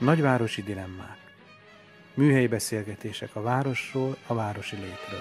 Nagyvárosi dilemmák. Műhelyi beszélgetések a városról, a városi létről.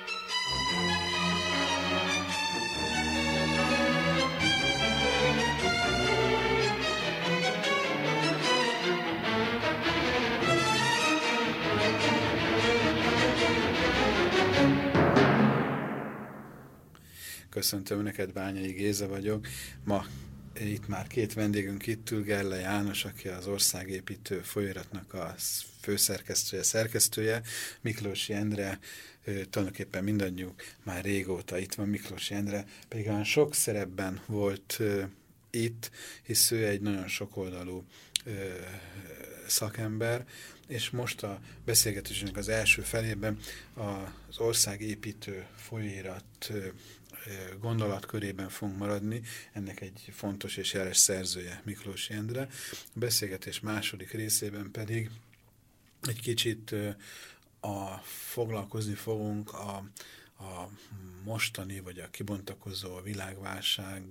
Köszöntöm Önöket, Bányai Géza vagyok. Ma itt már két vendégünk itt ül, Gerle János, aki az Országépítő folyóiratnak a főszerkesztője, szerkesztője, Miklósi Endre, tulajdonképpen mindannyiuk már régóta itt van. Miklósi Endre pedig olyan sok szerepben volt itt, hisz ő egy nagyon sokoldalú szakember, és most a beszélgetésünk az első felében az Országépítő folyóirat gondolatkörében fogunk maradni, ennek egy fontos és jeles szerzője Miklósi Endre. A beszélgetés második részében pedig egy kicsit foglalkozni fogunk a mostani, vagy a kibontakozó világválság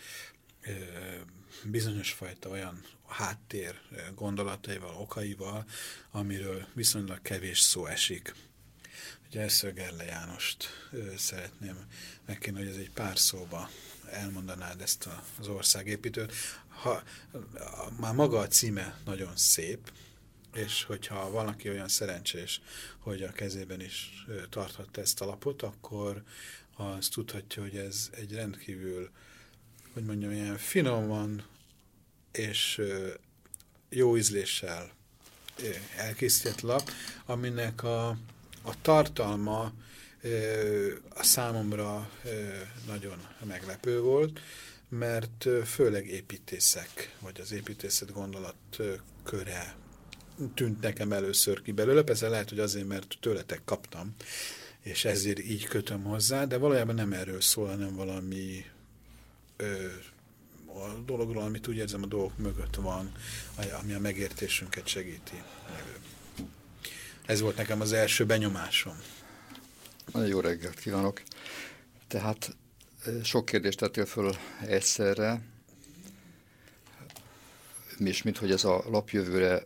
bizonyos fajta olyan háttér gondolataival, okaival, amiről viszonylag kevés szó esik. Ugye először Gerle Jánost szeretném megkérni, hogy ez egy pár szóba elmondanád ezt az Országépítőt. Már maga a címe nagyon szép, és hogyha valaki olyan szerencsés, hogy a kezében is tarthatta ezt a lapot, akkor azt tudhatja, hogy ez egy rendkívül, hogy mondjam, ilyen finoman és jó ízléssel elkészített lap, aminek a tartalma a számomra nagyon meglepő volt, mert főleg építészek, vagy az építészet gondolatköre tűnt nekem először ki belőle. Persze lehet, hogy azért, mert tőletek kaptam, és ezért így kötöm hozzá, de valójában nem erről szól, hanem valami a dologról, amit úgy érzem, a dolgok mögött van, ami a megértésünket segíti. Ez volt nekem az első benyomásom. Nagyon jó reggelt kívánok! Tehát sok kérdést tettél föl egyszerre, és minthogy ez a lap jövőre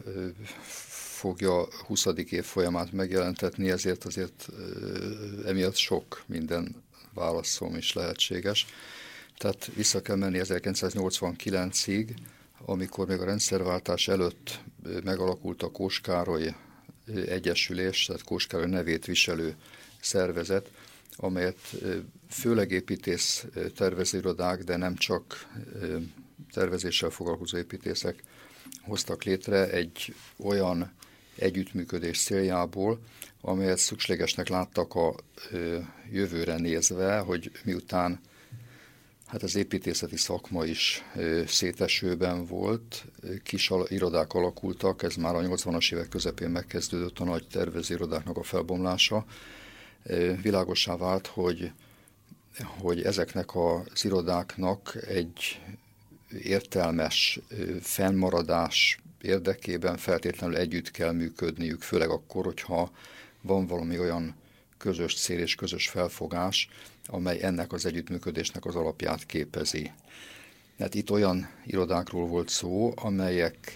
fogja 20. év folyamát megjelentetni, ezért azért emiatt sok minden válaszom is lehetséges. Tehát vissza kell menni 1989-ig, amikor még a rendszerváltás előtt megalakult a Kós Károly Egyesülés, tehát Kós Károly nevét viselő szervezet, amelyet főleg építész tervezőirodák, de nem csak tervezéssel foglalkozó építészek hoztak létre egy olyan együttműködés céljából, amelyet szükségesnek láttak a jövőre nézve, hogy miután hát az építészeti szakma is szétesőben volt, kis irodák alakultak, ez már a 80-as évek közepén megkezdődött a nagy tervezőirodáknak a felbomlása. Világossá vált, hogy ezeknek az irodáknak egy értelmes fennmaradás érdekében feltétlenül együtt kell működniük, főleg akkor, hogyha van valami olyan közös cél és közös felfogás, amely ennek az együttműködésnek az alapját képezi. Hát itt olyan irodákról volt szó, amelyek,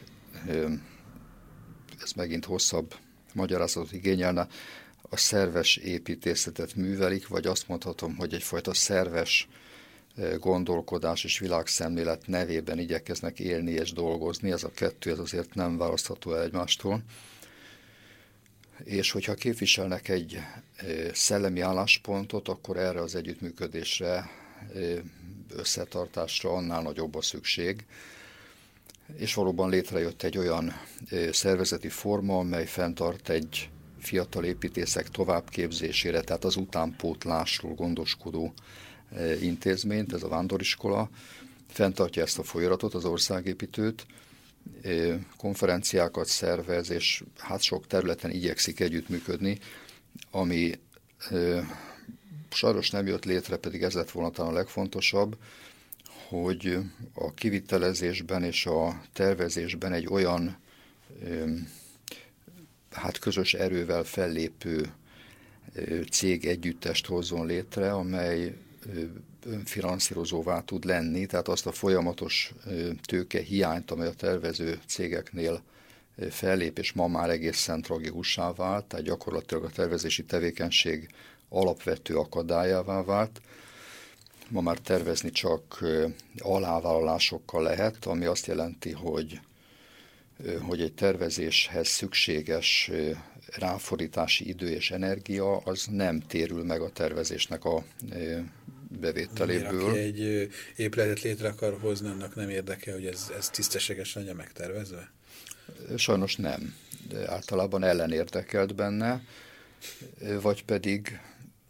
ez megint hosszabb magyarázatot igényelne, a szerves építészetet művelik, vagy azt mondhatom, hogy egyfajta szerves gondolkodás és világszemlélet nevében igyekeznek élni és dolgozni. Ez a kettő, ez azért nem választható el egymástól. És hogyha képviselnek egy szellemi álláspontot, akkor erre az együttműködésre, összetartásra annál nagyobb a szükség. És valóban létrejött egy olyan szervezeti forma, amely fenntart egy fiatal építészek továbbképzésére, tehát az utánpótlásról gondoskodó intézményt, ez a Vándoriskola. Fenntartja ezt a folyóiratot, az Országépítőt, konferenciákat szervez, és hát sok területen igyekszik együttműködni, ami sajnos nem jött létre, pedig ez lett volna talán a legfontosabb, hogy a kivitelezésben és a tervezésben egy olyan hát közös erővel fellépő cég együttest hozzon létre, amely önfinanszírozóvá tud lenni, tehát azt a folyamatos tőke hiányt, amely a tervező cégeknél fellépés ma már egészen tragikussá vált, tehát gyakorlatilag a tervezési tevékenység alapvető akadályává vált. Ma már tervezni csak alávállalásokkal lehet, ami azt jelenti, hogy egy tervezéshez szükséges ráfordítási idő és energia, az nem térül meg a tervezésnek a bevételéből. Aki egy épületet létre akar hozni, annak nem érdekel, hogy ez tisztességesen legyen megtervezve? Sajnos nem. De általában ellenérdekelt benne, vagy pedig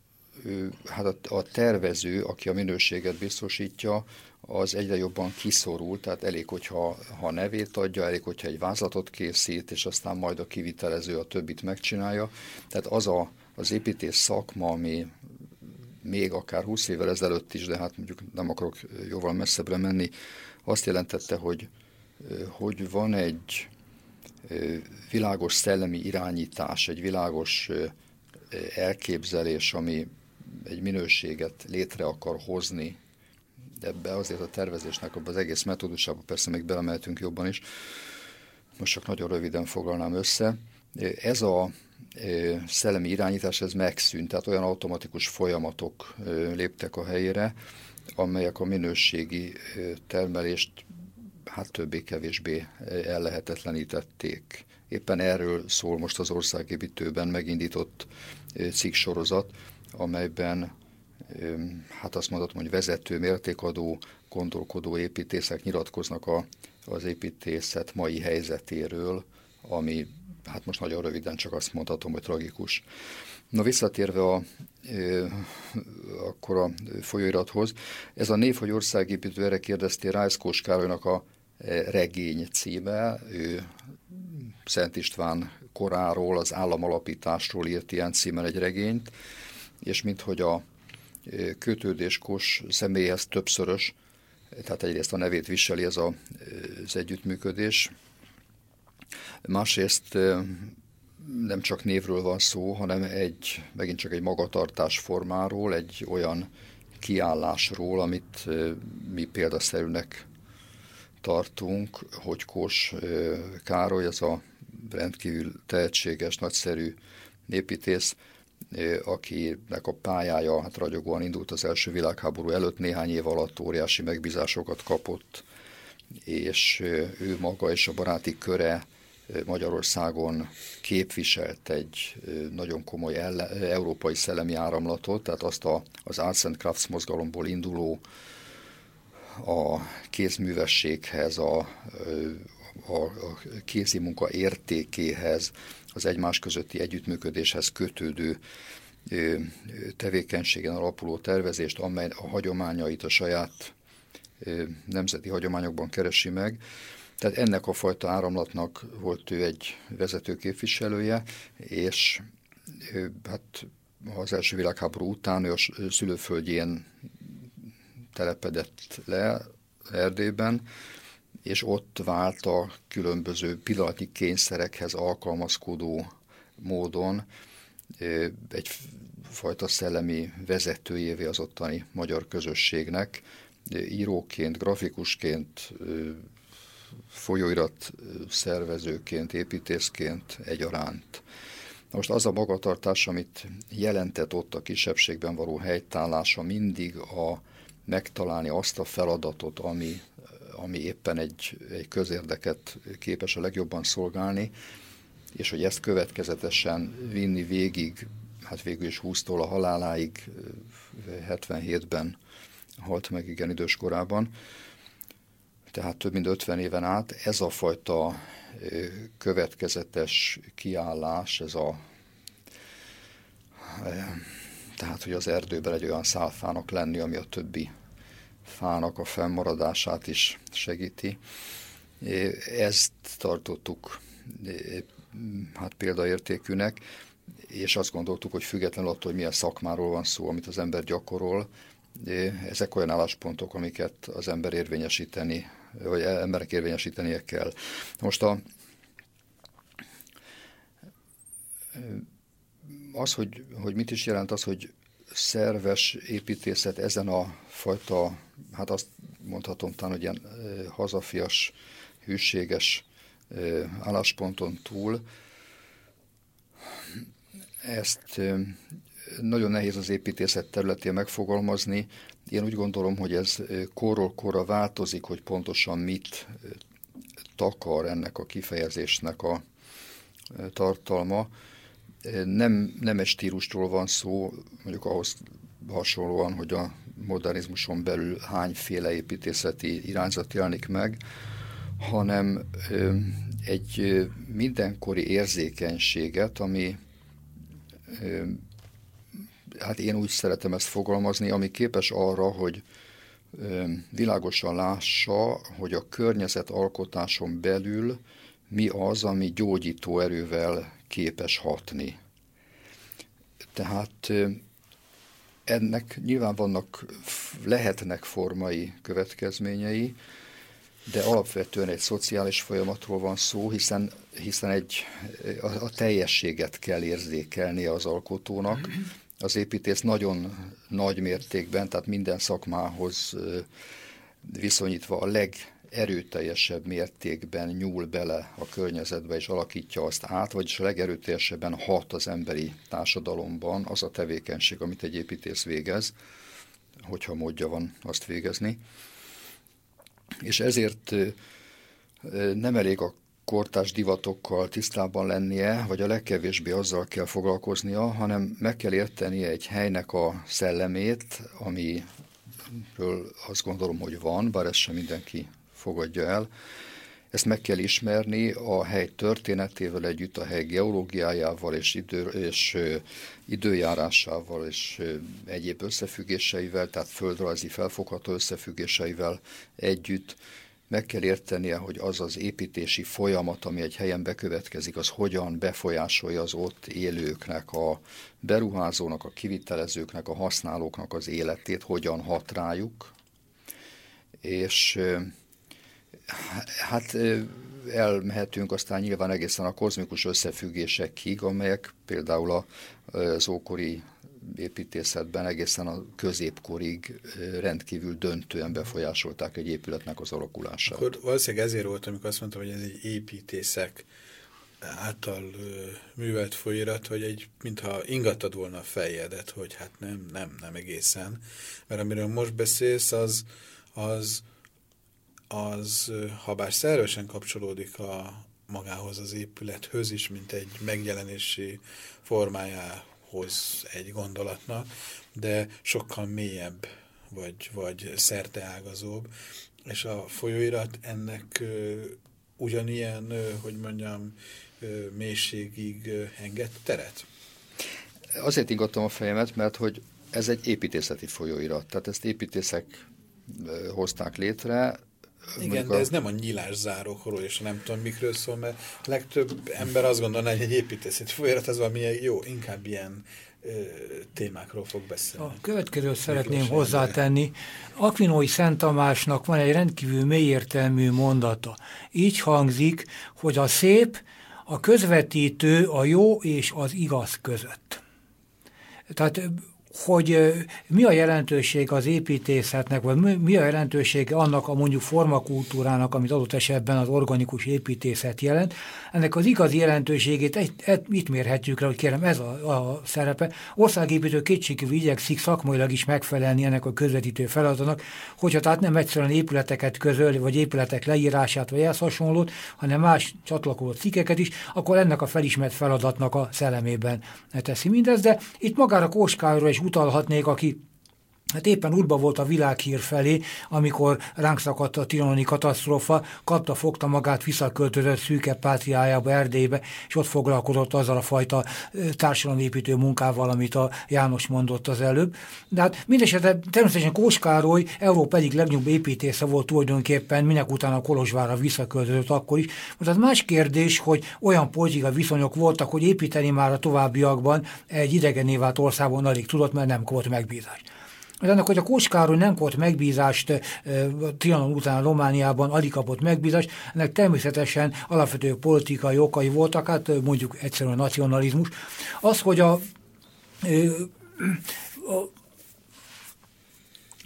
hát a tervező, aki a minőséget biztosítja, az egyre jobban kiszorul, tehát elég, hogyha nevét adja, elég, hogyha egy vázlatot készít, és aztán majd a kivitelező a többit megcsinálja. Tehát az építész szakma, ami még akár 20 évvel ezelőtt is, de hát mondjuk nem akarok jóval messzebbre menni, azt jelentette, hogy van egy világos szellemi irányítás, egy világos elképzelés, ami egy minőséget létre akar hozni. De ebbe azért a tervezésnek abban az egész metódusába persze még belemeltünk jobban is. Most csak nagyon röviden foglalnám össze. Ez a szellemi irányítás, ez megszűnt, tehát olyan automatikus folyamatok léptek a helyére, amelyek a minőségi termelést hát többé-kevésbé ellehetetlenítették. Éppen erről szól most az Országépítőben megindított cikksorozat, amelyben hát azt mondhatom, hogy vezető, mértékadó, gondolkodó építészek nyilatkoznak az építészet mai helyzetéről, ami hát most nagyon röviden csak azt mondhatom, hogy tragikus. Na visszatérve akkor a folyóirathoz, ez a név, hogy Országépítő, erre kérdeztél, Rájszkós Károlynak a regény címe, ő Szent István koráról, az államalapításról írt ilyen címen egy regényt, és minthogy a kötődés Kos személyhez többszörös, tehát egyrészt a nevét viseli ez az együttműködés, másrészt nem csak névről van szó, hanem megint csak egy magatartásformáról, egy olyan kiállásról, amit mi példaszerűnek tartunk, hogy Kos Károly, ez a rendkívül tehetséges, nagyszerű építész, akinek a pályája hát ragyogóan indult az első világháború előtt, néhány év alatt óriási megbízásokat kapott, és ő maga és a baráti köre Magyarországon képviselt egy nagyon komoly európai szellemi áramlatot, tehát azt az Arts and Crafts mozgalomból induló a kézművességhez, a kézimunka értékéhez, az egymás közötti együttműködéshez kötődő tevékenységen alapuló tervezést, amely a hagyományait a saját nemzeti hagyományokban keresi meg. Tehát ennek a fajta áramlatnak volt ő egy vezető képviselője, és hát az első világháború után ő a szülőföldjén telepedett le Erdélyben, és ott vált a különböző pillanatnyi kényszerekhez alkalmazkodó módon egyfajta szellemi vezetőjévé az ottani magyar közösségnek, íróként, grafikusként, folyóirat szervezőként, építészként egyaránt. Most az a magatartás, amit jelentett ott a kisebbségben való helytállása, mindig megtalálni azt a feladatot, ami éppen egy közérdeket képes a legjobban szolgálni, és hogy ezt következetesen vinni végig, hát végül is 20-tól a haláláig, 77-ben halt meg igen idős korában, tehát több mint 50 éven át ez a fajta következetes kiállás, tehát hogy az erdőben egy olyan szálfának lenni, ami a többi fának a fennmaradását is segíti. Ezt tartottuk hát példaértékűnek, és azt gondoltuk, hogy függetlenül attól, hogy milyen szakmáról van szó, amit az ember gyakorol, ezek olyan álláspontok, amiket az ember érvényesíteni, vagy emberek érvényesítenie kell. Most az, hogy mit is jelent az, hogy szerves építészet ezen a fajta, hát azt mondhatom talán, hogy ilyen hazafias, hűséges állásponton túl. Ezt nagyon nehéz az építészet területén megfogalmazni. Én úgy gondolom, hogy ez korról korra változik, hogy pontosan mit takar ennek a kifejezésnek a tartalma. Nem egy stílusról van szó, mondjuk ahhoz hasonlóan, hogy a modernizmuson belül hányféle építészeti irányzat jelenik meg, hanem egy mindenkori érzékenységet, ami, hát én úgy szeretem ezt fogalmazni, ami képes arra, hogy világosan lássa, hogy a környezetalkotáson belül mi az, ami gyógyító erővel képes hatni. Tehát ennek nyilván lehetnek formai következményei, de alapvetően egy szociális folyamatról van szó, hiszen a teljességet kell érzékelnie az alkotónak. Az építész nagyon nagy mértékben, tehát minden szakmához viszonyítva a legerőteljesebb mértékben nyúl bele a környezetbe és alakítja azt át, vagyis a legerőteljesebben hat az emberi társadalomban az a tevékenység, amit egy építész végez, hogyha módja van azt végezni. És ezért nem elég a kortárs divatokkal tisztában lennie, vagy a legkevésbé azzal kell foglalkoznia, hanem meg kell értenie egy helynek a szellemét, amiről azt gondolom, hogy van, bár ezt sem mindenki fogadja el. Ezt meg kell ismerni a hely történetével együtt, a hely geológiájával és időjárásával és egyéb összefüggéseivel, tehát földrajzi felfogható összefüggéseivel együtt. Meg kell értenie, hogy az az építési folyamat, ami egy helyen bekövetkezik, az hogyan befolyásolja az ott élőknek, a beruházónak, a kivitelezőknek, a használóknak az életét, hogyan hat rájuk. És hát elmehetünk aztán nyilván egészen a kozmikus összefüggésekig, amelyek például az ókori építészetben egészen a középkorig rendkívül döntően befolyásolták egy épületnek az alakulását. Akkor valószínűleg ezért volt, amikor azt mondtam, hogy ez egy építészek által művelt folyirat, hogy mintha ingattad volna a fejedet, hogy hát nem egészen. Mert amiről most beszélsz, az habár szervesen kapcsolódik magához az épülethöz is, mint egy megjelenési formájához egy gondolatnak, de sokkal mélyebb, vagy szerteágazóbb, és a folyóirat ennek ugyanilyen, hogy mondjam, mélységig enged teret? Azért ingattam a fejemet, mert hogy ez egy építészeti folyóirat, tehát ezt építészek hozták létre. Igen, de ez nem a nyilászárókról, és nem tudom mikről szól, mert legtöbb ember azt gondolná, hogy egy építészeti folyóirat az valami jó, inkább ilyen témákról fog beszélni. A következőt szeretném hozzátenni. Aquinói Szent Tamásnak van egy rendkívül mélyértelmű mondata. Így hangzik, hogy a szép, a közvetítő a jó és az igaz között. Tehát hogy mi a jelentőség az építészetnek, vagy mi a jelentősége annak a mondjuk formakultúrának, amit adott esetben az organikus építészet jelent. Ennek az igazi jelentőségét itt mérhetjük rá, hogy kérem, ez a szerepe. Országépítő kétségkívül igyekszik szakmailag is megfelelni ennek a közvetítő feladatnak, hogyha tehát nem egyszerűen épületeket közöl, vagy épületek leírását, vagy ehhez hasonlót, hanem más csatlakozó cikkeket is, akkor ennek a felismert feladatnak a szellemében teszi mindez, de itt magára Kós Károlyra is utalhatnék, aki hát éppen útba volt a világhír felé, amikor ránk szakadt a trianoni katasztrófa, fogta magát, visszaköltözött szűke pátriájába, Erdélybe, és ott foglalkozott azzal a fajta társadalomépítő munkával, amit a János mondott az előbb. De hát mindesetre természetesen Kós Károly Európa egyik legnagyobb építésze volt tulajdonképpen, minek utána Kolozsvárra visszaköltözött akkor is. Most az más kérdés, hogy olyan politikai viszonyok voltak, hogy építeni már a továbbiakban egy idegenné vált országban alig tudott, mert nem volt megbízás. Az annak, hogy a Kós Károly nem kapott megbízást Trianon után Romániában, alig kapott megbízást, ennek természetesen alapvető politikai okai voltak, hát mondjuk egyszerűen a nacionalizmus. Az, hogy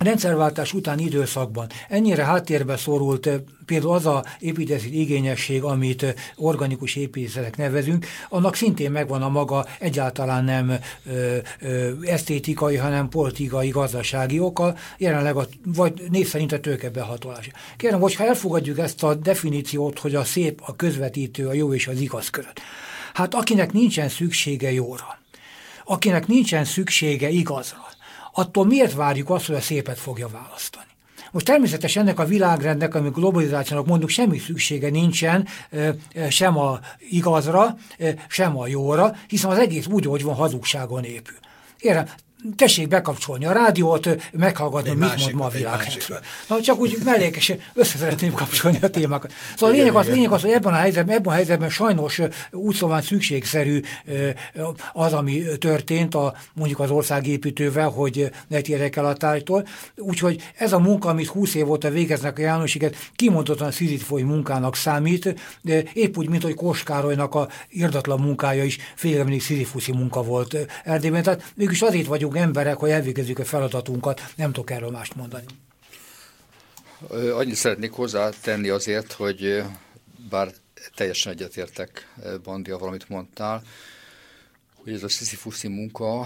rendszerváltás utáni időszakban ennyire háttérbe szorult például az a építészeti igényesség, amit organikus építészetnek nevezünk, annak szintén megvan a maga egyáltalán nem esztétikai, hanem politikai, gazdasági oka, jelenleg vagy név szerint a tőkebehatolás. Kérem, hogyha elfogadjuk ezt a definíciót, hogy a szép, a közvetítő, a jó és az igaz között. Hát akinek nincsen szüksége jóra, akinek nincsen szüksége igazra, attól miért várjuk azt, hogy a szépet fogja választani? Most természetesen ennek a világrendnek, ami globalizációnak mondjuk semmi szüksége nincsen sem a igazra, sem a jóra, hiszen az egész úgy, hogy van, hazugságon épül. Érem, tessék bekapcsolni a rádiót, meghallgatni, mit mond ma a világrendről. Na, csak úgy mellékesen össze szeretném kapcsolni a témákat. Szóval a lényeg az, hogy ebben a helyzetben sajnos úgy szóval szükségszerű az, ami történt mondjuk az országépítővel, hogy ne térjek el a tájtól. Úgyhogy ez a munka, amit 20 év óta végeznek a Jánoséget, kimondottan szizifói munkának számít, épp úgy, mint hogy Kós Károlynak a irdatlan munkája is félig mindig szizifuszi munka volt Erdélyben. Tehát mégis azért vagyunk emberek, hogy elvégezzük a feladatunkat, nem tudok erről mást mondani. Annyit szeretnék hozzátenni azért, hogy bár teljesen egyetértek, Bandi, valamit mondtál, hogy ez a szizifuszi munka,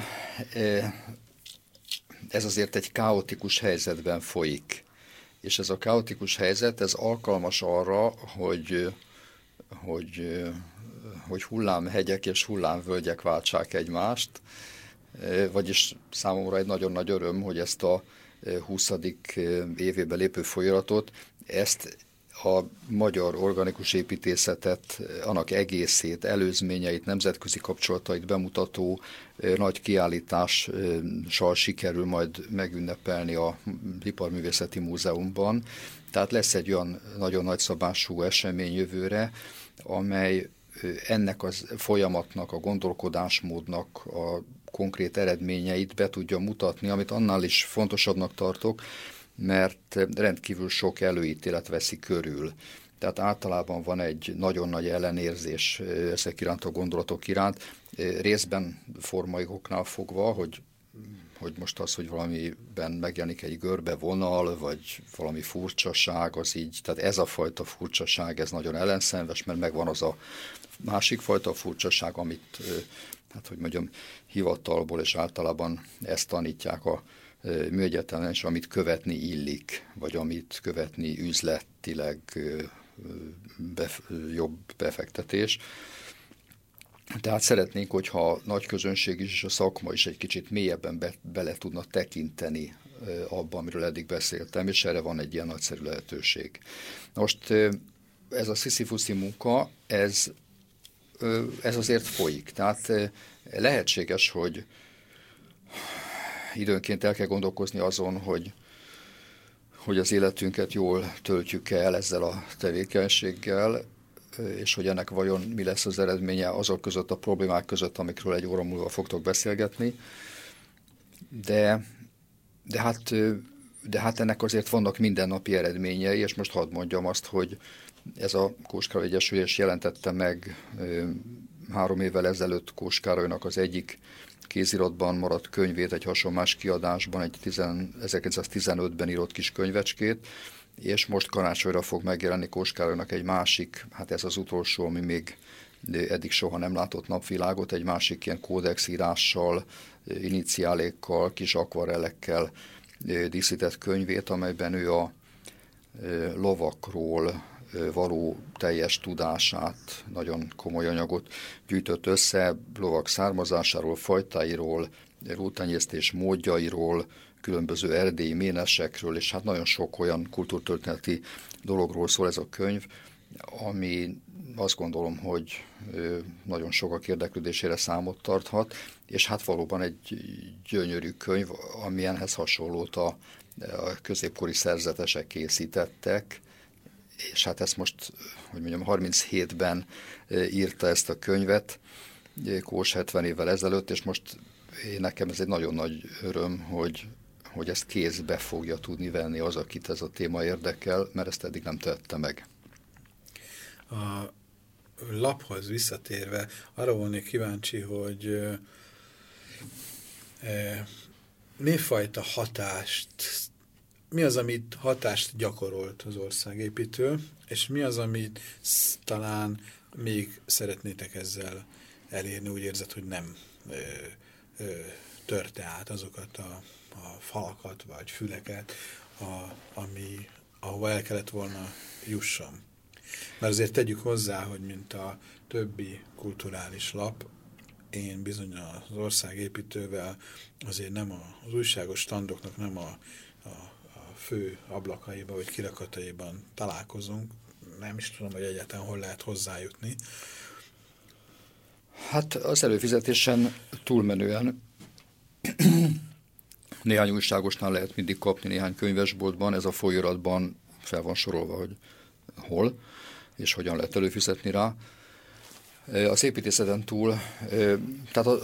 ez azért egy kaotikus helyzetben folyik. És ez a kaotikus helyzet, ez alkalmas arra, hogy hullámhegyek és hullámvölgyek váltsák egymást, vagyis számomra egy nagyon nagy öröm, hogy ezt a 20. évébe lépő folyamatot, ezt a magyar organikus építészetet, annak egészét, előzményeit, nemzetközi kapcsolatait bemutató nagy kiállítással sikerül majd megünnepelni a Iparművészeti Múzeumban. Tehát lesz egy olyan nagyon nagyszabású esemény jövőre, amely ennek a folyamatnak, a gondolkodásmódnak a konkrét eredményeit be tudja mutatni, amit annál is fontosabbnak tartok, mert rendkívül sok előítélet veszi körül. Tehát általában van egy nagyon nagy ellenérzés ezek iránt a gondolatok iránt, részben formai oknál fogva, hogy most az, hogy valamiben megjelenik egy görbe vonal, vagy valami furcsaság, az így, tehát ez a fajta furcsaság, ez nagyon ellenszenves, mert megvan az a másik fajta furcsaság, amit, hát hogy mondjam, hivatalból, és általában ezt tanítják a műegyetemen, és amit követni illik, vagy amit követni üzletileg jobb befektetés. Tehát szeretnénk, hogyha a nagy közönség is, és a szakma is egy kicsit mélyebben bele tudna tekinteni abban, amiről eddig beszéltem, és erre van egy ilyen nagyszerű lehetőség. Most ez a sziszifuszi munka, ez azért folyik. Tehát lehetséges, hogy időnként el kell gondolkozni azon, hogy az életünket jól töltjük el ezzel a tevékenységgel, és hogy ennek vajon mi lesz az eredménye azok között a problémák között, amikről egy óra múlva fogtok beszélgetni. De hát ennek azért vannak mindennapi eredményei, és most hadd mondjam azt, hogy ez a Kós Károly Egyesülés jelentette meg 3 évvel ezelőtt Kós Károlynak az egyik kéziratban maradt könyvét, egy hasonlás kiadásban, egy 1915-ben írott kis könyvecskét, és most karácsonyra fog megjelenni Kós Károlynak egy másik, hát ez az utolsó, ami még eddig soha nem látott napvilágot, egy másik ilyen kódexírással, iniciálékkal, kis akvarellekkel díszített könyvét, amelyben ő a lovakról való teljes tudását, nagyon komoly anyagot gyűjtött össze, lovak származásáról, fajtáiról, lótenyésztés módjairól, különböző erdélyi ménesekről, és hát nagyon sok olyan kultúrtörténeti dologról szól ez a könyv, ami azt gondolom, hogy nagyon sokak érdeklődésére számot tarthat, és hát valóban egy gyönyörű könyv, amilyenhez hasonlót a középkori szerzetesek készítettek, és hát ezt most, hogy mondjam, 37-ben írta ezt a könyvet, Kós 70 évvel ezelőtt, és most nekem ez egy nagyon nagy öröm, hogy ezt kézbe fogja tudni venni az, akit ez a téma érdekel, mert ezt eddig nem tette meg. A laphoz visszatérve, arra volnék kíváncsi, hogy mi fajta hatást mi az, amit hatást gyakorolt az országépítő, és mi az, amit talán még szeretnétek ezzel elérni, úgy érzed, hogy nem törte át azokat a falakat vagy füleket, ahova el kellett volna jusson. Mert azért tegyük hozzá, hogy mint a többi kulturális lap, én bizony az országépítővel azért nem az újságos standoknak nem a fő ablakaiban vagy kirakataiban találkozunk. Nem is tudom, hogy egyáltalán hol lehet hozzájutni. Hát az előfizetésen túlmenően néhány újságosnál lehet mindig kapni, néhány könyvesboltban, ez a folyóiratban fel van sorolva, hogy hol és hogyan lehet előfizetni rá. Az építészeten túl, tehát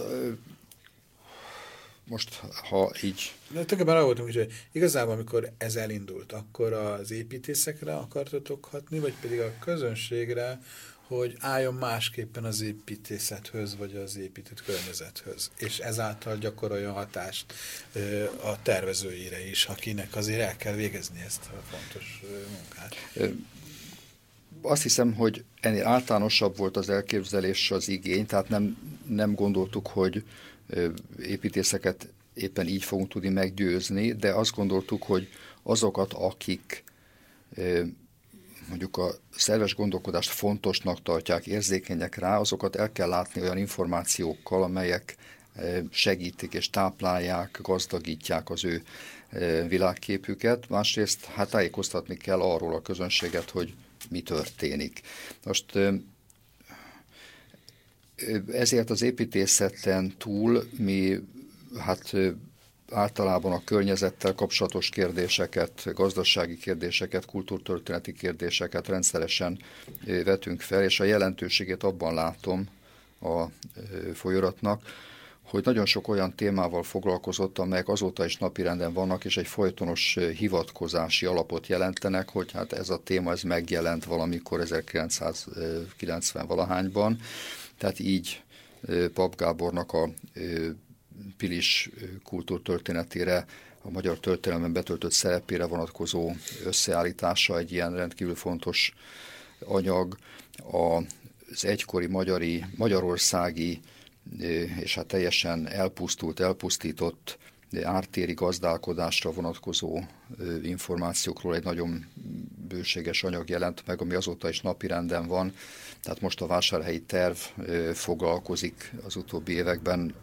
most, ha így... De tulajdonképpen arra voltunk, hogy igazából, amikor ez elindult, akkor az építészekre akartatok hatni, vagy pedig a közönségre, hogy álljon másképpen az építészethöz, vagy az épített környezethöz, és ezáltal gyakoroljon hatást a tervezőire is, akinek azért el kell végezni ezt a fontos munkát. Azt hiszem, hogy ennél általánosabb volt az elképzelés, az igény, tehát nem gondoltuk, hogy építészeket éppen így fogunk tudni meggyőzni, de azt gondoltuk, hogy azokat, akik mondjuk a szerves gondolkodást fontosnak tartják, érzékenyek rá, azokat el kell látni olyan információkkal, amelyek segítik és táplálják, gazdagítják az ő világképüket. Másrészt hát tájékoztatni kell arról a közönséget, hogy mi történik. Most ezért az építészeten túl mi hát általában a környezettel kapcsolatos kérdéseket, gazdasági kérdéseket, kultúrtörténeti kérdéseket rendszeresen vetünk fel, és a jelentőségét abban látom a folyóiratnak, hogy nagyon sok olyan témával foglalkozott, amelyek azóta is napirenden vannak, és egy folytonos hivatkozási alapot jelentenek, hogy hát ez a téma ez megjelent valamikor 1990-valahányban. Tehát így Pap Gábornak a Pilis kultúrtörténetére, a magyar történelemben betöltött szerepére vonatkozó összeállítása egy ilyen rendkívül fontos anyag. Az egykori magyarországi és hát teljesen elpusztított ártéri gazdálkodásra vonatkozó információkról egy nagyon bőséges anyag jelent meg, ami azóta is napirenden van. Tehát most a vásárhelyi terv foglalkozik az utóbbi években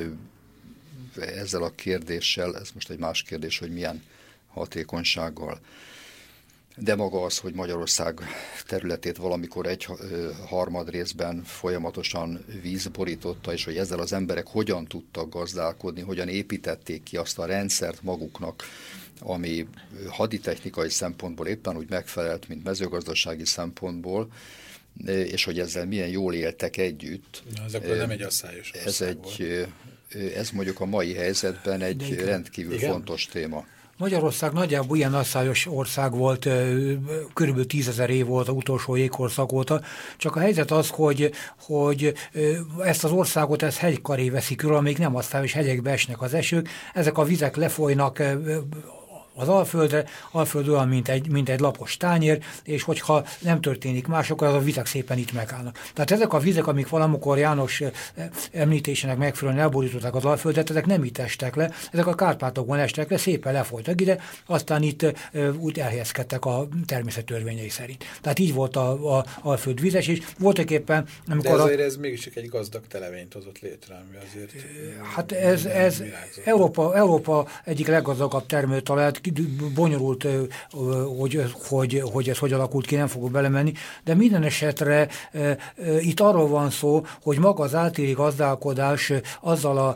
ezzel a kérdéssel. Ez most egy más kérdés, hogy milyen hatékonysággal. De maga az, hogy Magyarország területét valamikor egy harmad részben folyamatosan víz borította, és hogy ezzel az emberek hogyan tudtak gazdálkodni, hogyan építették ki azt a rendszert maguknak, ami haditechnikai szempontból éppen úgy megfelelt, mint mezőgazdasági szempontból, és hogy ezzel milyen jól éltek együtt. Az akkor nem egy asszályos ország ez mondjuk a mai helyzetben egy rendkívül fontos téma. Magyarország nagyjából ilyen asszályos ország volt, körülbelül 10 000 év volt az utolsó jégkorszak óta, csak a helyzet az, hogy ezt az országot ez hegykaré veszi körül, amíg nem asszályos, hegyekbe esnek az esők, ezek a vizek lefolynak az Alföldre, Alföld olyan, mint egy lapos tányér, és hogyha nem történik más, akkor az a vizek szépen itt megállnak. Tehát ezek a vizek, amik valamikor János említésének megfelelően elborították az Alföldet, ezek nem itt estek le, ezek a Kárpátokban estek le, szépen lefolytak ide, aztán itt úgy elhelyezkedtek a természet törvényei szerint. Tehát így volt a Alföld vizes, és voltak éppen... De azért ez mégis egy gazdag televényt hozott létre, ami azért... Hát ez Európa egyik leggazdagabb termőtalaját, bonyolult, hogy ez hogy alakult ki, nem fogok belemenni, de minden esetre itt arról van szó, hogy maga az áltéri gazdálkodás azzal a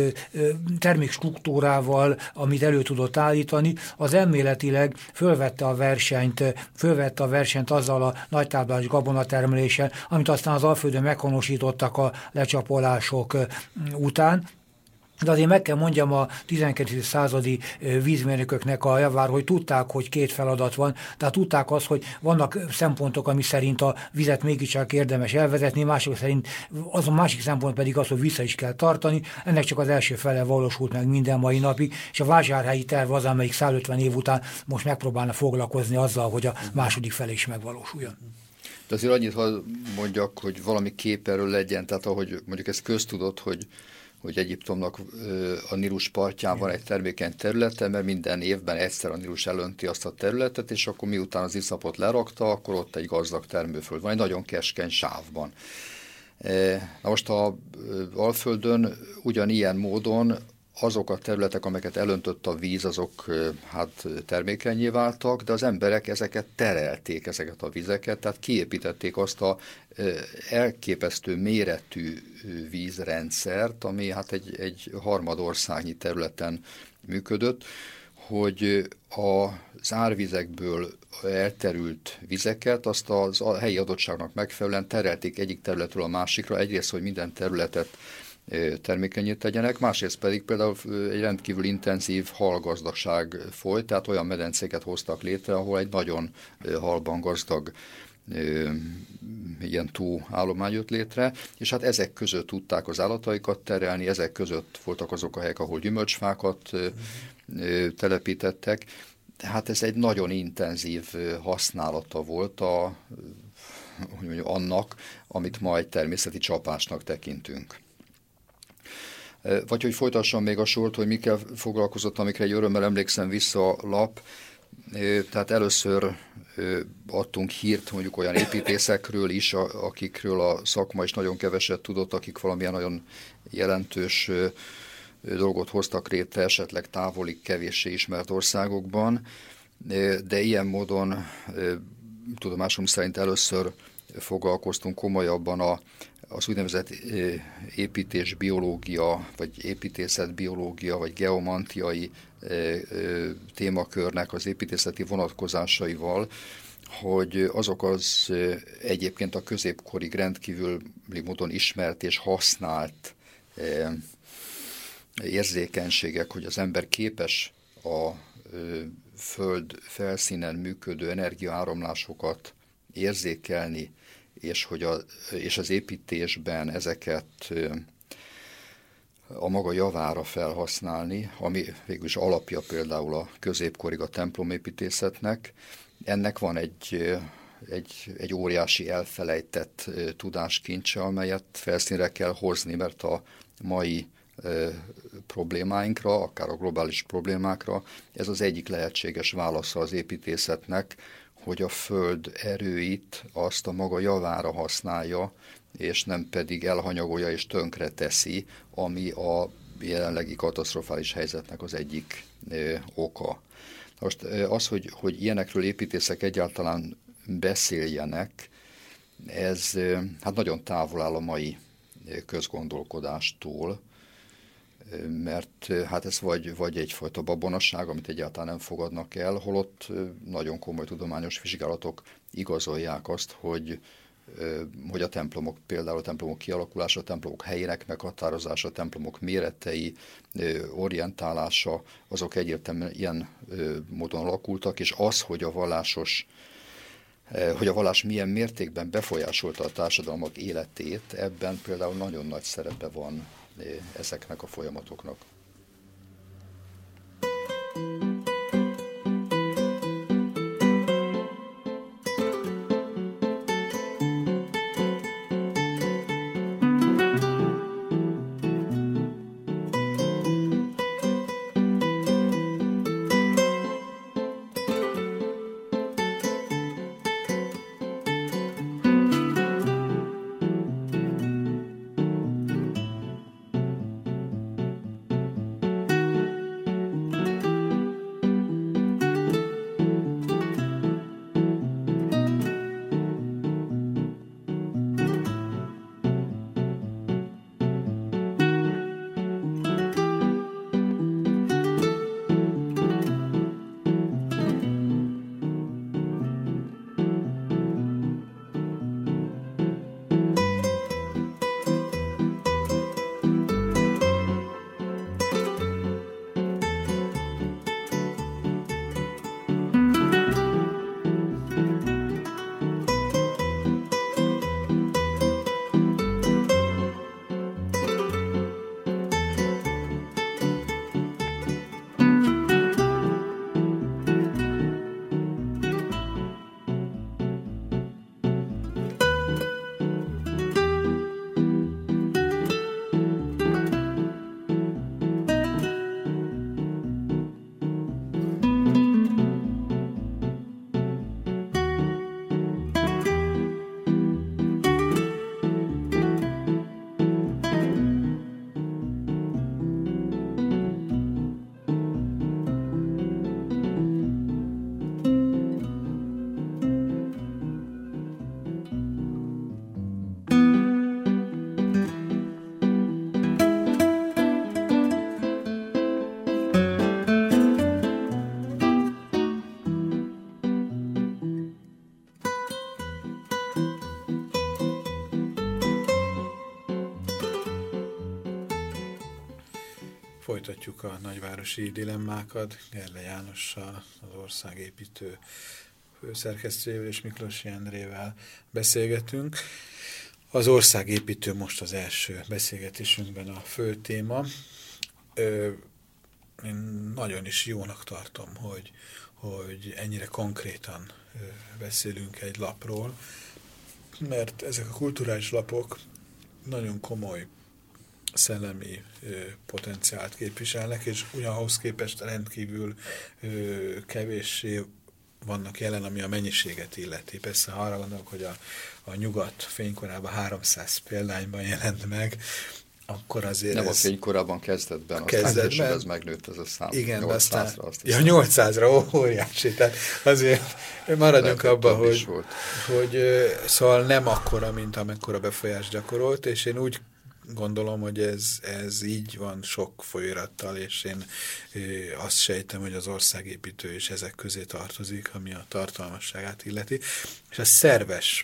termékstruktúrával, amit elő tudott állítani, az elméletileg fölvette a versenyt azzal a nagytáblás gabonatermeléssel, amit aztán az Alföldön meghonosítottak a lecsapolások után. De azért meg kell mondjam a 12. századi vízmérnököknek a javára, hogy tudták, hogy két feladat van, tehát tudták azt, hogy vannak szempontok, ami szerint a vizet mégiscsak érdemes elvezetni, mások szerint az a másik szempont pedig az, hogy vissza is kell tartani. Ennek csak az első fele valósult meg minden mai napig, és a vásárhelyi terv az, amelyik 150 év után most megpróbálna foglalkozni azzal, hogy a második fele is megvalósuljon. De azért annyit, ha mondjak, hogy valami kép erről legyen, tehát ahogy mondjuk ez köztudott, hogy Egyiptomnak a Nílus partján van egy termékeny területe, mert minden évben egyszer a Nílus elönti azt a területet, és akkor miután az iszapot lerakta, akkor ott egy gazdag termőföld van, egy nagyon keskeny sávban. Na most a Alföldön ugyanilyen módon azok a területek, amelyeket elöntött a víz, azok hát termékenyé váltak, de az emberek ezeket terelték, ezeket a vizeket, tehát kiépítették azt a elképesztő méretű vízrendszert, ami hát egy harmadországnyi területen működött, hogy az árvizekből elterült vizeket, azt a helyi adottságnak megfelelően terelték egyik területről a másikra, egyrészt, hogy minden területet termékenyét tegyenek, másrészt pedig például egy rendkívül intenzív halgazdaság folyt, tehát olyan medencéket hoztak létre, ahol egy nagyon halban gazdag ilyen túlállomány jött létre, és hát ezek között tudták az állataikat terelni, ezek között voltak azok a helyek, ahol gyümölcsfákat telepítettek. Hát ez egy nagyon intenzív használata volt annak, amit ma egy természeti csapásnak tekintünk. Vagy hogy folytassam még a sort, hogy mikkel foglalkozott, amikre egy örömmel emlékszem vissza a lap. Tehát először adtunk hírt mondjuk olyan építészekről is, akikről a szakma is nagyon keveset tudott, akik valamilyen nagyon jelentős dolgot hoztak létre, esetleg távoli, kevéssé ismert országokban, de ilyen módon tudomásom szerint először foglalkoztunk komolyabban az úgynevezett építésbiológia, vagy építészetbiológia, vagy geomantiai témakörnek az építészeti vonatkozásaival, hogy azok az egyébként a középkorig rendkívüli módon ismert és használt érzékenységek, hogy az ember képes a föld felszínen működő energiaáramlásokat érzékelni, és az építésben ezeket a maga javára felhasználni, ami végülis alapja például a középkorig a templomépítészetnek. Ennek van egy óriási elfelejtett tudáskincse, amelyet felszínre kell hozni, mert a mai problémáinkra, akár a globális problémákra, ez az egyik lehetséges válasza az építészetnek, hogy a föld erőit azt a maga javára használja, és nem pedig elhanyagolja és tönkre teszi, ami a jelenlegi katasztrofális helyzetnek az egyik oka. Most az, hogy ilyenekről építészek egyáltalán beszéljenek, ez hát nagyon távol áll a mai közgondolkodástól, mert hát ez vagy egyfajta babonasság, amit egyáltalán nem fogadnak el, holott nagyon komoly tudományos vizsgálatok igazolják azt, hogy a templomok, például a templomok kialakulása, a templomok helyének meghatározása, a templomok méretei, orientálása, azok egyértelműen ilyen módon alakultak, és az, hogy a vallás milyen mértékben befolyásolta a társadalmak életét, ebben például nagyon nagy szerepe van ezeknek a folyamatoknak. Folytatjuk a nagyvárosi dilemmákat. Gerle Jánossal, az országépítő főszerkesztőjével és Miklósi Endrével beszélgetünk. Az országépítő most az első beszélgetésünkben a fő téma. Én nagyon is jónak tartom, hogy ennyire konkrétan beszélünk egy lapról, mert ezek a kulturális lapok nagyon komoly szellemi potenciált képviselnek, és ugyanahhoz képest rendkívül kevéssé vannak jelen, ami a mennyiséget illeti. Persze, ha arra gondolok, hogy a nyugat fénykorában 300 példányban jelent meg, akkor azért nem a fénykorában kezdetben, kezdetben aztán ez megnőtt ez a szám. Igen, 800-ra azt ja, 800-ra óriási. Tehát azért maradjunk abban, hogy szóval nem akkora, mint amekkora befolyást gyakorolt, és én úgy gondolom, hogy ez így van sok folyóirattal, és én azt sejtem, hogy az országépítő is ezek közé tartozik, ami a tartalmasságát illeti. És a szerves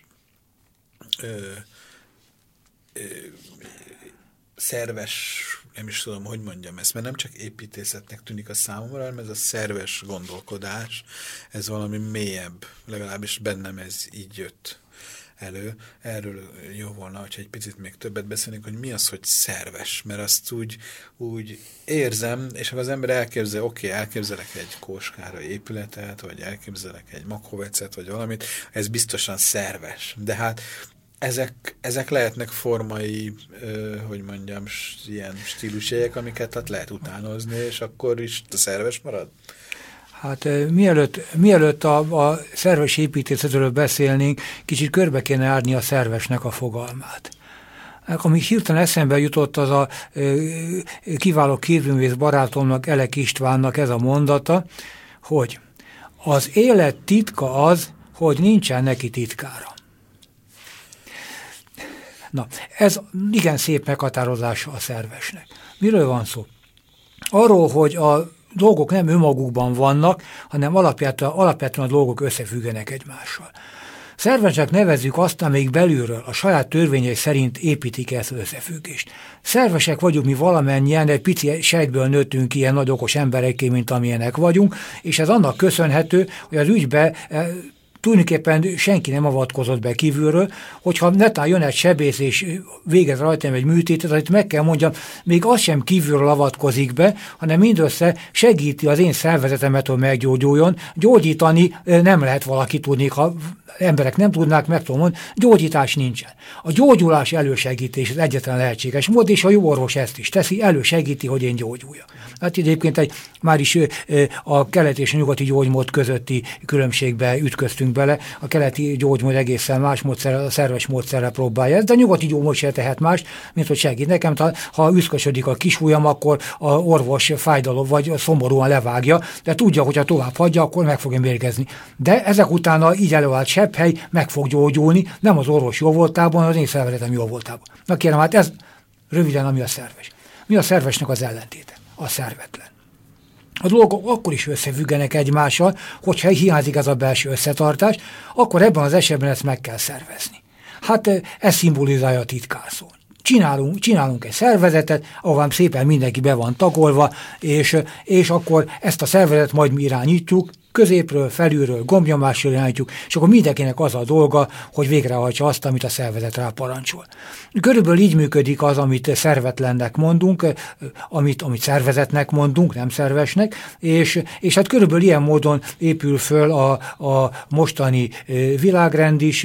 nem is tudom, hogy mondjam ezt, mert nem csak építészetnek tűnik a számomra, hanem ez a szerves gondolkodás, ez valami mélyebb, legalábbis bennem ez így jött elő. Erről jó volna, hogyha egy picit még többet beszélnénk, hogy mi az, hogy szerves, mert azt úgy érzem, és ha az ember elképzel, elképzelek egy Kóskároly épületet, vagy elképzelek egy Makhovecet, vagy valamit, ez biztosan szerves. De hát ezek lehetnek formai, hogy mondjam, ilyen stílusjegyek, amiket hát lehet utánozni, és akkor is a szerves marad? Hát mielőtt a szerves építészetről beszélnénk, kicsit körbe kéne járni a szervesnek a fogalmát. Ami hirtelen eszembe jutott, az a kiváló képzőművész barátomnak, Elek Istvánnak ez a mondata, hogy az élet titka az, hogy nincsen neki titkára. Na, ez igen szép meghatározása a szervesnek. Miről van szó? Arról, hogy a dolgok nem önmagukban vannak, hanem alapvetően a dolgok összefüggenek egymással. Szervesnek nevezzük azt, amelyik belülről a saját törvényei szerint építik ezt az összefüggést. Szervesek vagyunk mi valamennyien, egy pici sejtből nőttünk ilyen nagy okos emberekké, mint amilyenek vagyunk, és ez annak köszönhető, hogy az ügybe tulajdonképpen senki nem avatkozott be kívülről, hogyha netán jön egy sebész és végez rajtam egy műtétet, amit meg kell mondjam, még az sem kívülről avatkozik be, hanem mindössze segíti az én szervezetemet, hogy meggyógyuljon. Gyógyítani nem lehet valaki tudni, ha emberek nem tudnák, meg tudom mondani, gyógyítás nincsen. A gyógyulás elősegítés az egyetlen lehetséges mód, és a jó orvos ezt is teszi, elősegíti, hogy én gyógyuljak. Hát egyébként már is a keleti és a nyugati gyógymód közötti különbségbe ütköztünk bele. A keleti gyógymód egészen más módszerrel, a szerves módszerrel próbálja ezt, de a nyugati gyógymód se tehet más, mint hogy segít nekem. Ha üszkösödik a kisujjam, akkor a orvos fájdalom vagy szomorúan levágja, de tudja, hogy ha tovább hagyja, akkor meg fogja mérgezni. De ezek után így előállt sebhely meg fog gyógyulni, nem az orvos jó voltában, az én szervezetem jó voltában. Na kérem, hát ez röviden, ami a szerves. Mi a szervesnek az ellentéte? A szervetlen. A dolgok akkor is összefüggenek egymással, hogyha hiányzik ez a belső összetartás, akkor ebben az esetben ezt meg kell szervezni. Hát ez szimbolizálja a titkárszó. Csinálunk egy szervezetet, ahová szépen mindenki be van tagolva, és akkor ezt a szervezetet majd mi irányítjuk, középről, felülről, gombnyomással irányítjuk, és akkor mindenkinek az a dolga, hogy végrehajtsa azt, amit a szervezet rá parancsol. Körülbelül így működik az, amit szervetlennek mondunk, amit szervezetnek mondunk, nem szervesnek, és hát körülbelül ilyen módon épül föl a mostani világrend is,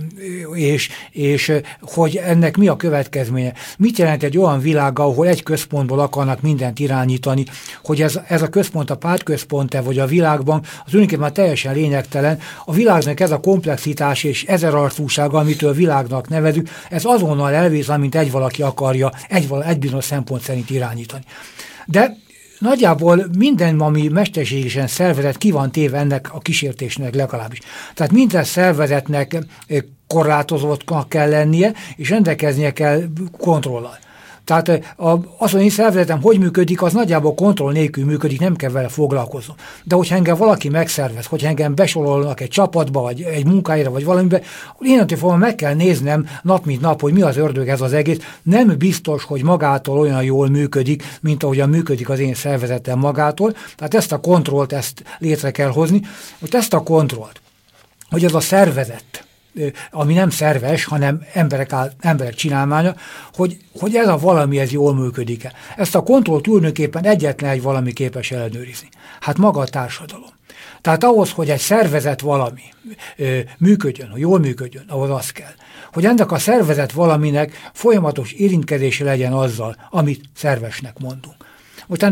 és hogy ennek mi a következménye. Mit jelent egy olyan világ, ahol egy központból akarnak mindent irányítani, hogy ez a központ a pártközpont-e, vagy a világban, az tulajdonképpen teljesen lényegtelen. A világnak ez a komplexitás és ezerarcúsága, amitől világnak nevezünk, ez azonnal elvész, amint egy valaki akarja egy bizonyos szempont szerint irányítani. De nagyjából minden, ami mesterségesen szervezet, ki van téve ennek a kísértésnek legalábbis. Tehát minden szervezetnek korlátozottnak kell lennie, és rendelkeznie kell kontrollal. Tehát az, hogy én szervezetem hogy működik, az nagyjából kontroll nélkül működik, nem kell vele foglalkoznom. De hogyha engem valaki megszervez, hogyha engem besorolnak egy csapatba, vagy egy munkáira, vagy valamibe, innentől fogva meg kell néznem nap mint nap, hogy mi az ördög ez az egész. Nem biztos, hogy magától olyan jól működik, mint ahogyan működik az én szervezetem magától. Tehát ezt a kontrollt, ezt létre kell hozni. Most ezt a kontrollt, hogy ez a szervezet, ami nem szerves, hanem emberek csinálmánya, hogy ez a valami, ez jól működik-e. Ezt a kontrollt tulajdonképpen egyetlen egy valami képes ellenőrizni. Hát maga a társadalom. Tehát ahhoz, hogy egy szervezet valami működjön, hogy jól működjön, ahhoz az kell, hogy ennek a szervezet valaminek folyamatos érintkezése legyen azzal, amit szervesnek mondunk. Most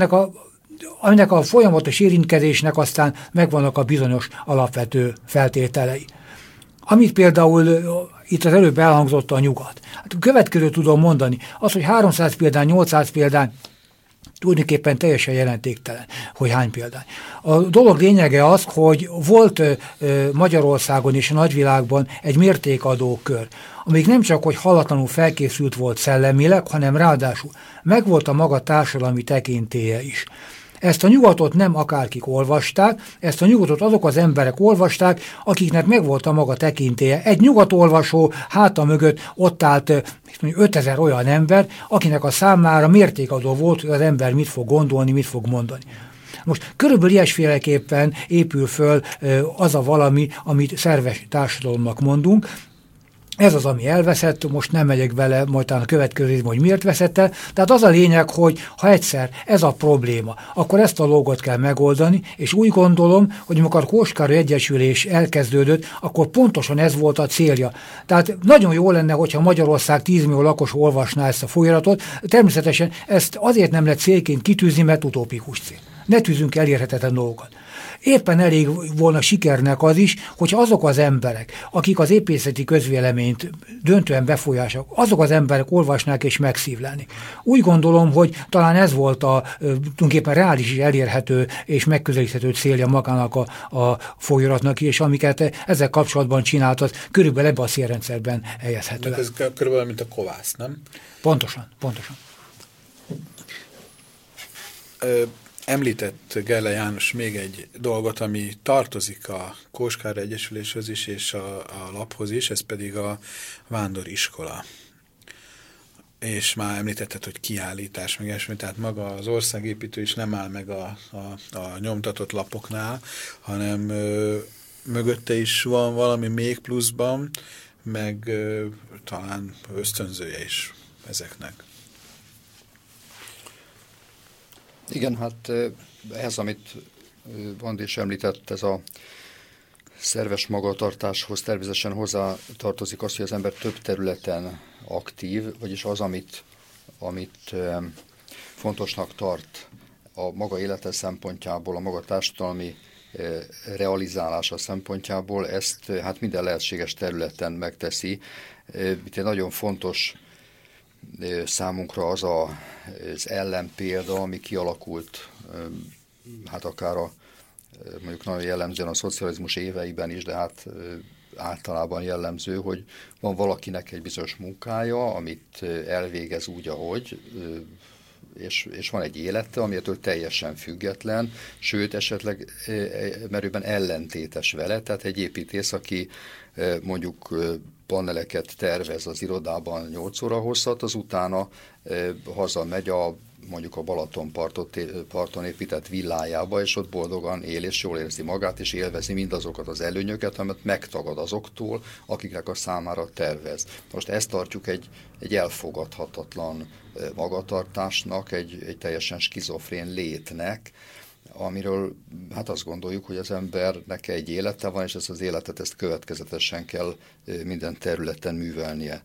ennek a folyamatos érintkezésnek aztán megvannak a bizonyos alapvető feltételei. Amit például itt az előbb elhangzott a nyugat. Hát a következőt tudom mondani, az, hogy 300 példány, 800 példány, tulajdonképpen teljesen jelentéktelen, hogy hány példány. A dolog lényege az, hogy volt Magyarországon és a nagyvilágban egy mértékadókör, amíg nem csak, hogy hallatlanul felkészült volt szellemileg, hanem ráadásul megvolt a maga társadalmi tekintélye is. Ezt a nyugatot nem akárkik olvasták, ezt a nyugatot azok az emberek olvasták, akiknek megvolt a maga tekintélye. Egy nyugatolvasó háta mögött ott állt 5000 olyan ember, akinek a számára mértékadó volt, hogy az ember mit fog gondolni, mit fog mondani. Most körülbelül ilyesféleképpen épül föl az a valami, amit szerves társadalomnak mondunk. Ez az, ami elveszett, most nem megyek bele, majd talán a következő évben, hogy miért veszett el. Tehát az a lényeg, hogy ha egyszer ez a probléma, akkor ezt a dolgot kell megoldani, és úgy gondolom, hogy amikor a Kóskároly Egyesülés elkezdődött, akkor pontosan ez volt a célja. Tehát nagyon jó lenne, hogyha Magyarország 10 millió lakos olvasná ezt a folyamatot. Természetesen ezt azért nem lehet célként kitűzni, mert utópikus cél. Ne tűzünk elérhetetlen dolgokat. Éppen elég volna sikernek az is, hogy azok az emberek, akik az épészeti közvéleményt döntően befolyásolják, azok az emberek olvasnák és megszívlelnék. Úgy gondolom, hogy talán ez volt a tulajdonképpen reális és elérhető és megközelíthető célja magának a folyamatnak, és amiket ezzel kapcsolatban csinált, az körülbelül ebben a szélrendszerben helyezhető. Ez körülbelül, mint a kovász, nem? Pontosan. Említett Gerle János még egy dolgot, ami tartozik a Kóskároly Egyesüléshez is, és a laphoz is, ez pedig a vándoriskola. És már említetted, hogy kiállítás, meg esmi, tehát maga az országépítő is nem áll meg a nyomtatott lapoknál, hanem mögötte is van valami még pluszban, meg talán ösztönzője is ezeknek. Igen, hát ez, amit Andi is említett, ez a szerves magatartáshoz természetesen hozzá tartozik az, hogy az ember több területen aktív, vagyis az, amit fontosnak tart a maga élete szempontjából, a maga társadalmi realizálása szempontjából, ezt hát minden lehetséges területen megteszi. Itt egy nagyon fontos számunkra az az ellenpélda, ami kialakult, hát akár mondjuk nagyon jellemzően a szocializmus éveiben is, de hát általában jellemző, hogy van valakinek egy bizonyos munkája, amit elvégez úgy, ahogy, és van egy élete, amitől teljesen független, sőt, esetleg merőben ellentétes vele, tehát egy építész, aki mondjuk paneleket tervez az irodában 8 óra hosszat, az utána hazamegy mondjuk a Balatonparton épített villájába, és ott boldogan él, és jól érzi magát, és élvezi mindazokat az előnyöket, amit megtagad azoktól, akiknek a számára tervez. Most ezt tartjuk egy elfogadhatatlan magatartásnak, egy teljesen skizofrén létnek, amiről hát azt gondoljuk, hogy az embernek egy élete van, és ezt az életet következetesen kell minden területen művelnie.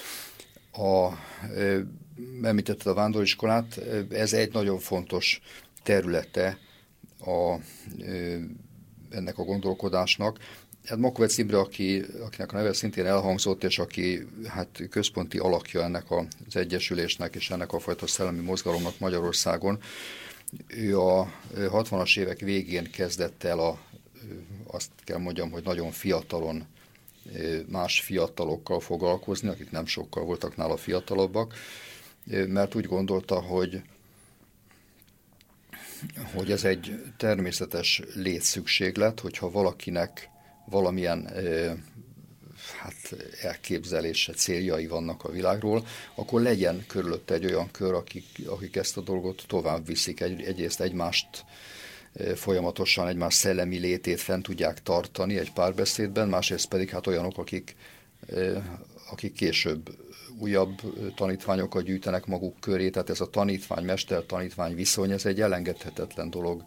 Említetted a vándoriskolát, ez egy nagyon fontos területe ennek a gondolkodásnak. Hát Makovec Imre, akinek a neve szintén elhangzott, és aki hát központi alakja ennek az egyesülésnek és ennek a fajta szellemi mozgalomnak Magyarországon, ő a 60-as évek végén kezdett el azt kell mondjam, hogy nagyon fiatalon más fiatalokkal foglalkozni, akik nem sokkal voltak nála fiatalabbak, mert úgy gondolta, hogy ez egy természetes létszükséglet, hogyha valakinek valamilyen elképzelése, céljai vannak a világról, akkor legyen körülött egy olyan kör, akik ezt a dolgot tovább viszik. Egyrészt egymást folyamatosan, egymás szellemi létét fent tudják tartani egy párbeszédben, másrészt pedig hát olyanok, akik később újabb tanítványokat gyűjtenek maguk köré, tehát ez a tanítvány-mester-tanítvány viszony, ez egy elengedhetetlen dolog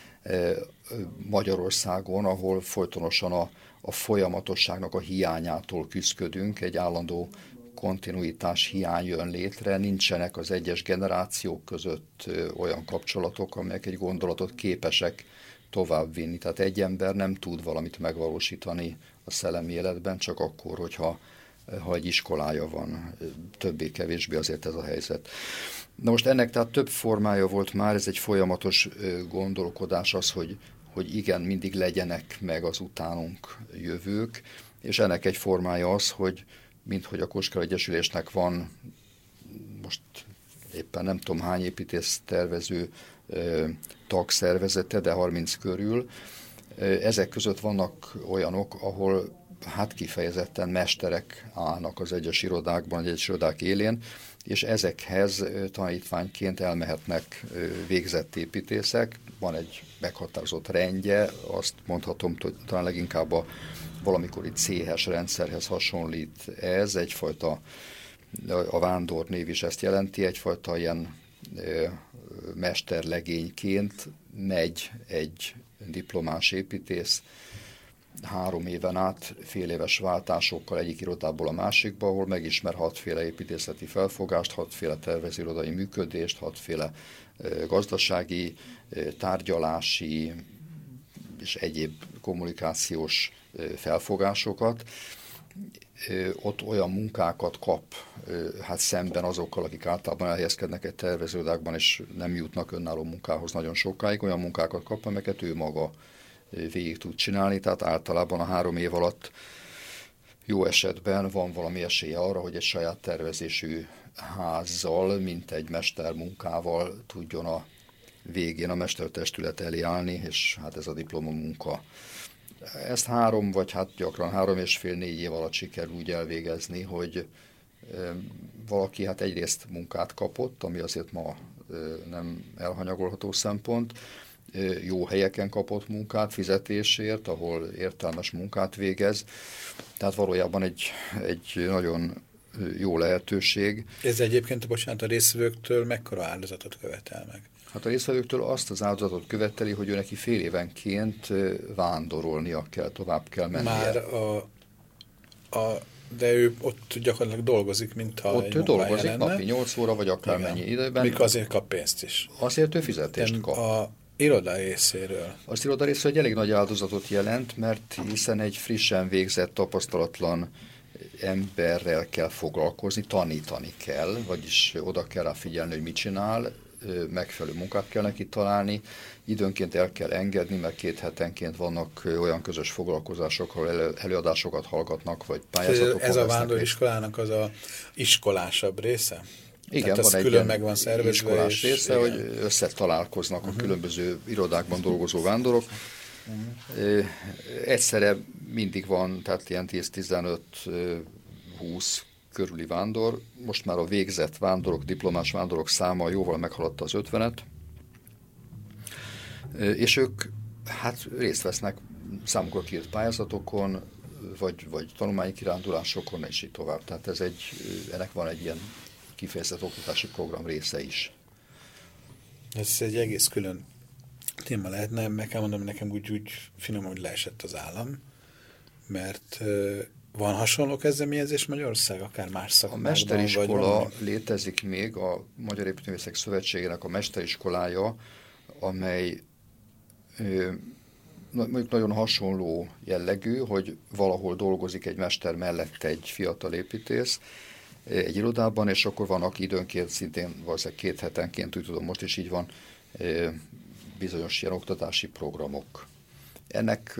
Magyarországon, ahol folytonosan a folyamatosságnak a hiányától küszködünk, egy állandó kontinuitás hiány jön létre, nincsenek az egyes generációk között olyan kapcsolatok, amelyek egy gondolatot képesek továbbvinni. Tehát egy ember nem tud valamit megvalósítani a szellemi életben, csak akkor, hogyha egy iskolája van, többé-kevésbé azért ez a helyzet. Na most ennek tehát több formája volt már, ez egy folyamatos gondolkodás az, hogy igen, mindig legyenek meg az utánunk jövők, és ennek egy formája az, hogy minthogy a Kossuth Egyesülésnek van most éppen nem tudom hány építész tervező tagszervezete, de 30 körül. Ezek között vannak olyanok, ahol hát kifejezetten mesterek állnak az egyes irodákban, egyes irodák élén, és ezekhez tanítványként elmehetnek végzett építészek. Van egy meghatározott rendje, azt mondhatom, hogy talán leginkább a valamikori céhes rendszerhez hasonlít ez, egyfajta, a vándor név is ezt jelenti, egyfajta ilyen mesterlegényként megy egy diplomás építész 3 éven át fél éves váltásokkal egyik irodából a másikba, ahol megismer 6 féle építészeti felfogást, 6 féle tervezőirodai működést, 6 féle gazdasági, tárgyalási és egyéb kommunikációs felfogásokat. Ott olyan munkákat kap, hát szemben azokkal, akik általában elhelyezkednek egy tervezőirodákban, és nem jutnak önálló munkához nagyon sokáig, olyan munkákat kap, amelyeket ő maga végig tud csinálni, tehát általában a 3 év alatt jó esetben van valami esélye arra, hogy egy saját tervezésű házzal, mint egy mestermunkával tudjon a végén a mestertestület elé állni, és hát ez a diplomamunka. Ezt 3 vagy hát gyakran 3,5-4 év alatt sikerül úgy elvégezni, hogy valaki hát egyrészt munkát kapott, ami azért ma nem elhanyagolható szempont, jó helyeken kapott munkát fizetésért, ahol értelmes munkát végez. Tehát valójában egy nagyon jó lehetőség. Ez egyébként, bocsánat, a résztvevőktől mekkora áldozatot követel meg? Hát a résztvevőktől azt az áldozatot követeli, hogy ő neki fél évenként vándorolnia kell, tovább kell mennie. Már de ő ott gyakorlatilag dolgozik, mintha ott ő dolgozik napi 8 óra, vagy akármennyi időben. Mikor azért kap pénzt is. Azért ő fizetést kap. A iroda részéről. Az iroda részéről egy elég nagy áldozatot jelent, mert hiszen egy frissen végzett, tapasztalatlan emberrel kell foglalkozni, tanítani kell, vagyis oda kell rá figyelni, hogy mit csinál, megfelelő munkát kell neki találni, időnként el kell engedni, mert 2 hetenként vannak olyan közös foglalkozások, ahol előadásokat hallgatnak, vagy pályázatokon. Ez a vándoriskolának az a iskolásabb része? Igen, van egy külön meg van szervezve iskolás része, hogy összetalálkoznak a különböző irodákban dolgozó vándorok. Egyszerre mindig van, tehát ilyen 10-15-20 körüli vándor. Most már a végzett vándorok, diplomás vándorok száma jóval meghaladta az 50-et. És ők hát részt vesznek számukra kiírt pályázatokon, vagy tanulmányi kirándulásokon, és így tovább. Tehát ennek van egy ilyen kifejezett oktatási program része is. Ez egy egész külön téma lehetne, meg kell mondanom, nekem úgy finom, hogy leesett az állam, mert van hasonló kezdeményezés Magyarország, akár más szakmákban? A mesteriskola létezik még, a Magyar Építőművészek Szövetségének a mesteriskolája, amely mondjuk nagyon hasonló jellegű, hogy valahol dolgozik egy mester mellett egy fiatal építész egy irodában, és akkor vannak időnként, szintén valószínűleg 2 hetenként, úgy tudom, most is így van, bizonyos ilyen oktatási programok. Ennek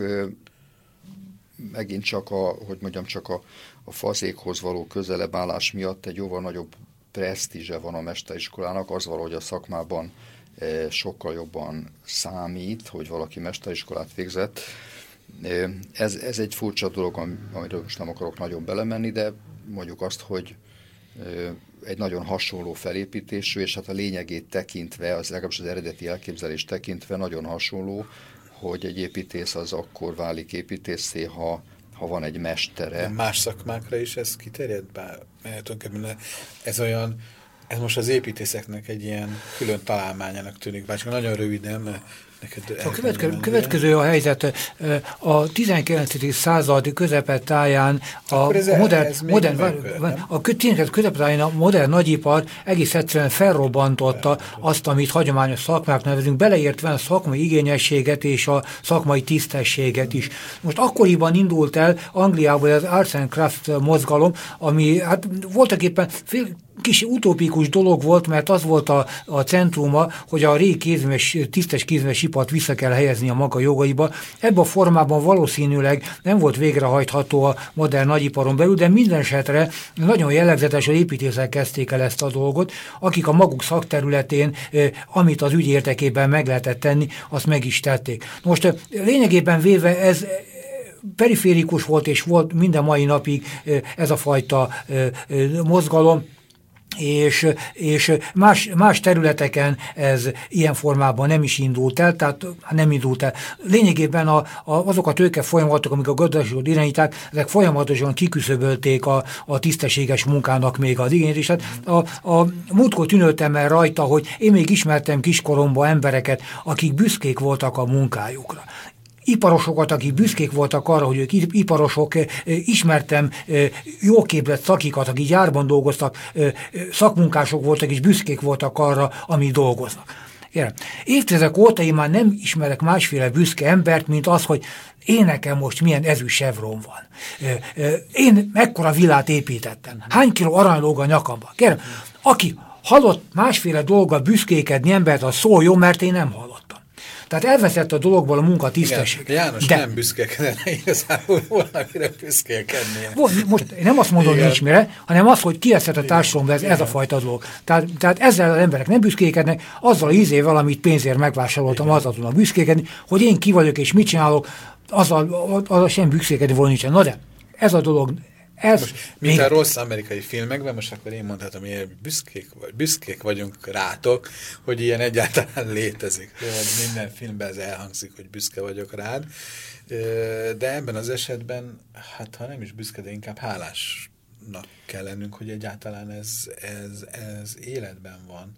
megint csak a fazékhoz való közelebb állás miatt egy jóval nagyobb presztízse van a mesteriskolának, az valahogy a szakmában sokkal jobban számít, hogy valaki mesteriskolát végzett. Ez egy furcsa dolog, amiről most nem akarok nagyon belemenni, de mondjuk azt, hogy egy nagyon hasonló felépítésű, és hát a lényegét tekintve, az legalábbis az eredeti elképzelést tekintve nagyon hasonló, hogy egy építész az akkor válik építészé, ha van egy mestere. De más szakmákra is ez kiterjed? Bár tulajdonképpen ez most az építészeknek egy ilyen külön találmányának tűnik, bár csak nagyon röviden, mert a következő a helyzet. A 19. század közepetáján a modern nagyipar egész egyszerűen felrobbantotta azt, amit hagyományos szakmák nevezünk, beleértve a szakmai igényességet és a szakmai tisztességet is. Most akkoriban indult el Angliában az Arts and Crafts mozgalom, ami hát voltaképpen kis utópikus dolog volt, mert az volt a centruma, hogy a régi kézműves, tisztes kézműves ipart vissza kell helyezni a maga jogaiba. Ebben a formában valószínűleg nem volt végrehajtható a modern nagyiparon belül, de minden esetre nagyon jellegzetes, hogy építészek kezdték el ezt a dolgot, akik a maguk szakterületén, amit az ügy érdekében meg lehetett tenni, azt meg is tették. Most lényegében véve ez periférikus volt, és volt minden mai napig ez a fajta mozgalom, és más területeken ez ilyen formában nem is indult el, tehát nem indult el. Lényegében azok a tőke folyamatok, amik a gazdaságot irányítják, ezek folyamatosan kiküszöbölték a tisztességes munkának még az igényét, és hát a múltkor tűnődtem el rajta, hogy én még ismertem kiskoromban embereket, akik büszkék voltak a munkájukra. Iparosokat, akik büszkék voltak arra, hogy ők iparosok, ismertem jó képzett szakikat, akik gyárban dolgoztak, szakmunkások voltak, és büszkék voltak arra, amit dolgoznak. Évtizedek óta én már nem ismerek másféle büszke embert, mint az, hogy én nekem most milyen ezüst chevron van. Én mekkora villát építettem. Hány kiló arany lóg a nyakamba. Kérem, aki hallott másféle dolga büszkékedni embert, az szóljon, mert én nem hallottam. Tehát elveszett a dologból a munka tisztesség. János nem büszkélkedne, igazából valamire büszkélkednie. Most én nem azt mondom, hogy nincs mire, hanem az, hogy kieszett a társadalomban ez a fajta dolog. Tehát ezzel az emberek nem büszkélkednek, azzal az ízével, amit pénzért megvásároltam, azzal tudnak büszkélkedni, hogy én ki vagyok és mit csinálok, azzal sem büszkélkedni volna nincsen. Na de, ez a dolog. Mint a rossz amerikai filmekben, most akkor én mondhatom, hogy büszkék vagyunk rátok, hogy ilyen egyáltalán létezik. Minden filmben ez elhangzik, hogy büszke vagyok rád. De ebben az esetben, hát ha nem is büszke, de inkább hálásnak kell lennünk, hogy egyáltalán ez életben van.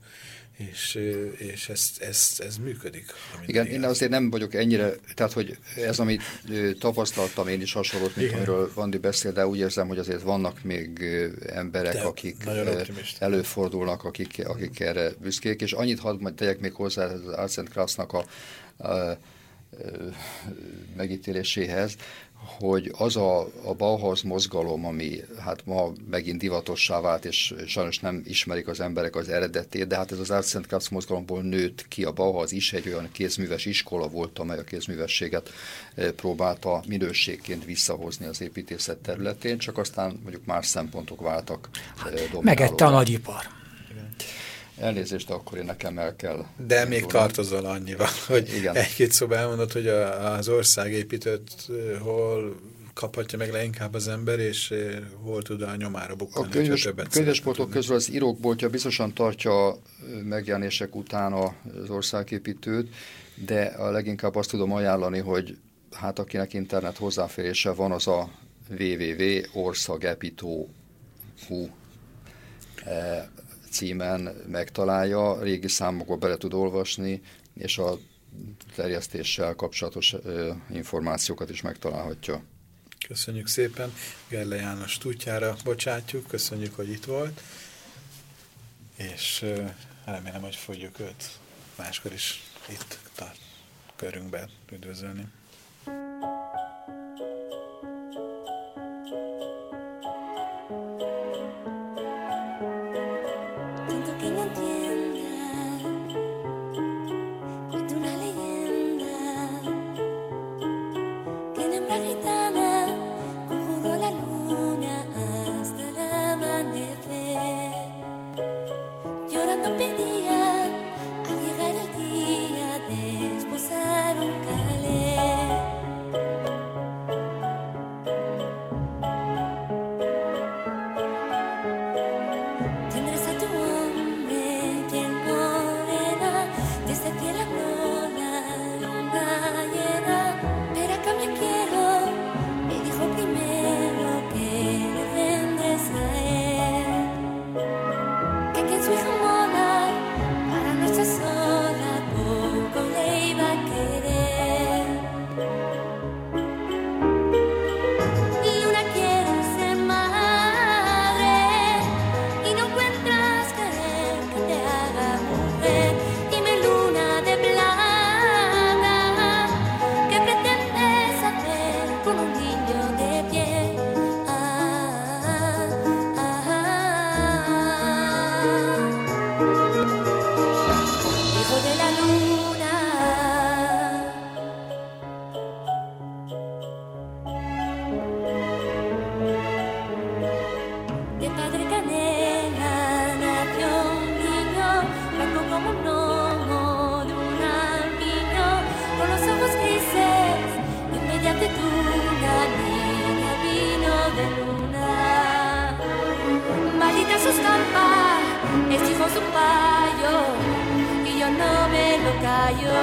És ez működik. Igen, én azért nem vagyok ennyire, tehát hogy ez, amit tapasztaltam én is hasonlót, mint amiről Vandi beszél, de úgy érzem, hogy azért vannak még emberek, akik előfordulnak, akik erre büszkék, és annyit hadd tegyek még hozzá az Arts and Crafts-nak a megítéléséhez, hogy az a Bauhaus mozgalom, ami hát ma megint divatossá vált, és sajnos nem ismerik az emberek az eredetét, de hát ez az Arts and Crafts mozgalomból nőtt ki. A Bauhaus is egy olyan kézműves iskola volt, amely a kézművességet próbálta minőségként visszahozni az építészet területén, csak aztán mondjuk más szempontok váltak dominálóvá. Megette a nagyipar. Elnézést, akkor én nekem el kell. De még tartozol annyival, hogy egy-két szóba elmondod, hogy az országépítőt hol kaphatja meg leginkább az ember, és hol tud a nyomára bukkani. A könyvesboltok közül az írókboltja biztosan tartja megjelenések után az országépítőt, de a leginkább azt tudom ajánlani, hogy hát akinek internet hozzáférése van, az a www.orszagepító.hu címen megtalálja, régi számokba bele tud olvasni, és a terjesztéssel kapcsolatos információkat is megtalálhatja. Köszönjük szépen, Gerle János útjára bocsátjuk, köszönjük, hogy itt volt, és remélem, hogy fogjuk őt máskor is itt körünkben üdvözölni. somos un payo y yo no me lo callo.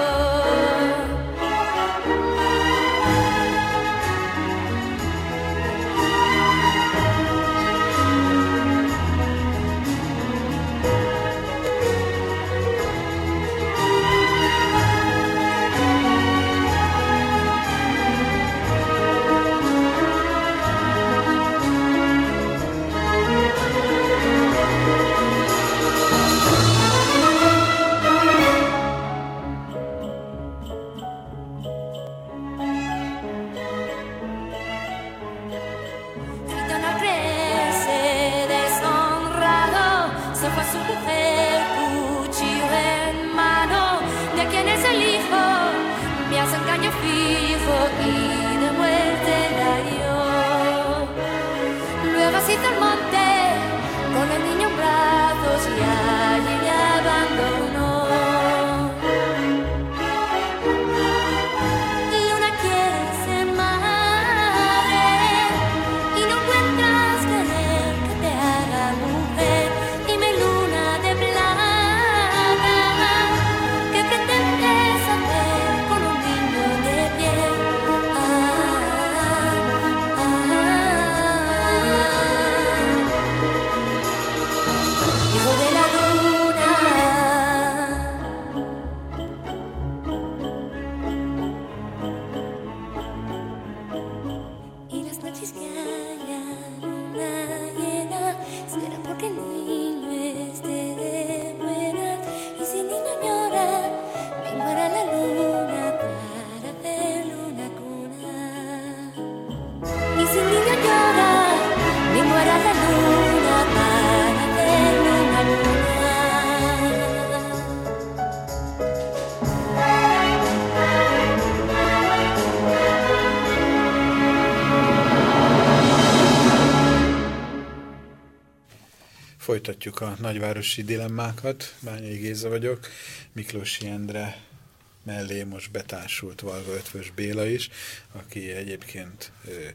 Folytatjuk a nagyvárosi dilemmákat. Bányai Géza vagyok, Miklósi Endre mellé most betársult Valga Ötvös Béla is, aki egyébként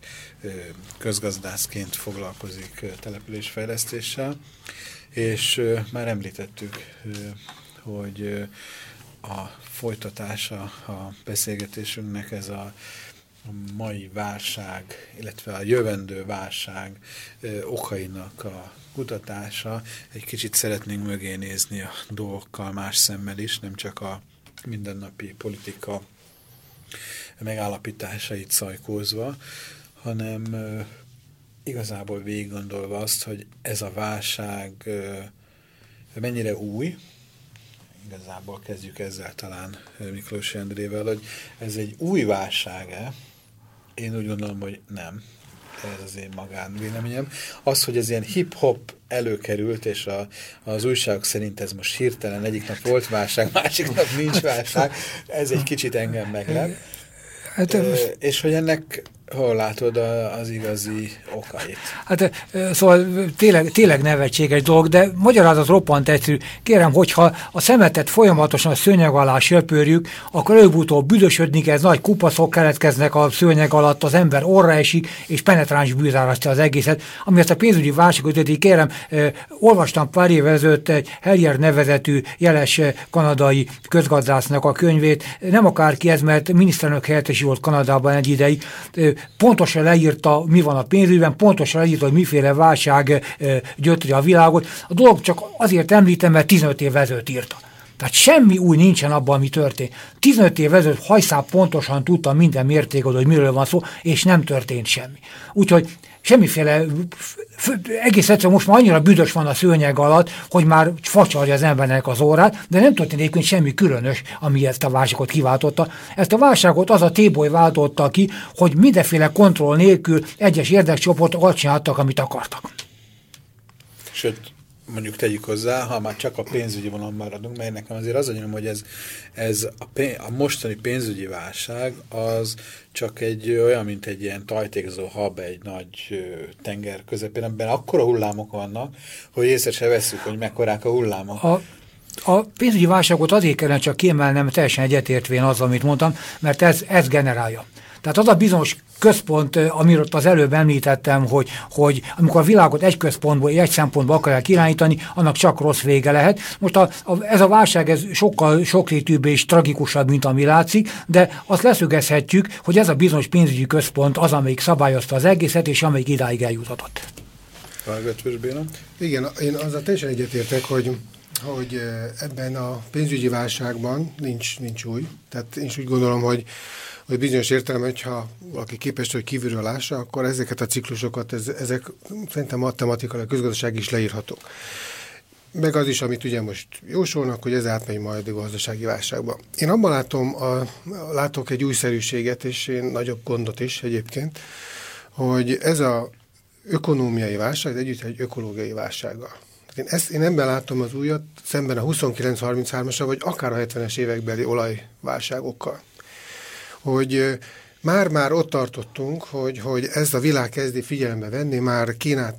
közgazdászként foglalkozik településfejlesztéssel, és már említettük, hogy a folytatása a beszélgetésünknek ez a mai válság, illetve a jövendő válság okainak a kutatása. Egy kicsit szeretnénk mögé nézni a dolgokkal más szemmel is, nem csak a mindennapi politika megállapításait szajkózva, hanem igazából végig gondolva azt, hogy ez a válság mennyire új. Igazából kezdjük ezzel talán Miklósi Endrével, hogy ez egy új válság-e? Én úgy gondolom, hogy nem. Ez az én magánvéleményem. Az, hogy ez ilyen hip-hop előkerült, és az újságok szerint ez most hirtelen egyik nap volt válság, másik nap nincs válság, ez egy kicsit engem meglep. Hát, és hogy ennek hol látod az igazi okait? Hát szóval tényleg nevetséges dolog, de magyarázat roppant egyszerű. Kérem, hogyha a szemetet folyamatosan a szőnyeg alá söpörjük, akkor előbb-utóbb büdösödni kezd, nagy kupaszok keletkeznek a szőnyeg alatt, az ember orra esik, és penetráns bűzárasztja az egészet. Ami ezt a pénzügyi válságot öti, kérem, olvastam pár évvel ezelőtt egy Hellier nevezetű jeles kanadai közgazdásznak a könyvét. Nem akárki ez, mert miniszterelnök helyettes volt Kanadában egy ideig. Pontosan leírta, mi van a pénzügyben, pontosan leírta, hogy miféle válság gyötri a világot. A dolog csak azért említem, mert 15 év ezelőtt írta. Tehát semmi új nincsen abban, ami történt. 15 év ezelőtt hajszál pontosan tudta minden mértékot, hogy miről van szó, és nem történt semmi. Úgyhogy semmiféle, egész egyszerűen most már annyira büdös van a szőnyeg alatt, hogy már facsarja az embernek az órát, de nem történt egyébként semmi különös, ami ezt a válságot kiváltotta. Ezt a válságot az a téboly váltotta ki, hogy mindenféle kontroll nélkül egyes érdekcsoportok azt csináltak, amit akartak. Sőt, mondjuk tegyük hozzá, ha már csak a pénzügyi vonalon maradunk, mert nekem azért az anyom, hogy ez a mostani pénzügyi válság az csak egy olyan, mint egy ilyen tajtékzó hab egy nagy tenger közepén, ebben akkora hullámok vannak, hogy észre se vesszük, hogy mekkorák a hullámok. A pénzügyi válságot azért kellene csak kiemelnem, teljesen egyetértvén azzal, amit mondtam, mert ez generálja. Tehát az a bizonyos központ, amiről az előbb említettem, hogy amikor a világot egy központból, egy szempontból akarják irányítani, annak csak rossz vége lehet. Most ez a válság ez sokkal sokrétűbb és tragikusabb, mint ami látszik, de azt leszögezhetjük, hogy ez a bizonyos pénzügyi központ az, amelyik szabályozta az egészet, és amelyik idáig eljutatott. Vágatvös Béla? Igen, én azzal teljesen egyetértek, hogy ebben a pénzügyi válságban nincs új. Tehát én is úgy gondolom, hogy bizonyos értelemben, hogyha valaki képes, hogy kívülről lássa, akkor ezeket a ciklusokat, ezek szerintem matematikailag, közgazdaság is leírhatók. Meg az is, amit ugye most jósolnak, hogy ez átmegy majd a gazdasági válságba. Én abban látok egy újszerűséget, és én nagyobb gondot is egyébként, hogy ez az ökonómiai válság együtt egy ökológiai válsággal. Én ebben látom az újat szemben a 29-33-asra, vagy akár a 70-es évekbeli olajválságokkal. Hogy már ott tartottunk, hogy ez a világ kezdi figyelembe venni, már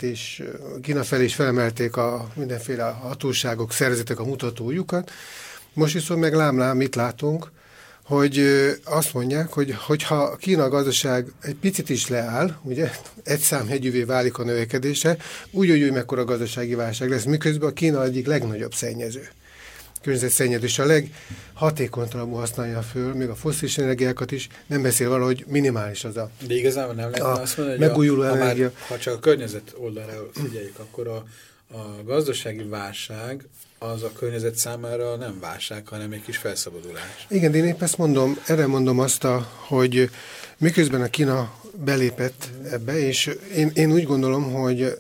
Kína felé is felemelték a mindenféle hatóságok, szervezetek a mutatójukat. Most viszont meg lám mit látunk, hogy azt mondják, hogy ha a Kína gazdaság egy picit is leáll, ugye, egy számhegyűvé válik a növekedése, úgy mekkora gazdasági válság lesz, miközben a Kína egyik legnagyobb szennyező. Környezetszennyező, és a leghatékonytalabbul használja föl, még a fosszilis energiákat is, nem beszél valahogy minimális az a... De igazából nem lehetne azt mondani, hogy megújuló energia. Ha csak a környezet oldalra figyeljük, akkor a gazdasági válság az a környezet számára nem válság, hanem egy kis felszabadulás. Igen, de én épp ezt mondom, erre mondom azt, hogy miközben a Kína belépett ebbe, és én úgy gondolom, hogy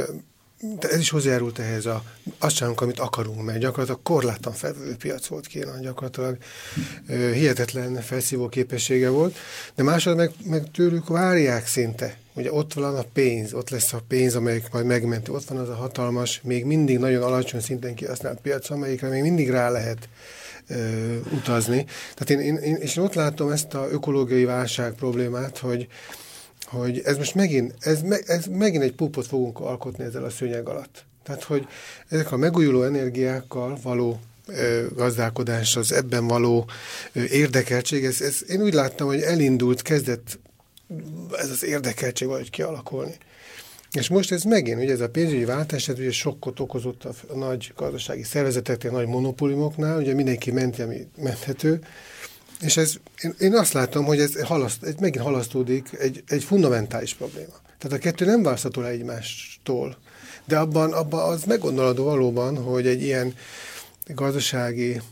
de ez is hozzájárult ehhez azt csinálunk, amit akarunk, mert gyakorlatilag korlátlan felvevő piac volt Kína, gyakorlatilag hihetetlen felszívó képessége volt, de másod meg tőlük várják szinte. Ugye ott van a pénz, ott lesz a pénz, amelyik majd megmenti, ott van az a hatalmas, még mindig nagyon alacsony szinten kihasznált piac, amelyikre még mindig rá lehet utazni. Tehát én ott látom ezt az ökológiai válság problémát, hogy ez most megint egy pupot fogunk alkotni ezzel a szőnyeg alatt. Tehát, hogy ezek a megújuló energiákkal való gazdálkodás, az ebben való érdekeltség, én úgy láttam, hogy kezdett ez az érdekeltség valahogy kialakulni. És most ez megint, ugye ez a pénzügyi váltás, ez ugye sokkot okozott a nagy gazdasági szervezeteknél, a nagy monopóliumoknál, ugye mindenki menti, ami menthető, és én azt látom, hogy ez megint halasztódik egy fundamentális probléma. Tehát a kettő nem választható le egymástól. De abban az meggondolható valóban, hogy egy ilyen gazdasági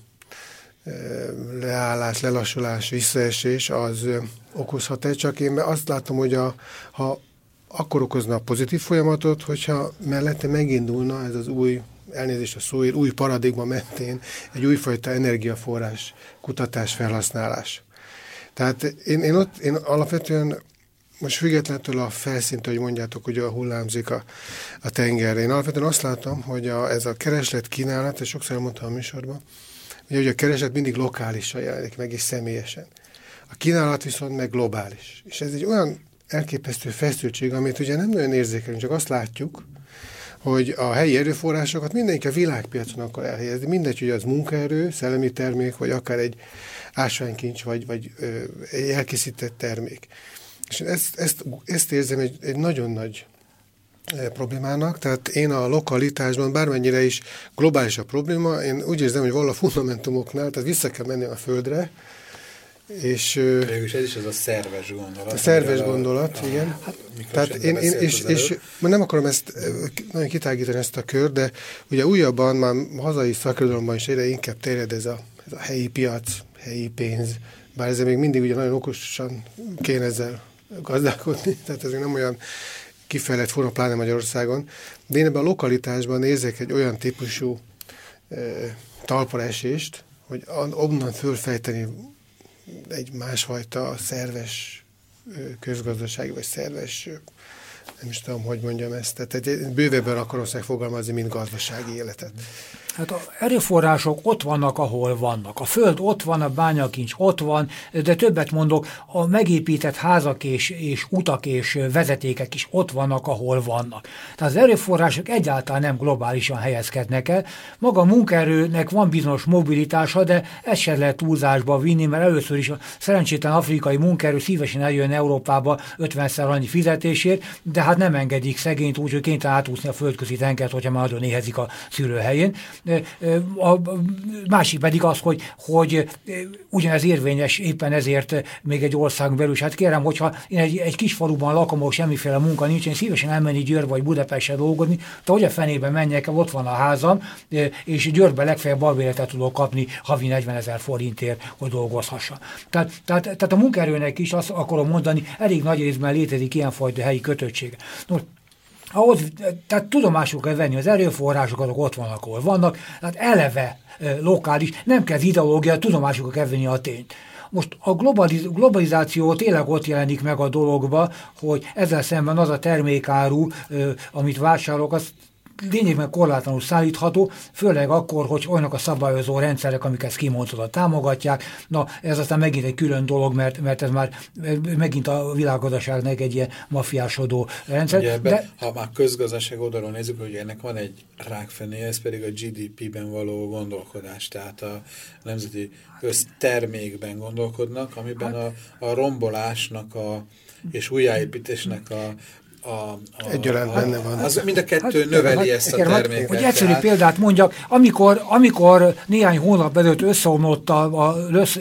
leállás, lelassulás, visszaesés az okozhat-e, csak én azt látom, hogy ha akkor okozna a pozitív folyamatot, hogyha mellette megindulna ez az új, elnézést a szóért, új paradigma mentén egy újfajta energiaforrás, kutatás, felhasználás. Tehát én alapvetően most függetlenül a felszíntől, hogy mondjátok, hogy a hullámzik a tengerre. Én alapvetően azt látom, hogy ez a kereslet kínálat, és sokszor mondtam a műsorban, hogy a kereslet mindig lokálisan jelenik meg, és személyesen. A kínálat viszont meg globális. És ez egy olyan elképesztő feszültség, amit ugye nem nagyon érzékelünk, csak azt látjuk, hogy a helyi erőforrásokat mindenki a világpiacon akar elhelyezni. Mindegy, hogy az munkaerő, szellemi termék, vagy akár egy ásványkincs, vagy egy elkészített termék. És ezt érzem egy nagyon nagy problémának, tehát én a lokalitásban, bármennyire is globális a probléma, én úgy érzem, hogy valahol a fundamentumoknál, tehát vissza kell menni a földre, és ez is az a szerves gondolat. A szerves gondolat, igen. Tehát és nem akarom ezt nagyon kitágítani ezt a kör, de ugye újabban, már hazai szakirodalomban is egyre inkább terjed ez a helyi piac, helyi pénz, bár ezzel még mindig ugye nagyon okosan kéne ezzel gazdálkodni, tehát ez nem olyan kifejlett forma, pláne Magyarországon, de én ebben a lokalitásban érzek egy olyan típusú talpraesést, hogy onnan fölfejteni egy másfajta szerves közgazdasági, vagy szerves, nem is tudom, hogy mondjam ezt, tehát bővebben akarom fogalmazni, mint gazdasági életet. Hát az erőforrások ott vannak, ahol vannak. A föld ott van, a bányakincs ott van, de többet mondok, a megépített házak és utak és vezetékek is ott vannak, ahol vannak. Tehát az erőforrások egyáltalán nem globálisan helyezkednek el. Maga a munkaerőnek van bizonyos mobilitása, de ezt sem lehet túlzásba vinni, mert először is a szerencsétlen afrikai munkaerő szívesen eljön Európába 50-szer annyi fizetésért, de hát nem engedik szegényt úgy, hogy kénytelen átúszni a földközi tengert, hogyha már nagyon éhezik a szülőhelyén. A másik pedig az, hogy ugyanez érvényes, éppen ezért még egy országon belül. Hát kérem, hogyha én egy kis faluban lakom, ahol semmiféle munka nincs, én szívesen elmenni Győrbe vagy Budapestre dolgozni, de hogy a fenében menjek, ott van a házam, és Győrbe legfeljebb albéletet tudok kapni havi 40 000 forintért, hogy dolgozhassa. Tehát a munkaerőnek is azt akarom mondani, elég nagy részben létezik ilyenfajta helyi kötöttsége. Tehát tudomásul kell venni, az erőforrások azok ott vannak, ahol vannak, tehát eleve lokális, nem kell az ideológia, tudomásul kell venni a tényt. Most a globalizáció tényleg ott jelenik meg a dologba, hogy ezzel szemben az a termékáru, amit vásárolok, az lényegben korlátlanul szállítható, főleg akkor, hogy olyanok a szabályozó rendszerek, amik ezt kimondottan támogatják. Na, ez aztán megint egy külön dolog, mert ez már megint a világgazdaságnak egy ilyen mafiásodó rendszer. Ugye ebben, ha már közgazdaság oldalon nézzük, hogy ennek van egy rákfenéje, ez pedig a GDP-ben való gondolkodás, tehát a nemzeti össztermékben gondolkodnak, amiben a rombolásnak és újjáépítésnek egyaránt benne van. Az mind a kettő növeli ezt a terméket. Hogy egyszerű példát mondjak, amikor néhány hónap előtt összeomlott a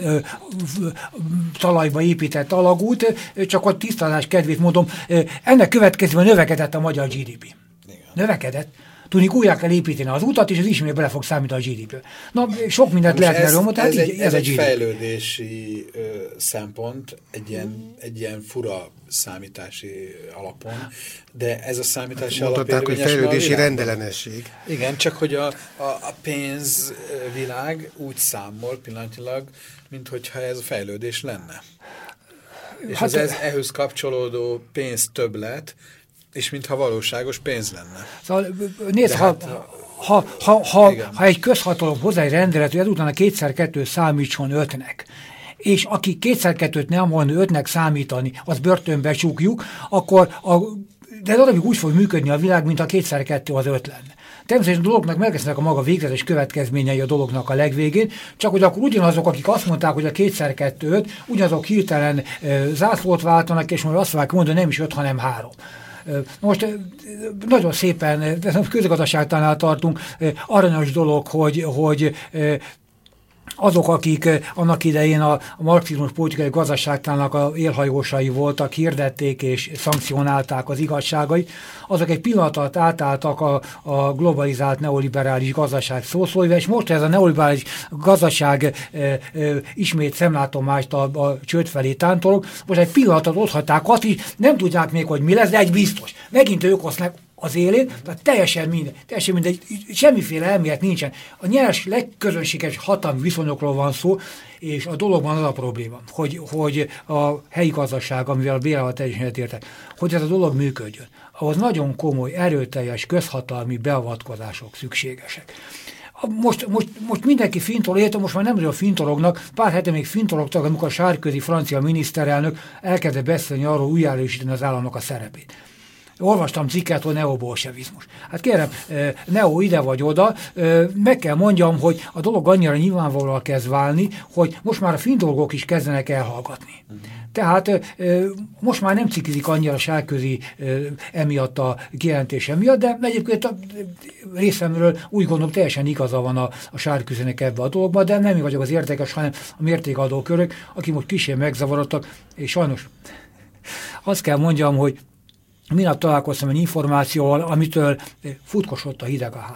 talajba épített alagút, csak a tisztázás kedvét mondom, ennek következően növekedett a magyar GDP. Igen. Növekedett. Tudni, újjá kell építeni az utat, és az ismét bele fog számítani a GDP-ből. Na, sok mindent lehet erről, tehát ez egy fejlődési szempont, egy ilyen fura számítási alapon, de ez a számítási alap mondhatnák, hogy fejlődési rendellenesség. Igen, csak hogy a pénzvilág úgy számol pillanatilag, minthogyha ez a fejlődés lenne. És hát az ehhez kapcsolódó pénztöbblet, és mintha valóságos pénz lenne. Szóval nézd, ha egy közhatalom hozzá egy rendelet, hogy ezután a 2x2 számítson 5-nek, és aki 2x2-t nem van 5-nek számítani, az börtönbe csukjuk, akkor de darabig úgy fog működni a világ, mint a 2x2 az 5 lenne. Természetesen a dolognak meg lesznek a maga végzetes következményei a dolognak a legvégén, csak hogy akkor ugyanazok, akik azt mondták, hogy a 2x2 5, ugyanazok hirtelen zászlót váltanak, és majd azt fogják mondani, nem is 5, hanem 3. Most nagyon szépen, közgazdaságtánál tartunk, aranyos dolog, hogy azok, akik annak idején a marxizmus politikai gazdaságtának a élhajósai voltak, hirdették és szankcionálták az igazságait, azok egy pillanat alatt átálltak a globalizált neoliberális gazdaság szószóival, és most ez a neoliberális gazdaság ismét szemlátomást a csőd felé tántolog, most egy pillanat alatt otthagyták azt is, nem tudják még, hogy mi lesz, de egy biztos. Megint ők osznak az élén, tehát teljesen mindegy, semmiféle elmélet nincsen. A nyers, legközönséges hatalmi viszonyokról van szó, és a dologban az a probléma, hogy a helyi gazdaság, amivel a Bélával teljesen értek, hogy ez a dolog működjön. Ahhoz nagyon komoly, erőteljes közhatalmi beavatkozások szükségesek. Most mindenki fintol, értem, most már nem nagyon fintorognak, pár hete még fintorogtak, amikor a Sárközi francia miniszterelnök elkezdett beszélni arról, újjáerősíteni az államnak a szerepét. Olvastam cikket, hogy neobolsevizmus. Hát kérem, neo ide vagy oda, meg kell mondjam, hogy a dolog annyira nyilvánvalóan kezd válni, hogy most már a finn dolgok is kezdenek elhallgatni. Tehát most már nem cikizik annyira a Sárközi emiatt a kijelentése miatt, de egyébként a részemről úgy gondolom, teljesen igaza van a Sárközinek ebbe a dologba, de nem mi vagyok az érdekes, hanem a mértékadó körök, akik most kicsit megzavarodtak, és sajnos azt kell mondjam, hogy minap találkoztam egy információval, amitől futkosott a hideg a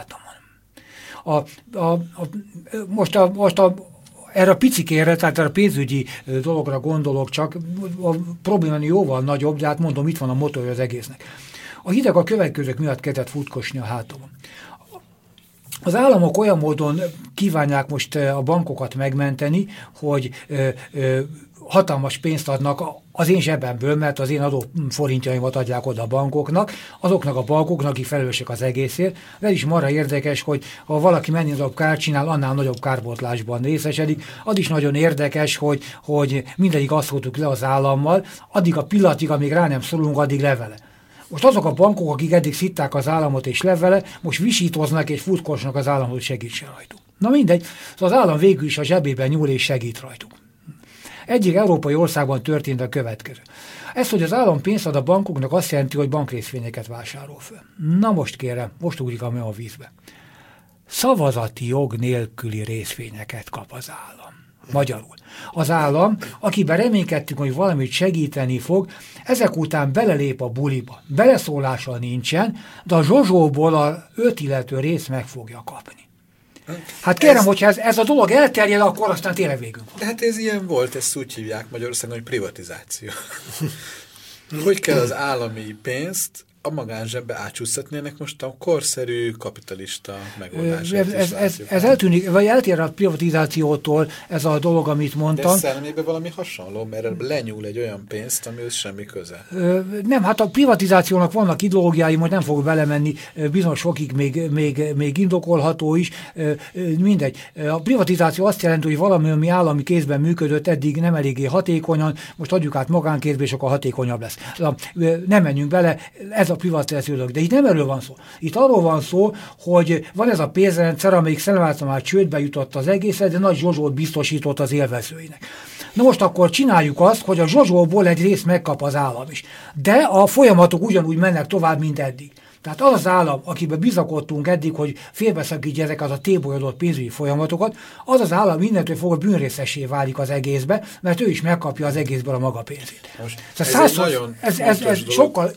hátamon. Most erre a picikére, tehát erre a pénzügyi dologra gondolok csak, a probléma jóval nagyobb, de hát mondom, itt van a motorja az egésznek. A hideg a következők miatt kezdett futkosni a hátamon. Az államok olyan módon kívánják most a bankokat megmenteni, hogy hatalmas pénzt adnak az én zsebemből, mert az én adó forintjaimat adják oda a bankoknak, azoknak a bankoknak, akik felelősek az egészért. Ez is marha érdekes, hogy ha valaki mennyire nagyobb kárt csinál, annál nagyobb kárbotlásban részesedik. Az is nagyon érdekes, hogy mindegyik azt szóltuk le az állammal, addig a pillanatig, amíg rá nem szólunk, addig levele. Most azok a bankok, akik eddig szitták az államot és levele, most visítoznak és futkosnak az államot, hogy segítsen rajtuk. Na mindegy, szóval az állam végül is a zsebében nyúl és segít rajtuk. Egyik európai országban történt a következő. Ez, hogy az állam pénzt ad a bankoknak, azt jelenti, hogy bankrészvényeket vásárol föl. Na most kérem, most ugrik a vízbe. Szavazati jog nélküli részvényeket kap az állam. Magyarul. Az állam, akiben reménykedtünk, hogy valamit segíteni fog, ezek után belelép a buliba. Beleszólása nincsen, de a zsozsóból a 5 illető részt meg fogja kapni. Hát kérem, hogyha ez a dolog elterjed, akkor aztán tényleg végünk van. De hát ez ilyen volt, ezt úgy hívják Magyarországon, hogy privatizáció. Hogy kell az állami pénzt a magánzsebbe átsúsztatni, ennek most a korszerű kapitalista megoldás. Ez eltűnik, vagy eltér a privatizációtól ez a dolog, amit mondtam. De szellemében valami hasonló, mert lenyúl egy olyan pénzt, amihez semmi köze. Nem, hát a privatizációnak vannak ideológiái, majd nem fog belemenni, bizonyos sokig még indokolható is, mindegy. A privatizáció azt jelenti, hogy valami, ami állami kézben működött, eddig nem eléggé hatékonyan, most adjuk át magánkézbe, és akkor hatékonyabb lesz. Nem menjünk bele, ez a privatizáció, de itt nem erről van szó. Itt arról van szó, hogy van ez a pénzrendszer, amelyik szemmeltem már csődbe jutott az egészet, de nagy zsozsót biztosított az élvezőinek. Na most akkor csináljuk azt, hogy a zsozsóból egy részt megkap az állam is. De a folyamatok ugyanúgy mennek tovább, mint eddig. Tehát az az állam, akiben bizakodtunk eddig, hogy félbeszakítja ezeket a tébolyodott pénzügyi folyamatokat, az az állam mindentől fogva bűnrészessé válik az egészbe, mert ő is megkapja az egészből a maga pénzét. Ez sokkal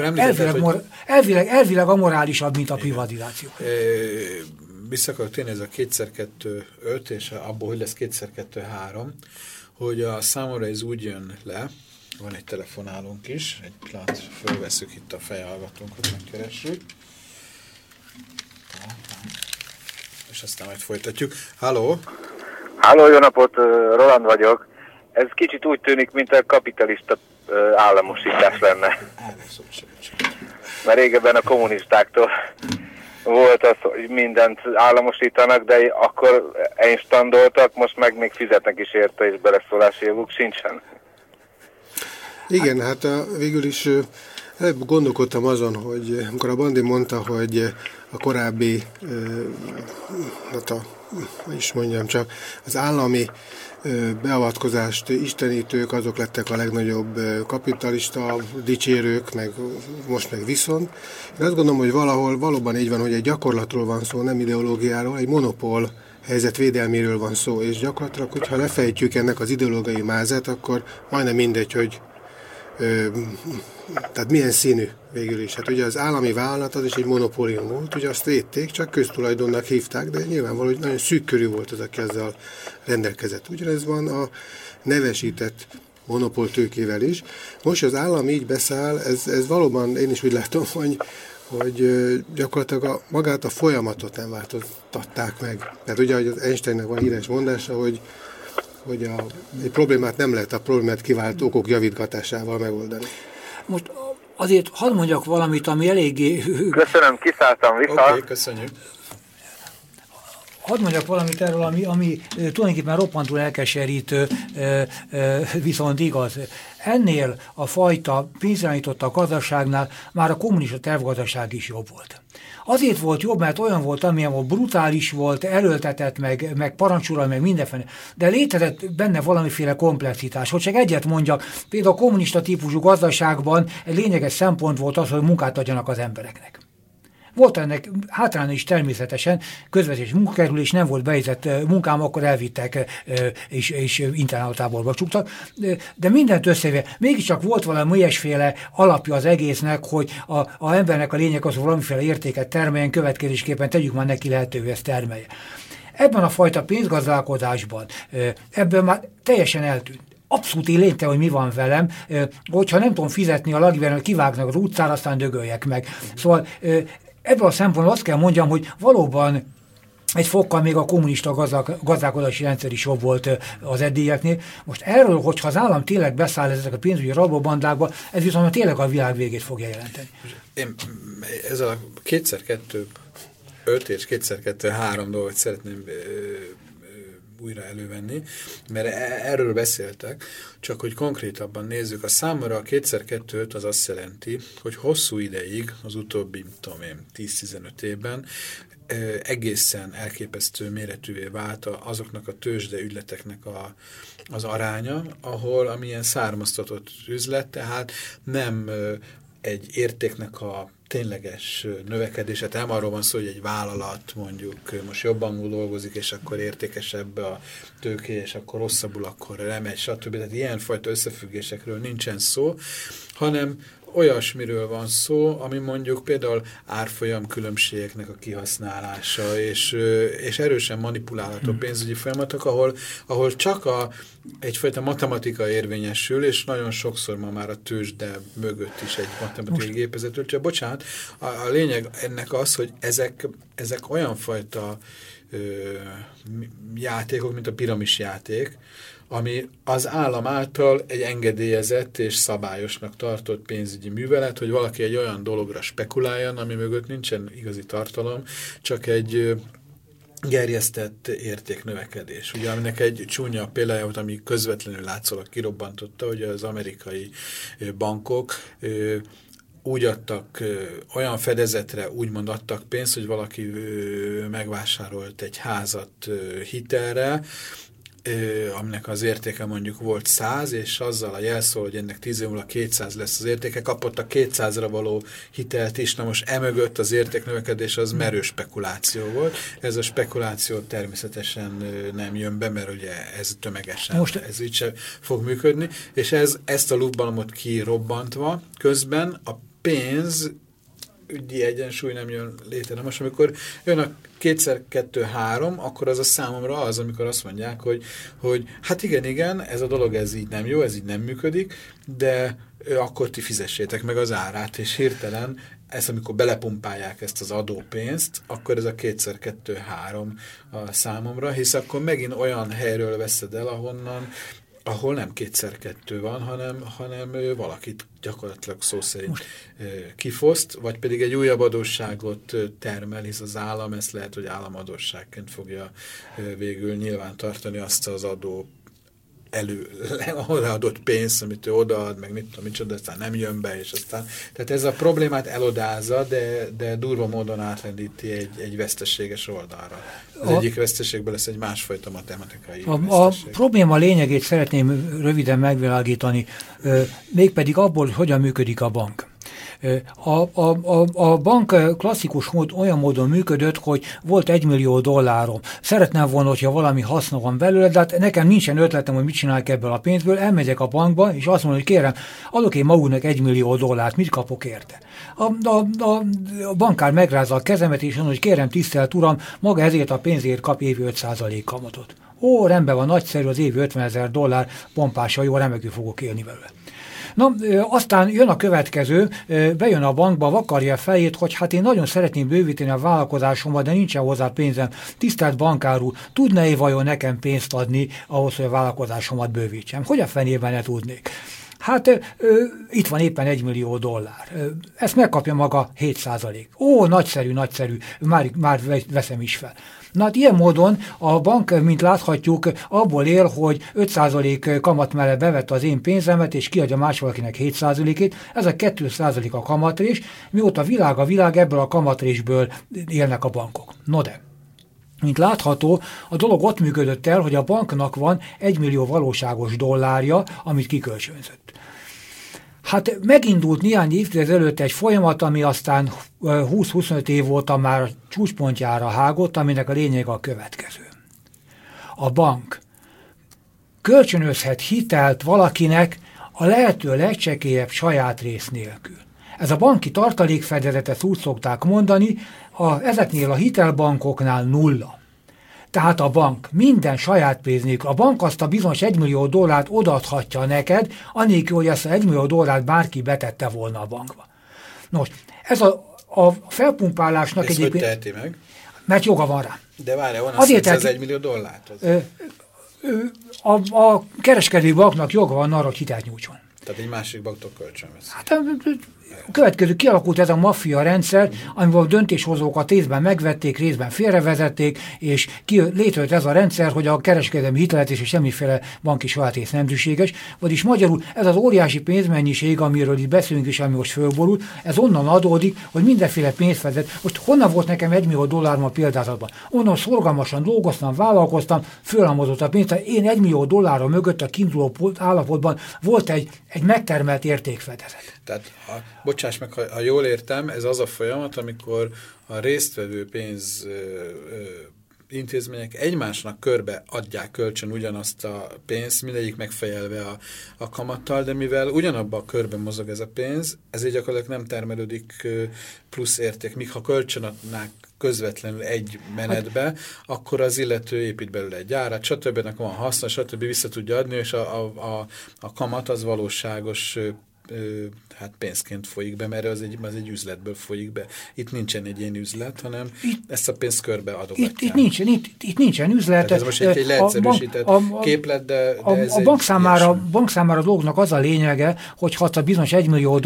elvileg amorálisabb, mint a privatizáció. Vissza akarok térni, ez a 2x2 5, és abból, hogy lesz 2x2 3, hogy a számomra ez úgy jön le, van egy telefonálónk is, egy pillanat, fölveszük itt a fejhallgatónkat, megkeressük. És aztán majd folytatjuk. Halló! Halló, jó napot, Roland vagyok. Ez kicsit úgy tűnik, mint a kapitalista államosítás lenne. Mert régebben a kommunistáktól volt az, hogy mindent államosítanak, de akkor einstandoltak, most meg még fizetnek is érte, és beleszólási joguk sincsen. Igen, hát végül is gondolkodtam azon, hogy amikor a Bandi mondta, hogy a korábbi, is mondjam csak, az állami beavatkozást istenítők, azok lettek a legnagyobb kapitalista dicsérők, meg most meg viszont. Én azt gondolom, hogy valahol valóban így van, hogy egy gyakorlatról van szó, nem ideológiáról, egy monopól helyzet védelméről van szó, és gyakorlatilag, hogyha lefejtjük ennek az ideológiai mázát, akkor majdnem mindegy, hogy tehát milyen színű végül is. Hát ugye az állami vállalat az is egy monopólium volt, ugye azt védték, csak köztulajdonnak hívták, de nyilvánvaló, hogy nagyon szűk körű volt az, aki ezzel rendelkezett. Ugyanez van a nevesített monopóltőkével is. Most az állam így beszáll, ez valóban, én is úgy látom, hogy gyakorlatilag magát a folyamatot nem változtatták meg. Tehát ugye, hogy az Einsteinnek van híres mondása, hogy egy problémát nem lehet a problémát kivált okok javítgatásával megoldani. Most azért hadd mondjak valamit, ami eléggé... Köszönöm, kiszálltam vissza. Oké, köszönjük. Hadd mondjak valamit erről, ami tulajdonképpen roppantul elkeserítő, viszont igaz. Ennél a fajta pénzirányított a gazdaságnál már a kommunista tervgazdaság is jobb volt. Azért volt jobb, mert olyan volt, amilyen volt, brutális volt, erőltetett, meg parancsolal, meg mindenféle, de létezett benne valamiféle komplexitás. Hogy csak egyet mondjak, például a kommunista típusú gazdaságban egy lényeges szempont volt az, hogy munkát adjanak az embereknek. Volt ennek hátránya is természetesen, közvetés munkakerülés, nem volt bejegyzett munkám, akkor elvittek és internáltáborba csuktak, de mindent összevéve, mégiscsak volt valami ilyesféle alapja az egésznek, hogy a embernek a lényeg az, hogy valamiféle értéket termeljen, következésképpen tegyük már neki lehetővé, ezt termelje. Ebben a fajta pénzgazdálkodásban, ebből már teljesen eltűnt. Abszolút lénytelen, hogy mi van velem, hogyha nem tudom fizetni a lagivernek, kivágnak az utcára, aztán dögöljek meg. Szóval ebből a szempontból azt kell mondjam, hogy valóban egy fokkal még a kommunista gazdálkodási rendszer is jobb volt az eddieknél. Most erről, hogyha az állam tényleg beszáll ezek a pénzügyi rablóbandákba, ez viszont tényleg a világ végét fogja jelenteni. Én ezzel a 2x2 5 és 2x2 dolgot szeretném újra elővenni, mert erről beszéltek, csak hogy konkrétabban nézzük, a számomra a 2x2 az azt jelenti, hogy hosszú ideig, az utóbbi, 10-15 évben egészen elképesztő méretűvé vált azoknak a tőzsde ügyleteknek az aránya, ahol amilyen származtatott üzlet, tehát nem egy értéknek a tényleges növekedése, nem arról van szó, hogy egy vállalat mondjuk most jobban dolgozik, és akkor értékesebb a tőké, és akkor rosszabbul akkor lemegy, stb. Tehát ilyenfajta összefüggésekről nincsen szó, hanem olyasmiről van szó, ami mondjuk például árfolyam különbségeknek a kihasználása, és erősen manipulálható pénzügyi folyamatok, ahol csak egyfajta matematika érvényesül, és nagyon sokszor ma már a tőzsde mögött is egy matematikai gépezetről. Csak bocsánat, a lényeg ennek az, hogy ezek olyan fajta játékok, mint a piramis játék, ami az állam által egy engedélyezett és szabályosnak tartott pénzügyi művelet, hogy valaki egy olyan dologra spekuláljon, ami mögött nincsen igazi tartalom, csak egy gerjesztett értéknövekedés. Ugye, aminek egy csúnya példája volt, ami közvetlenül látszólag kirobbantotta, hogy az amerikai bankok úgy adtak, olyan fedezetre úgymond adtak pénzt, hogy valaki megvásárolt egy házat hitelre, aminek az értéke mondjuk volt 100, és azzal a jelszól, hogy ennek 10 év múlva 200 lesz az értéke, kapott a 200-ra való hitelt is. Na most emögött az értéknövekedés az merő spekuláció volt. Ez a spekuláció természetesen nem jön be, mert ugye ez tömegesen, ez így sem fog működni, és ezt a lupbalomot kirobbantva közben a pénz ügyi egyensúly nem jön létre. Most amikor jön a 2x2 akkor az a számomra az, amikor azt mondják, hogy hát igen, ez a dolog ez így nem jó, ez így nem működik, de akkor ti fizessétek meg az árát, és hirtelen ezt, amikor belepumpálják ezt az adópénzt, akkor ez a 2x2 a számomra, hisz akkor megint olyan helyről veszed el, ahol nem 2x2 van, hanem valakit gyakorlatilag szó szerint kifoszt, vagy pedig egy újabb adósságot termel, hisz az állam ezt lehet, hogy államadósságként fogja végül nyilván tartani azt az adó odaadott pénzt, amit ő odaad, meg mit tudom, micsoda, aztán nem jön be, és aztán... Tehát ez a problémát elodázza, de durva módon átlendíti egy veszteséges oldalra. Az egyik veszteségből lesz egy másfajta matematikai veszteség. A probléma lényegét szeretném röviden megvilágítani, mégpedig abból, hogy hogyan működik a bank. A bank klasszikus olyan módon működött, hogy volt $1 millió. Szeretném volna, hogyha valami haszna van belőle, de hát nekem nincsen ötletem, hogy mit csinálják ebből a pénzből. Elmegyek a bankba, és azt mondom, hogy kérem, adok én magunknak $1 millió, mit kapok érte? A bankár megrázza a kezemet, és mondja, hogy kérem, tisztelt uram, maga ezért a pénzért kap évi 5% kamatot. Ó, rendben van, nagyszerű, az évi $50 000, pompással jó, remekül fogok élni belőle. Na, aztán jön a következő, bejön a bankba, vakarja a fejét, hogy hát én nagyon szeretném bővíteni a vállalkozásomat, de nincsen hozzá pénzem. Tisztelt bankár úr, tudna-e vajon nekem pénzt adni ahhoz, hogy a vállalkozásomat bővítsem? Hogy a fenében ne tudnék? Hát itt van éppen $1 millió. Ezt megkapja maga 7%. Ó, nagyszerű, már veszem is fel. Na hát ilyen módon a bank, mint láthatjuk, abból él, hogy 5% kamat mellett bevette az én pénzemet, és kiadja más valakinek 7%-ét, ez a 2% a kamatrés, mióta a világ, ebből a kamatrésből élnek a bankok. No de, mint látható, a dolog ott működött el, hogy a banknak van $1 millió valóságos dollárja, amit kikölcsönzött. Hát megindult néhány évtized előtt egy folyamat, ami aztán 20-25 év óta már csúcspontjára hágott, aminek a lényeg a következő. A bank kölcsönözhet hitelt valakinek a lehető legcsekélyebb saját rész nélkül. Ez a banki tartalékfedezetet úgy szokták mondani, ezeknél a hitelbankoknál 0. Tehát a bank minden saját pénz nélkül, a bank azt a bizonyos $1 millió odaadhatja neked, anélkül, hogy ezt a $1 millió bárki betette volna a bankba. Nos, ez a felpumpálásnak egyébként... Ezt hogy teheti meg? mert joga van rá. De várja, onnan Azért az $1 millió? A kereskedő banknak joga van arra, hogy hitelt nyújtson. Tehát egy másik banktól kölcsön vesz. Hát a következő kialakult ez a maffia rendszer, amivel a döntéshozókat részben megvették, részben félrevezették, és létrejött ez a rendszer, hogy a kereskedelmi hitelezés és semmiféle banki sajátész nem szükséges. Vagyis magyarul ez az óriási pénzmennyiség, amiről itt beszélünk és ami most fölborult, ez onnan adódik, hogy mindenféle pénzt vezet. Most honnan volt nekem $1 millió a példázatban? Onnan szorgalmasan dolgoztam, vállalkoztam, fölhalmozott a pénzt. Én $1 millió mögött a kiinduló állapotban volt egy megtermelt értékfedezet. Tehát, bocsáss meg, ha jól értem, ez az a folyamat, amikor a résztvevő pénz intézmények egymásnak körbe adják kölcsön ugyanazt a pénzt, mindegyik megfejelve a kamattal, de mivel ugyanabban a körben mozog ez a pénz, ezért gyakorlatilag nem termelődik plusz érték. Míg ha kölcsön adnák közvetlenül egy menetbe, akkor az illető épít belőle egy gyárat, stb. Ennek van haszna, stb. Vissza tudja adni, és a kamat az valóságos hát pénzként folyik be, mert az egy üzletből folyik be. Itt nincsen egy ilyen üzlet, hanem ezt a pénzt körbe adogatják. Itt nincsen üzlet. Tehát ez most egy leegyszerűsített képlet, de ez a bank számára a dolognak az a lényege, hogy ha a bizonyos $1 millió,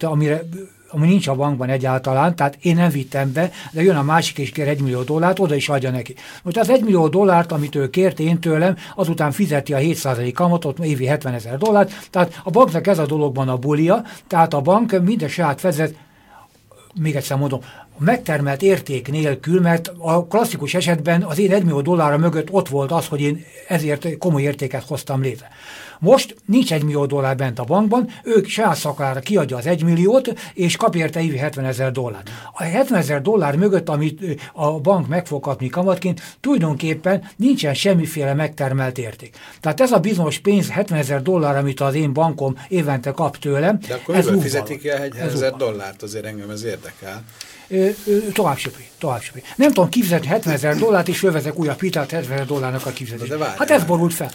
ami nincs a bankban egyáltalán, tehát én nem vittem be, de jön a másik és kér $1 millió, oda is adja neki. Most az $1 millió, amit ő kért én tőlem, azután fizeti a 7% kamatot, évi $70,000, tehát a banknak ez a dologban a bulia, tehát a bank minden saját fedezet, még egyszer mondom, a megtermelt érték nélkül, mert a klasszikus esetben az én $1 millió mögött ott volt az, hogy én ezért komoly értéket hoztam létre. Most nincs $1 millió bent a bankban, ők saját szaklára kiadja az $1 milliót, és kap érte évi $70,000. A $70,000 mögött, amit a bank meg fog kapni kamatként, tulajdonképpen nincsen semmiféle megtermelt érték. Tehát ez a bizonyos pénz, $70,000, amit az én bankom évente kap tőlem, de akkor miből fizetik el $70,000? Azért engem ez érdekel. Tovább söpri. Nem tudom kifizetni $70,000 és fölvezek újabb hitelt $70,000 a kifizetés. Hát ez borult fel.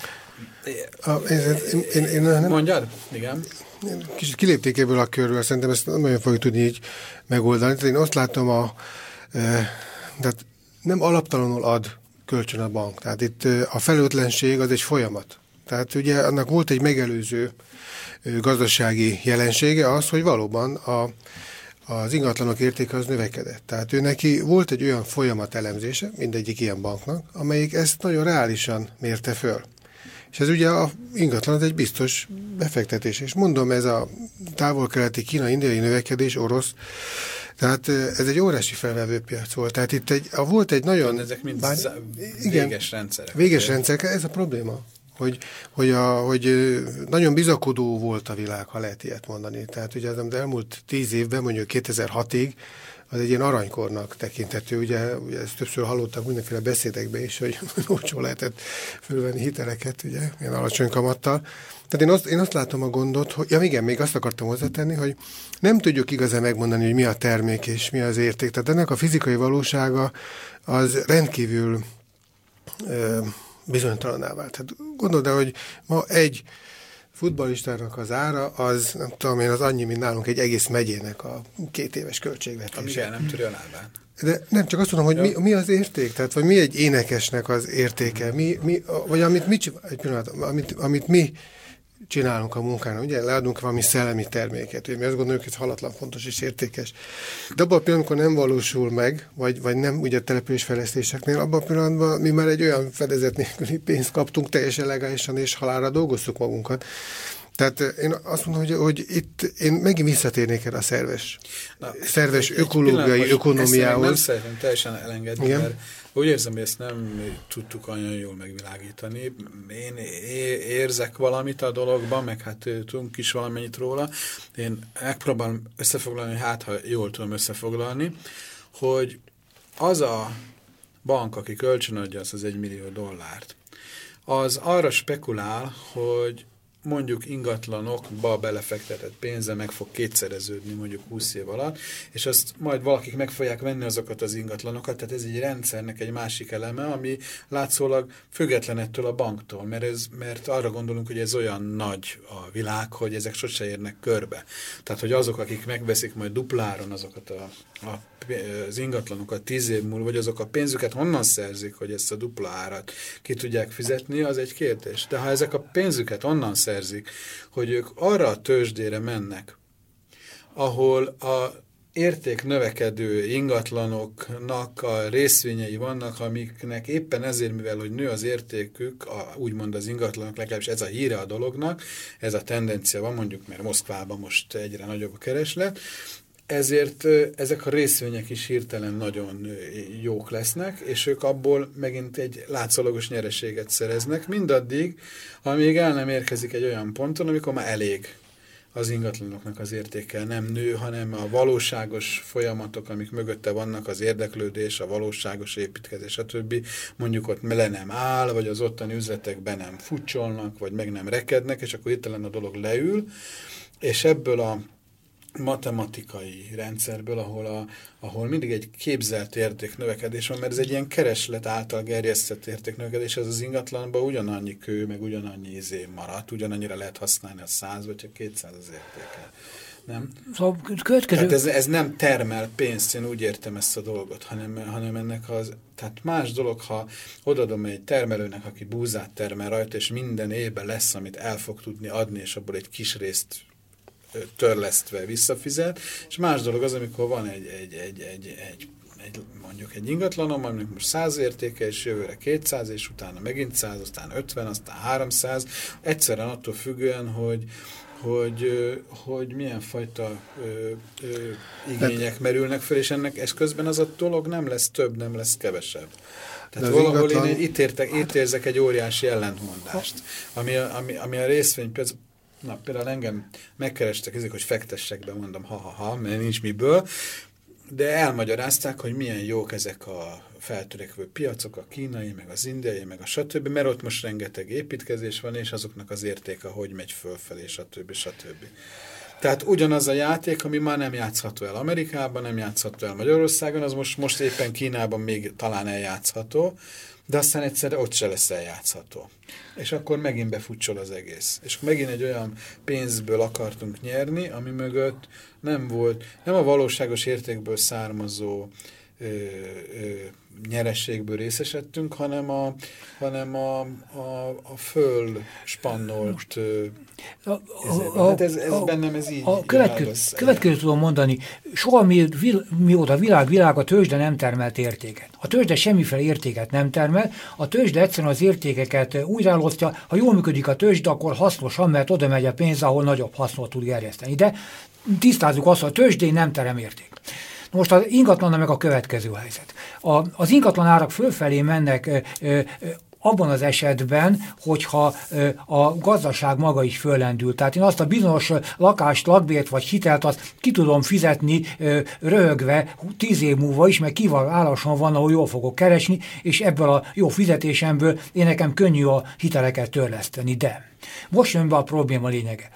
Mondjad? Igen. Kicsit kilépték ebből a körről, szerintem ezt nem nagyon fogjuk tudni így megoldani. Tehát én azt látom, tehát nem alaptalanul ad kölcsön a bank. Tehát itt a felelőtlenség az egy folyamat. Tehát ugye annak volt egy megelőző gazdasági jelensége az, hogy valóban az ingatlanok értéke az növekedett. Tehát ő neki volt egy olyan folyamat elemzése, mindegyik ilyen banknak, amelyik ezt nagyon reálisan mérte föl. És ez ugye a ingatlan egy biztos befektetés. És mondom, ez a távol-keleti kínai-indiai növekedés, orosz, tehát ez egy óriási felvevő piac volt. Tehát itt volt egy nagyon... Ezek mind véges rendszerek. Véges rendszerek, ez a probléma. Hogy nagyon bizakodó volt a világ, ha lehet ilyet mondani. Tehát ugye az elmúlt 10 évben, mondjuk 2006-ig, az egy ilyen aranykornak tekinthető. Ugye ezt többször hallottak mindenféle beszédekbe is, hogy olcsó lehetett fölvenni hiteleket, ugye, ilyen alacsony kamattal. Tehát én azt látom a gondot, hogy, ja igen, még azt akartam hozzátenni, hogy nem tudjuk igazán megmondani, hogy mi a termék és mi az érték. Tehát ennek a fizikai valósága az rendkívül bizonytalaná vált. Tehát gondold el, hogy ma egy futballistának az ára, az nem tudom én, az annyi, mint nálunk egy egész megyének a 2 éves költségvetése. Ami nem trilliónálván. De nem, csak azt mondom, hogy mi az érték, tehát vagy mi egy énekesnek az értéke, vagy amit mi csinálunk a munkának, ugye leadunk valami szellemi terméket, ugye mi azt gondoljuk, hogy ez halatlan fontos és értékes. De abban a pillanatban, amikor nem valósul meg, vagy nem ugye a településfejlesztéseknél, abban a pillanatban mi már egy olyan fedezet nélküli pénzt kaptunk teljesen legálisan, és halálra dolgoztuk magunkat. Tehát én azt mondom, hogy itt én megint visszatérnék erre a szerves ökológiai ökonomiához. Nem szeretném teljesen elengedni, igen? Mert úgy érzem, hogy ezt nem tudtuk olyan jól megvilágítani. Én érzek valamit a dologban, meg hát tudunk is valamennyit róla. Én megpróbálom összefoglalni, hát ha jól tudom összefoglalni, hogy az a bank, aki kölcsönadja az $1 millió, az arra spekulál, hogy mondjuk ingatlanokba belefektetett pénze meg fog kétszereződni mondjuk 20 év alatt, és azt majd valakik meg fogják venni azokat az ingatlanokat, tehát ez egy rendszernek egy másik eleme, ami látszólag független ettől a banktól, mert arra gondolunk, hogy ez olyan nagy a világ, hogy ezek sose érnek körbe. Tehát, hogy azok, akik megveszik majd dupláron azokat az ingatlanokat 10 év múlva, vagy azok a pénzüket honnan szerzik, hogy ezt a dupla árat ki tudják fizetni, az egy kérdés. De ha ezek a pénzüket onnan szerzik, hogy ők arra a tőzsdére mennek, ahol a érték növekedő ingatlanoknak a részvényei vannak, amiknek éppen ezért, mivel hogy nő az értékük, úgymond az ingatlanok, legalábbis ez a híre a dolognak, ez a tendencia van, mondjuk, mert Moszkvában most egyre nagyobb a kereslet, ezért ezek a részvények is hirtelen nagyon jók lesznek, és ők abból megint egy látszólagos nyereséget szereznek, mindaddig, amíg el nem érkezik egy olyan ponton, amikor már elég az ingatlanoknak az értéke nem nő, hanem a valóságos folyamatok, amik mögötte vannak, az érdeklődés, a valóságos építkezés, stb. Mondjuk ott le nem áll, vagy az ottani üzletekben nem futcsolnak, vagy meg nem rekednek, és akkor hirtelen a dolog leül, és ebből a matematikai rendszerből, ahol mindig egy képzelt értéknövekedés van, mert ez egy ilyen kereslet által gerjesztett értéknövekedés, ez az ingatlanban ugyanannyi kő, meg ugyanannyi maradt, ugyanannyira lehet használni a 100 vagy a 200 az értéke. Nem? Szóval következő... Tehát ez nem termel pénzt, én úgy értem ezt a dolgot, hanem ennek az... Tehát más dolog, ha odadom egy termelőnek, aki búzát termel rajta, és minden évben lesz, amit el fog tudni adni, és abból egy kis részt törlesztve visszafizet, és más dolog az, amikor van mondjuk egy ingatlanom, aminek most 100 értéke, és jövőre 200, és utána megint 100, aztán 50, aztán 300, egyszerűen attól függően, hogy milyen fajta igények merülnek fel, és ez közben az a dolog nem lesz több, nem lesz kevesebb. Tehát valahol én itt érzek egy óriási ellentmondást, ami a részvény, például engem megkerestek ezek, hogy fektessek be, mondom, mert nincs miből, de elmagyarázták, hogy milyen jók ezek a feltörekvő piacok, a kínai, meg az indiai, meg a stb., mert ott most rengeteg építkezés van, és azoknak az értéke, hogy megy fölfelé, stb. Tehát ugyanaz a játék, ami már nem játszható el Amerikában, nem játszható el Magyarországon, az most éppen Kínában még talán eljátszható, de aztán egyszerre ott se lesz eljátszható. És akkor megint befutcsol az egész. És megint egy olyan pénzből akartunk nyerni, ami mögött nem a valóságos értékből származó nyerességből részesedtünk, hanem a fölspannolt hát ez bennem ez így. A következőt tudom mondani, soha mióta világ a tőzsde nem termelt értéket. A tőzsde semmiféle értéket nem termel, a tőzsde egyszerűen az értékeket újraelosztja, ha jól működik a tőzsde, akkor hasznosan, mert oda megy a pénz, ahol nagyobb hasznot tud gerjeszteni. De tisztázzuk azt, hogy a tőzsdén nem terem érték. Most az ingatlannal meg a következő helyzet. Az ingatlan árak fölfelé mennek abban az esetben, hogyha a gazdaság maga is föllendül. Tehát én azt a bizonyos lakást, lakbért vagy hitelt azt ki tudom fizetni röhögve 10 év múlva is, mert kiváláson van, ahol jól fogok keresni, és ebből a jó fizetésemből én nekem könnyű a hiteleket törleszteni. De most jön be a probléma lényege.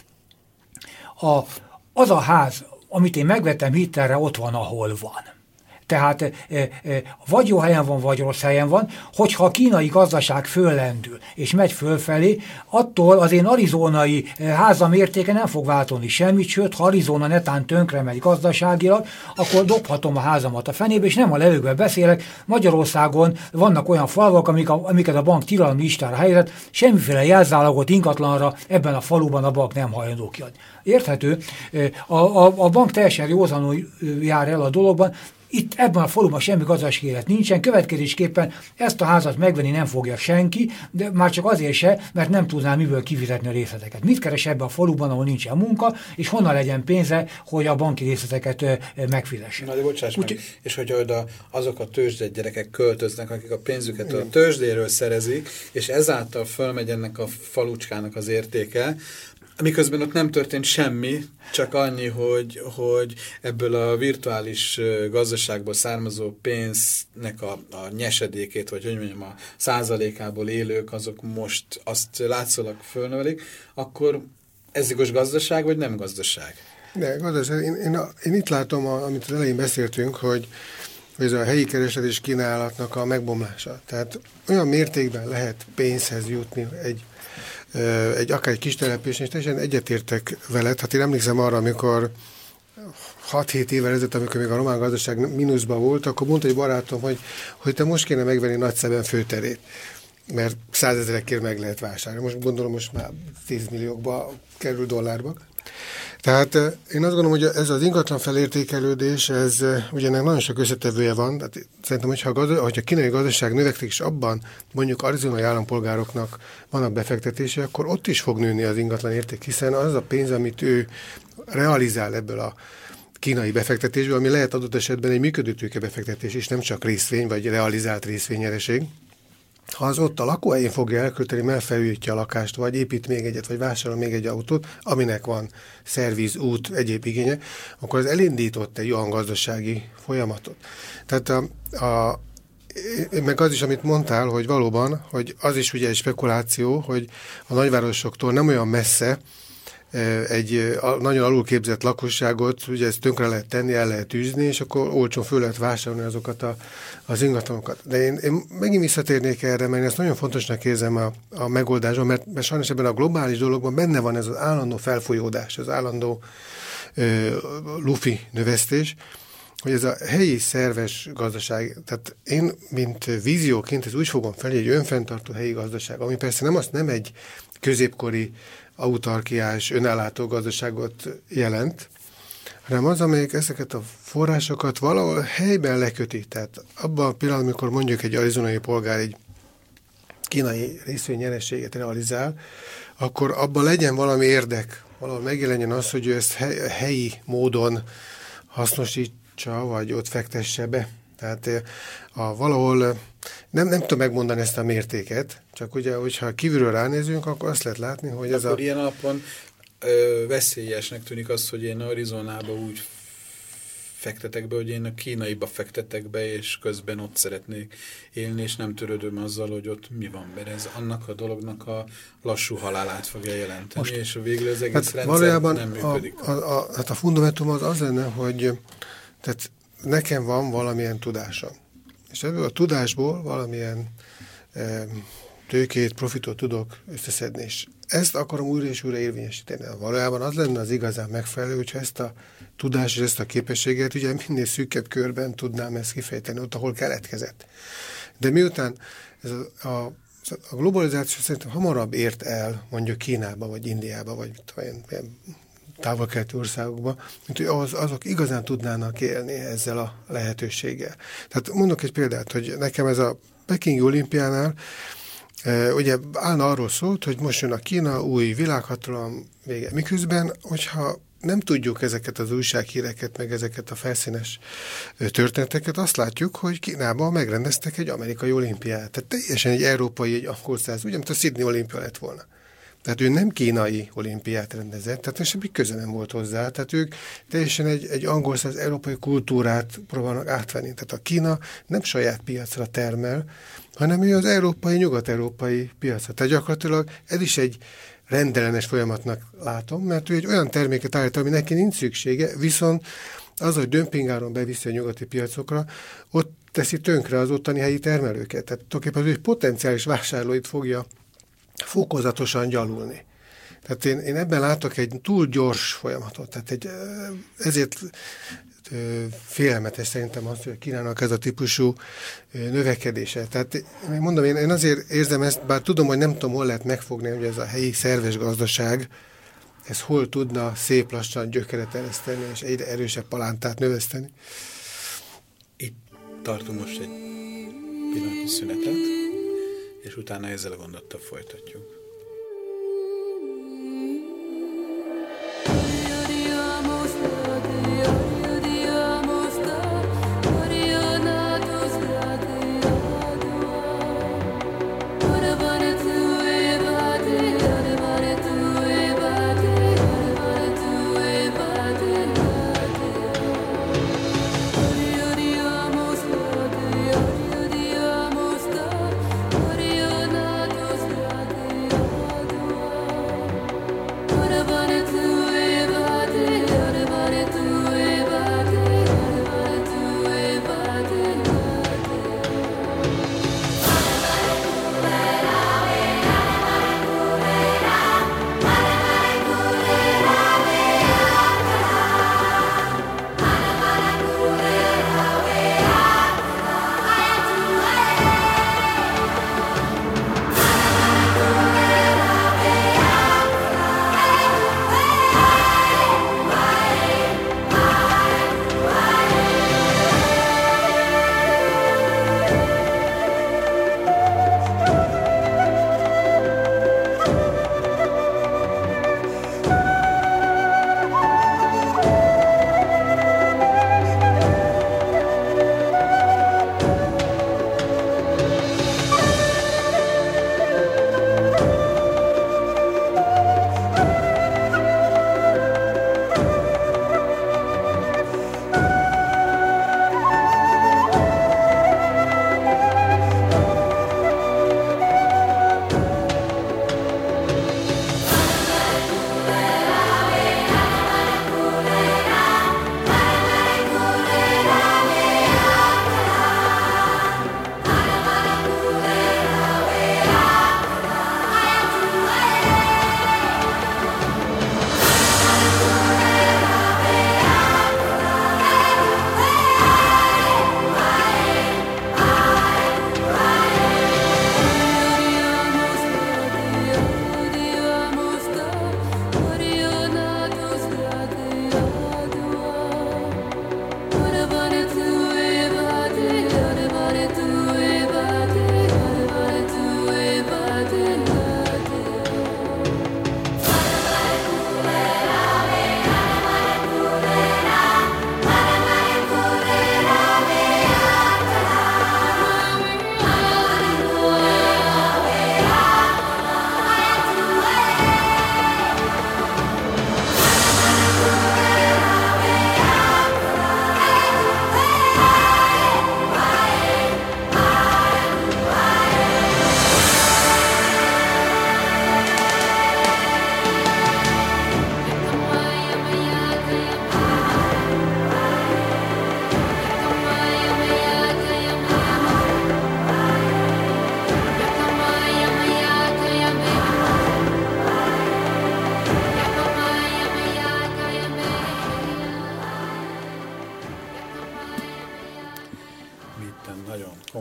Az a ház, amit én megvettem hitelre, ott van, ahol van. Tehát vagy jó helyen van, vagy rossz helyen van, hogyha a kínai gazdaság föllendül, és megy fölfelé, attól az én arizonai házam értéke nem fog változni semmit, sőt, ha Arizona netán tönkre megy gazdaságilag, akkor dobhatom a házamat a fenébe, és nem a levegőben beszélek. Magyarországon vannak olyan falvak, amiket a bank tilalmi listára helyezett, semmiféle jelzálogot ingatlanra ebben a faluban a bank nem hajlandó kiadni. Érthető? A bank teljesen józanul jár el a dologban. Itt ebben a faluban semmi gazdasági élet nincsen, következésképpen ezt a házat megvenni nem fogja senki, de már csak azért se, mert nem tudná miből kifizetni a részleteket. Mit keres ebben a faluban, ahol nincsen munka, és honnan legyen pénze, hogy a banki részleteket megfizesse. Na de bocsáss meg, és hogyha oda azok a tőzsdei gyerekek költöznek, akik a pénzüket a tőzsdéről szerezik, és ezáltal fölmegy ennek a falucskának az értéke, Miközben ott nem történt semmi, csak annyi, hogy ebből a virtuális gazdaságból származó pénznek a nyesedékét, vagy hogy mondjam, a százalékából élők, azok most azt látszólag fölnövelik, akkor ez igaz gazdaság, vagy nem gazdaság? De gazdaság, én itt látom, amit az elején beszéltünk, hogy ez a helyi kereslet és kínálatnak a megbomlása. Tehát olyan mértékben lehet pénzhez jutni akár egy kis településen, és teljesen egyetértek veled. Hát én emlékszem arra, amikor 6-7 évvel ezelőtt, amikor még a román gazdaság mínuszban volt, akkor mondta egy barátom, hogy te most kéne megvenni Nagyszeben főterét, mert 100 000-ekért meg lehet vásárolni. Most gondolom, most már 10 milliókba kerül dollárba. Tehát én azt gondolom, hogy ez az ingatlan felértékelődés, ez ugye nagyon sok összetevője van. Tehát szerintem, hogyha a kínai gazdaság növekszik, és abban mondjuk arizonai állampolgároknak vannak befektetése, akkor ott is fog nőni az ingatlan érték, hiszen az a pénz, amit ő realizál ebből a kínai befektetésből, ami lehet adott esetben egy működőtőke befektetés, és nem csak részvény, vagy realizált részvénynyereség. Ha az ott a lakóhelyén fogja elkölteni, mert felújítja a lakást, vagy épít még egyet, vagy vásárol még egy autót, aminek van szerviz, út, egyéb igénye, akkor az elindított egy olyan gazdasági folyamatot. Tehát meg az is, amit mondtál, hogy valóban, hogy az is ugye egy spekuláció, hogy a nagyvárosoktól nem olyan messze egy nagyon alulképzett lakosságot, ugye ezt tönkre lehet tenni, el lehet űzni, és akkor olcsón föl lehet vásárolni azokat az ingatlanokat. De én megint visszatérnék erre, mert ezt nagyon fontosnak érzem a megoldásban, mert sajnos ebben a globális dologban benne van ez az állandó felfolyódás, az állandó lufi növesztés, hogy ez a helyi szerves gazdaság, tehát én, mint vízióként, ezt úgy fogom fel, egy önfenntartó helyi gazdaság, ami persze nem egy középkori autarkiás, önellátó gazdaságot jelent, hanem az, amelyik ezeket a forrásokat valahol helyben leköti. Tehát abban a pillanatban, amikor mondjuk egy arizonai polgár egy kínai részvénynyerességet realizál, akkor abban legyen valami érdek, valahol megjelenjen az, hogy ő ezt helyi módon hasznosítsa, vagy ott fektesse be. Tehát valahol nem tudom megmondani ezt a mértéket, csak ugye, hogyha kívülről ránézünk, akkor azt lehet látni, hogy ez akkor ilyen alapon veszélyesnek tűnik az, hogy én Arizonába úgy fektetek be, hogy én a kínaiba fektetek be, és közben ott szeretnék élni, és nem törődöm azzal, hogy ott mi van, mert ez annak a dolognak a lassú halálát fogja jelenteni, most, és végül az egész rendszer nem működik. Hát a fundamentum az lenne, hogy tehát nekem van valamilyen tudásom. És ebből a tudásból valamilyen tőkét, profitot tudok összeszedni. És ezt akarom újra és újra érvényesíteni. Valójában az lenne az igazán megfelelő, hogyha ezt a tudást és ezt a képességet ugye minél szűkebb körben tudnám ezt kifejteni, ott, ahol keletkezett. De miután ez a globalizáció szerintem hamarabb ért el mondjuk Kínába, vagy Indiába, vagy ilyen távol-keleti országokba, mint hogy azok igazán tudnának élni ezzel a lehetőséggel. Tehát mondok egy példát, hogy nekem ez a Pekingi olimpiánál ugye állna arról szólt, hogy most jön a Kína, új világhatalom vége. Miközben, hogyha nem tudjuk ezeket az újsághíreket, meg ezeket a felszínes történeteket, azt látjuk, hogy Kínában megrendeztek egy amerikai olimpiát. Tehát teljesen egy európai, egy angol száz, ugye, mint a Sydney olimpia lett volna. Tehát ő nem kínai olimpiát rendezett, tehát semmi köze nem volt hozzá. Tehát ők teljesen egy angol száz európai kultúrát próbálnak átvenni. Tehát a Kína nem saját piacra termel, hanem ő az európai, nyugat-európai piacra. Tehát gyakorlatilag ez is egy rendellenes folyamatnak látom, mert ő egy olyan terméket állít, ami neki nincs szüksége, viszont az, hogy dömpingáron beviszi a nyugati piacokra, ott teszi tönkre az ottani helyi termelőket. Tehát tulajdonképpen az ő potenciális vásárlóit fogja fokozatosan gyalulni. Tehát én ebben látok egy túl gyors folyamatot. Tehát ezért félelmetes szerintem az, hogy Kínának ez a típusú növekedése. Tehát mondom, én azért érzem ezt, bár tudom, hogy nem tudom, hol lehet megfogni, hogy ez a helyi szerves gazdaság, ez hol tudna szép lassan gyökeret ereszteni, és egyre erősebb palántát növeszteni. Itt tartunk most egy pillanatnyi szünetet, és utána ezzel a gondolattal folytatjuk.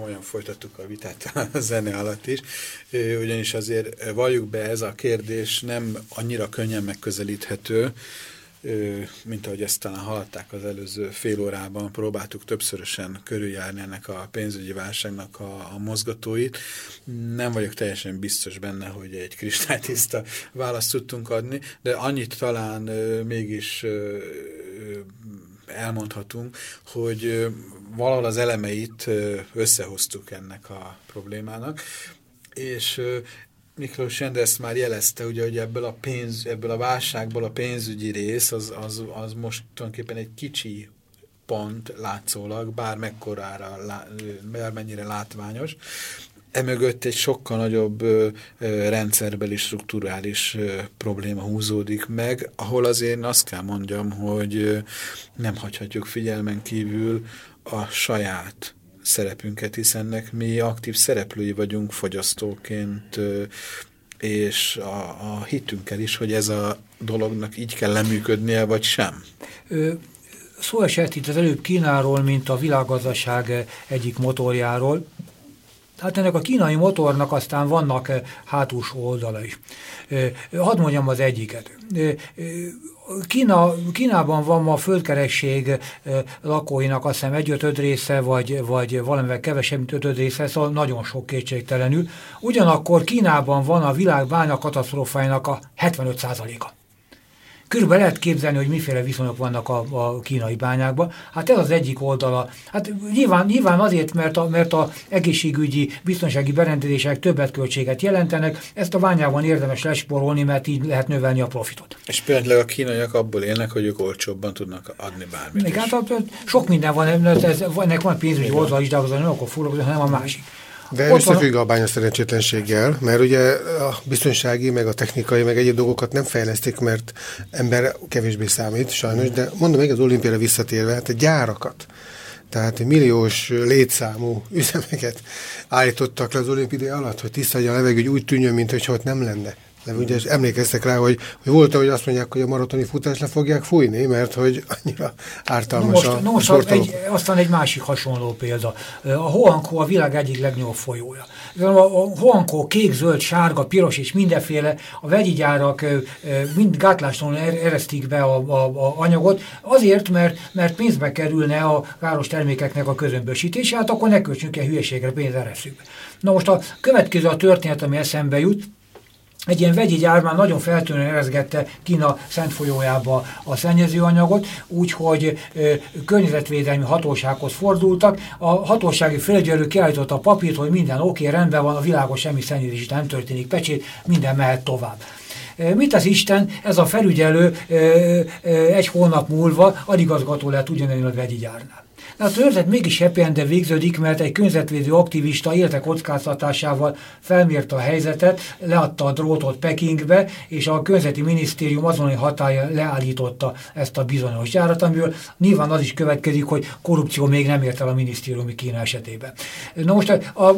olyan folytattuk a vitát a zene alatt is, ugyanis azért valljuk be, ez a kérdés nem annyira könnyen megközelíthető, mint ahogy ezt talán hallották az előző fél órában, próbáltuk többszörösen körüljárni ennek a pénzügyi válságnak a mozgatóit. Nem vagyok teljesen biztos benne, hogy egy kristálytiszta választ tudtunk adni, de annyit talán mégis elmondhatunk, hogy valahol az elemeit összehoztuk ennek a problémának, és Miklós Endre ezt már jelezte, ugye, hogy ebből a válságból a pénzügyi rész az most tulajdonképpen egy kicsi pont látszólag, bármennyire látványos. Emögött egy sokkal nagyobb rendszerbeli, strukturális probléma húzódik meg, ahol azért én azt kell mondjam, hogy nem hagyhatjuk figyelmen kívül a saját szerepünket, hiszen ennek mi aktív szereplői vagyunk fogyasztóként, és a hitünkkel is, hogy ez a dolognak így kell leműködnie, vagy sem. Szó esett itt az előbb Kínáról, mint a világgazdaság egyik motorjáról. Hát ennek a kínai motornak aztán vannak hátulsó oldala is. Hadd mondjam az egyiket. Kínában van ma a földkeresség lakóinak azt hiszem 1/5 része, vagy valamivel kevesebb, mint 5 része, szóval nagyon sok kétségtelenül. Ugyanakkor Kínában van a világ bánya katasztrófájának a 75%-a. Körülbelül lehet képzelni, hogy miféle viszonyok vannak a kínai bányákban. Hát ez az egyik oldala. Hát nyilván azért, mert a egészségügyi, biztonsági berendezések többet költséget jelentenek, ezt a bányában érdemes lesporolni, mert így lehet növelni a profitot. És például a kínaiak abból élnek, hogy ők olcsóbban tudnak adni bármit. Még hát sok minden van, ennek van pénzügyi oldal is, de az nem akkor foglalkozni, hanem a másik. De összefügg a bánya szerencsétlenséggel, mert ugye a biztonsági, meg a technikai, meg egyéb dolgokat nem fejlesztik, mert ember kevésbé számít, sajnos, de mondom még az olimpiára visszatérve, hát a gyárakat, tehát milliós létszámú üzemeket állítottak le az olimpiai alatt, hogy tiszta a levegő, hogy úgy tűnjön, mintha ott nem lenne. De ugye emlékeztek rá, hogy volt, hogy azt mondják, hogy a maratoni futás le fogják fújni, mert hogy annyira ártalmas a sportolók. Aztán egy másik hasonló példa. A Huanghe a világ egyik legnagyobb folyója. A Huanghe kék, zöld, sárga, piros és mindenféle, a vegyi gyárak mind gátlástalanul eresztik be a anyagot, azért, mert pénzbe kerülne a káros termékeknek a közömbösítése, hát akkor ne költsünk el hülyeségre pénzt eresszük. Na most a következő a történet, ami eszembe jut. Egy ilyen vegyi gyár már nagyon feltűnően ereszgette Kína szent folyójába a szennyezőanyagot, úgyhogy környezetvédelmi hatósághoz fordultak. A hatósági felügyelő kiállította a papírt, hogy minden oké, rendben van, a világon semmi szennyezés nem történik, pecsét, minden mehet tovább. Mit az Isten, ez a felügyelő egy hónap múlva aligazgató lett ugyanennél a vegyi gyárnál. De a történet mégis happy end-en végződik, mert egy környezetvédő aktivista élete kockáztatásával felmérte a helyzetet, leadta a drótot Pekingbe, és a környezeti minisztérium azonnali hatállyal leállította ezt a bizonyos gyárat, amiből nyilván az is következik, hogy korrupció még nem ért el a minisztériumi Kína esetében. Na most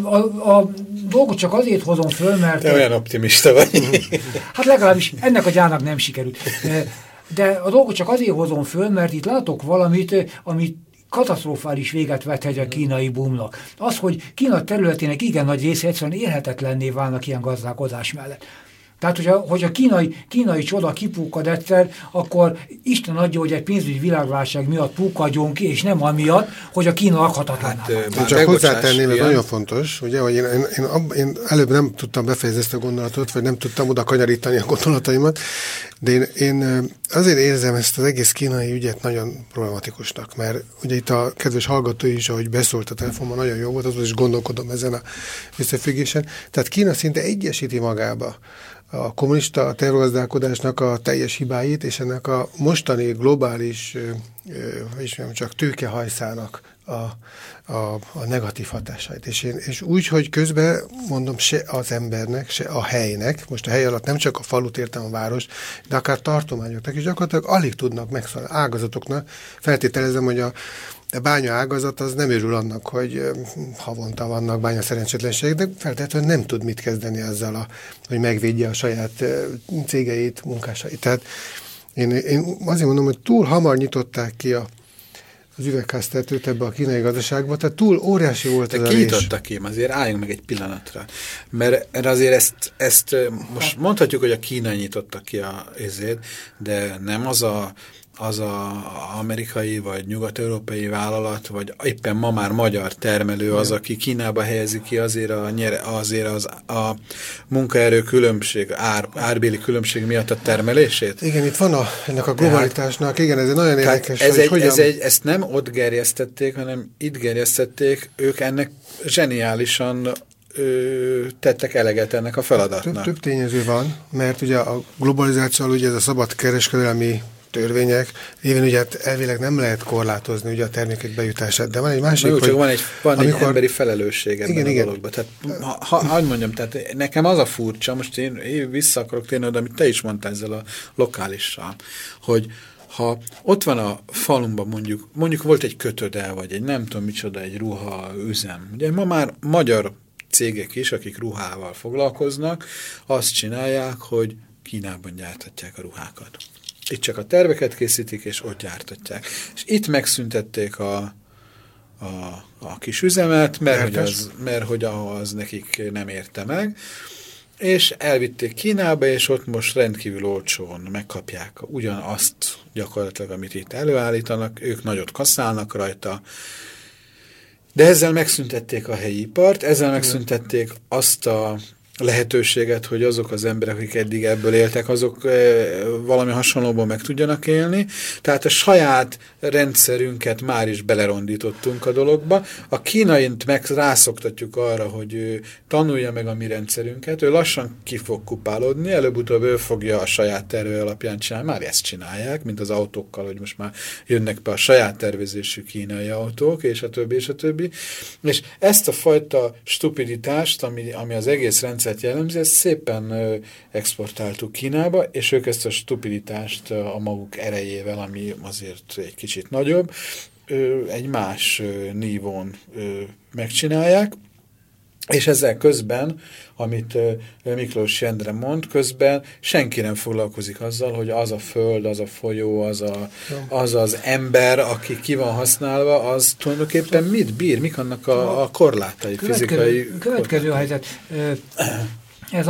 a dolgot csak azért hozom föl, mert... Te olyan optimista vagy. Hát legalábbis ennek a gyárnak nem sikerült. De a dolgot csak azért hozom föl, mert itt látok valamit, amit katasztrofális véget vethet a kínai boomnak. Az, hogy Kína területének igen nagy része egyszerűen élhetetlenné válnak ilyen gazdálkodás mellett. Tehát, hogyha kínai csoda kipukkad egyszer, akkor Isten adja, hogy egy pénzügyi világválság miatt pukkadjunk ki, és nem amiatt, hogy a Kína lakhatatlaná. Hát, csak hozzátenném, ez nagyon fontos, ugye, hogy én előbb nem tudtam befejezni ezt a gondolatot, vagy nem tudtam oda kanyarítani a gondolataimat, de én azért érzem ezt az egész kínai ügyet nagyon problematikusnak, mert ugye itt a kedves hallgató is, ahogy beszólt a telefonban, nagyon jó volt, azon is gondolkodom ezen a összefüggésen. Tehát Kína szinte egyesíti magába a kommunista terrorgazdálkodásnak a teljes hibáit, és ennek a mostani globális, csak tőkehajszának a negatív hatásait. És úgy, hogy közben mondom, se az embernek, se a helynek, most a hely alatt nem csak a falut értem, a város, de akár tartományoknak, és gyakorlatilag alig tudnak megszólni ágazatoknak. Feltételezem, hogy a bánya ágazat az nem örül annak, hogy havonta vannak bánya szerencsétlenségek, de feltétlenül nem tud mit kezdeni azzal, hogy megvédje a saját cégeit, munkásait. Tehát én azért mondom, hogy túl hamar nyitották ki az üvegháztetőt ebbe a kínai gazdaságba, tehát túl óriási volt ez a ki rés. nyitotta ki? Azért álljunk meg egy pillanatra. Mert azért ezt most mondhatjuk, hogy a Kína nyitotta ki ezért, de nem az a amerikai vagy nyugat-európai vállalat, vagy éppen ma már magyar termelő az, aki Kínába helyezi ki azért a munkaerő különbség, árbéli különbség miatt a termelését? Igen, itt van ennek a globalitásnak, igen, ez egy nagyon érdekes, ezt nem ott gerjesztették, hanem itt gerjesztették, ők ennek zseniálisan tettek eleget ennek a feladatnak. Több tényező van, mert ugye a globalizációval ugye ez a szabad kereskedelmi törvények révén ugye elvileg nem lehet korlátozni ugye a termékek bejutását, de van egy másik, hogy csak van egy amikor... emberi felelősség ebben a dologban. Tehát, hogy mondjam, tehát nekem az a furcsa, most én vissza akarok térni oda, amit te is mondtál ezzel a lokálissal, hogy ha ott van a falumban mondjuk volt egy kötöde, vagy egy nem tudom micsoda, egy ruha üzem. Ugye ma már magyar cégek is, akik ruhával foglalkoznak, azt csinálják, hogy Kínában gyártatják a ruhákat. Itt csak a terveket készítik, és ott gyártatják. És itt megszüntették a kis üzemet, mert hogy az nekik nem érte meg, és elvitték Kínába, és ott most rendkívül olcsón megkapják ugyanazt gyakorlatilag, amit itt előállítanak, ők nagyot kasszálnak rajta, de ezzel megszüntették a helyi ipart, ezzel megszüntették azt a lehetőséget, hogy azok az emberek, akik eddig ebből éltek, azok valami hasonlóban meg tudjanak élni. Tehát a saját rendszerünket már is belerondítottunk a dologba. A kínaint meg rászoktatjuk arra, hogy ő tanulja meg a mi rendszerünket, ő lassan ki fog kupálódni, előbb-utóbb ő fogja a saját terve alapján csinálni. Már ezt csinálják, mint az autókkal, hogy most már jönnek be a saját tervezésű kínai autók, és a többi, és a többi. És ezt a fajta stupiditást, ami az egész rendszer jellemzi, ezt szépen exportáltuk Kínába, és ők ezt a stupiditást a maguk erejével, ami azért egy kicsit nagyobb, egy más nívón megcsinálják, és ezzel közben, amit Miklós Jendre mond, közben senki nem foglalkozik azzal, hogy az a föld, az a folyó, az az ember, aki ki van használva, az tulajdonképpen mit bír, mik annak a korlátai, fizikai... Következő helyzet... Ez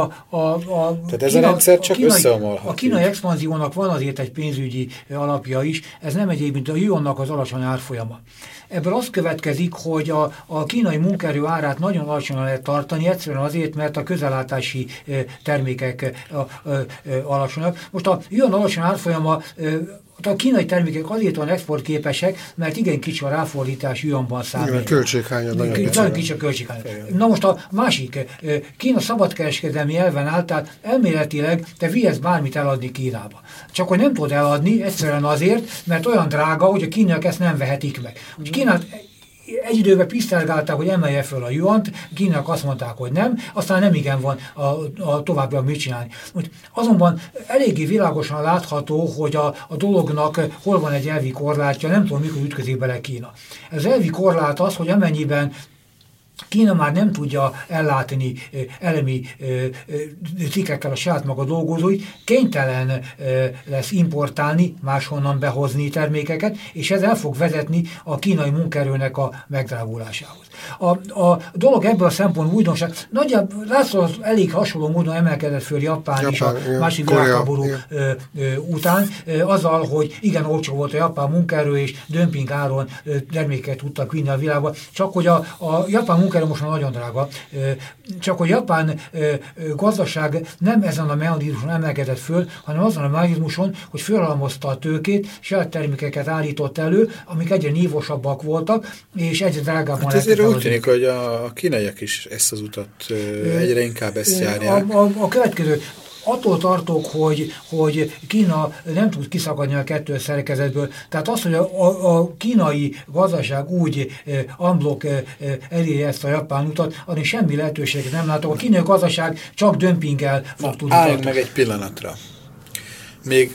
tehát ez a rendszer csak összeomolhat. A kínai expanziónak van azért egy pénzügyi alapja is, ez nem egyéb, mint a yuannak az alacsony árfolyama. Ebből az következik, hogy a kínai munkaerő árát nagyon alacsonyan lehet tartani, egyszerűen azért, mert a közellátási termékek alacsonyak. Most a yuan alacsony árfolyama, a kínai termékek azért van exportképesek, mert igen kicsi a ráfordítás yuanban számít. Igen, költséghányad nagyon kicsi a költséghányad. Na most a másik, Kína szabadkereskedelmi elven áll, tehát elméletileg te vihetsz bármit eladni Kínába. Csak hogy nem tudod eladni, egyszerűen azért, mert olyan drága, hogy a kínaiak ezt nem vehetik meg. Kínát egy időben pisztelgálták, hogy emelje föl a yuant, Kínának azt mondták, hogy nem, aztán nem igen van a továbbiak mit csinálni. Azonban eléggé világosan látható, hogy a dolognak hol van egy elvi korlátja, nem tudom, mikor ütközik bele Kína. Ez elvi korlát az, hogy amennyiben Kína már nem tudja ellátni elemi cikkekkel a saját maga dolgozóit, kénytelen lesz importálni, máshonnan behozni termékeket, és ez el fog vezetni a kínai munkaerőnek a megdrágulásához. A dolog ebből a szempontból újdonság, nagyjából látszólag elég hasonló módon emelkedett föl Japán is a második világháború után, azzal, hogy igen olcsó volt a japán munkaerő, és dömping áron terméket tudtak vinni a világba, csak hogy a japán munkaerő most már nagyon drága, csak hogy japán gazdaság nem ezen a mechanizmuson emelkedett föl, hanem azon a mechanizmuson, hogy fölhalmozta a tőkét, saját termékeket állított elő, amik egyre nívosabbak voltak, és egyre drágábban hát ezért úgy tűnik, hogy a kínaiak is ezt az utat egyre inkább ezt járják. A következő, attól tartok, hogy Kína nem tud kiszakadni a kettős szerkezetből. Tehát az, hogy a kínai gazdaság úgy unblock eléri ezt a japán utat, addig semmi lehetőséget nem látok. A kínai gazdaság csak dömpinggel fog tudni. Álljunk meg egy pillanatra. Még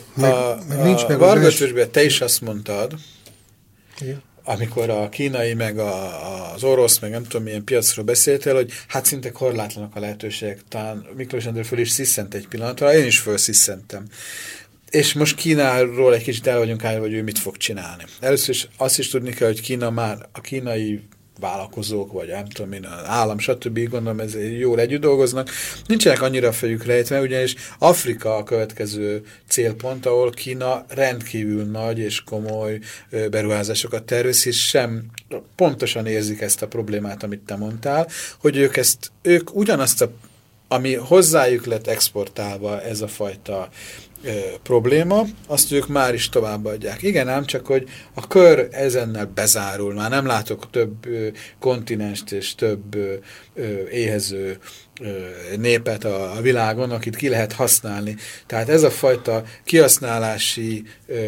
a Varga-Törzsben te is azt mondtad, igen, amikor a kínai, meg az orosz, meg nem tudom milyen piacról beszéltél, hogy hát szinte korlátlanak a lehetőségek. Talán Miklós Endre föl is sziszent egy pillanatra, én is fölsziszentem. És most Kínáról egy kicsit el vagyunk állva, hogy ő mit fog csinálni. Először is azt is tudni kell, hogy Kína már a kínai vállalkozók, vagy nem tudom én, az állam, stb. Gondolom, ez jól együtt dolgoznak. Nincsenek annyira a fejük rejtve, ugyanis Afrika a következő célpont, ahol Kína rendkívül nagy és komoly beruházásokat tervez, és sem pontosan érzik ezt a problémát, amit te mondtál, hogy ők ugyanazt ami hozzájuk lett exportálva ez a fajta probléma, azt ők már is továbbadják. Igen, ám csak, hogy a kör ezennel bezárul. Már nem látok több kontinenst és több éhező népet a világon, akit ki lehet használni. Tehát ez a fajta kihasználási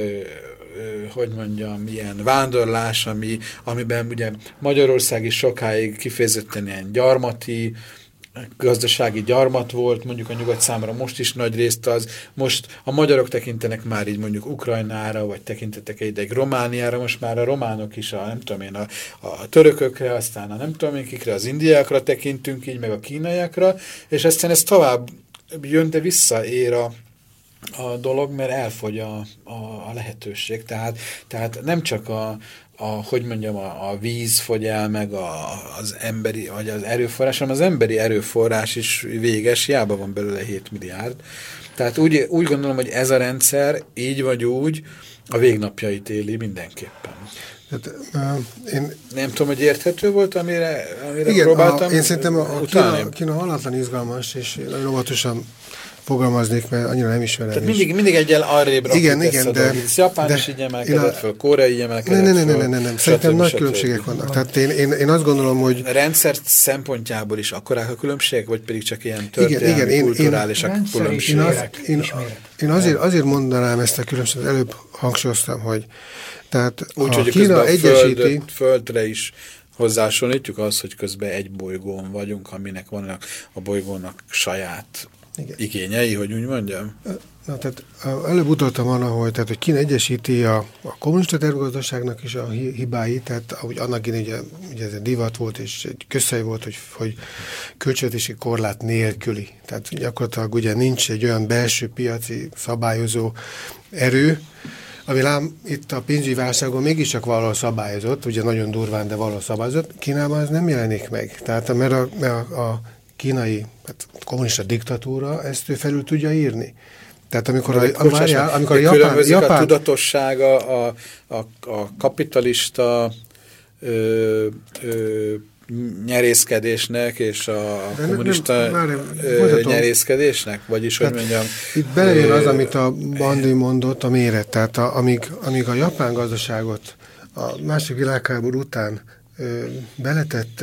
hogy mondjam, ilyen vándorlás, amiben ugye Magyarország is sokáig kifejezetten ilyen gyarmati, gazdasági gyarmat volt, mondjuk a nyugat számára most is nagy részt az. Most a magyarok tekintenek már így mondjuk Ukrajnára, vagy tekintetek egy Romániára, most már a románok is nem tudom én, a törökökre, aztán a nem tudom én kikre, az indiákra tekintünk így, meg a kínaiakra, és aztán ez tovább jön, de visszaér a dolog, mert elfogy a lehetőség. Tehát nem csak hogy mondjam, a víz fogy el, meg az emberi, vagy az erőforrás, hanem az emberi erőforrás is véges, hiába van belőle 7 milliárd. Tehát úgy gondolom, hogy ez a rendszer így vagy úgy a végnapjait éli mindenképpen. Hát, nem tudom, hogy érthető volt, amire igen, próbáltam. Én szerintem a Kína halatlan izgalmas, és nagyon óvatosan fogalmaznék, mert annyira nem ismerem. Tehát mindig egyel arrébb rakjuk ezt a dolgot. Japán is így emelkedett föl, Korea így emelkedett föl. Nem. Szerintem nagy különbségek vannak. Tehát én azt gondolom, hogy... A rendszer szempontjából is akkorák a különbségek, vagy pedig csak ilyen történelmi, kulturálisak különbségek? Én azért mondanám ezt a különbséget, előbb hangsúlyoztam, hogy tehát úgy, hogy Kína egyesíti... Földre is hozzásonlítjuk az, hogy közben egy bolygón vagyunk, aminek vannak a bolygónak saját igényei, hogy úgy mondjam? Na, tehát előbb utaltam arra, hogy Kína egyesíti a kommunista tervgazdaságnak is a hibáit, tehát ahogy annak ugye ez egy divat volt, és egy közhely volt, hogy költségvetési korlát nélküli. Tehát gyakorlatilag ugye nincs egy olyan belső piaci szabályozó erő, ami lám itt a pénzügyi válságon mégiscsak valahol szabályozott, ugye nagyon durván, de valahol szabályozott. Kínában ez nem jelenik meg. Tehát mert a kínai kommunista diktatúra ezt ő felül tudja írni. Tehát amikor a Japán... a tudatossága a kapitalista nyerészkedésnek és a kommunista nyerészkedésnek? Vagyis, hogy mondjam... Itt belejön az, amit a Bandi mondott, a méret. Tehát amíg a japán gazdaságot a második világháború után beletett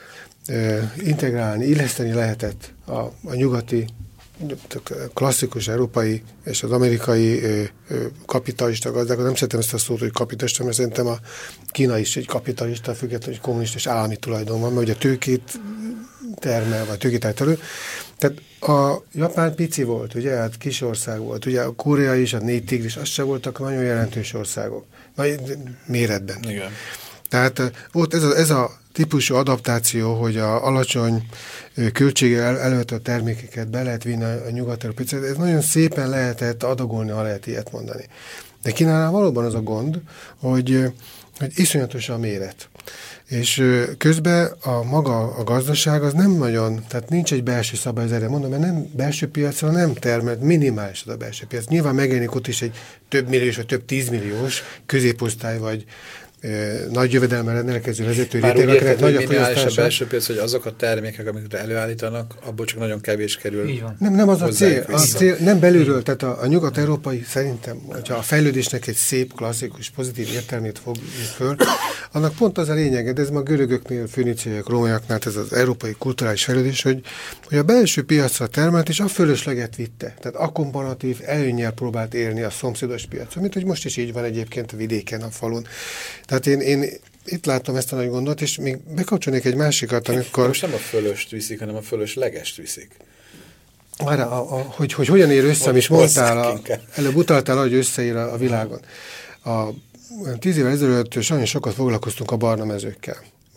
integrálni, illeszteni lehetett a nyugati, klasszikus európai és az amerikai kapitalista gazdákat. Nem szeretem ezt a szót, hogy kapitalista, mert szerintem a Kína is egy kapitalista, függetlenül, hogy kommunista és állami tulajdon van, mert ugye tőkét termel, vagy tőkét elterül. Tehát a Japán pici volt, ugye, hát kis ország volt, ugye a Korea is, a 4 tigris, az se voltak nagyon jelentős országok, méretben. Igen. Tehát volt ez a típusú adaptáció, hogy a alacsony költséggel előtt termékeket be lehet vinni a nyugat-európai piacra. Ez nagyon szépen lehetett adagolni, ha lehet ilyet mondani. De Kínánál valóban az a gond, hogy iszonyatos a méret. És közben a gazdaság az nem nagyon, tehát nincs egy belső szabályozás, erre mondom, mert nem belső piacra nem termelt, minimális az a belső piac. Nyilván megjelenik ott is egy több milliós, vagy több 10 milliós középosztály, vagy nagy jövedelemmel rendelkező vezető réteg, akinek nagy a fogyasztása. A belső piac, hogy azok a termékek, amiket előállítanak, abból csak nagyon kevés kerül. Nem az a cél, nem belülről, tehát a nyugat-európai szerintem, hogyha a fejlődésnek egy szép, klasszikus, pozitív értelmét fogjuk föl, annak pont az a lényeg, de ez ma a görögöknél, főnicaiak, rómaiaknál, ez az európai kulturális fejlődés, hogy a belső piacra termelt, és a fölösleget vitte. Tehát akkomparatív előnnyel próbált élni a szomszédos piacon, mint hogy most is így van egyébként a vidéken, a falun. Tehát én itt látom ezt a nagy gondot, és még bekapcsolnék egy másikat, amikor... Most nem a fölöst viszik, hanem a fölöslegest viszik. Arra, hogy hogyan ér össze, amit mondtál, előbb utaltál, hogy összeér a világon. 10 évvel ezelőtt sajnos sokat foglalkoztunk a barna mezőkkel.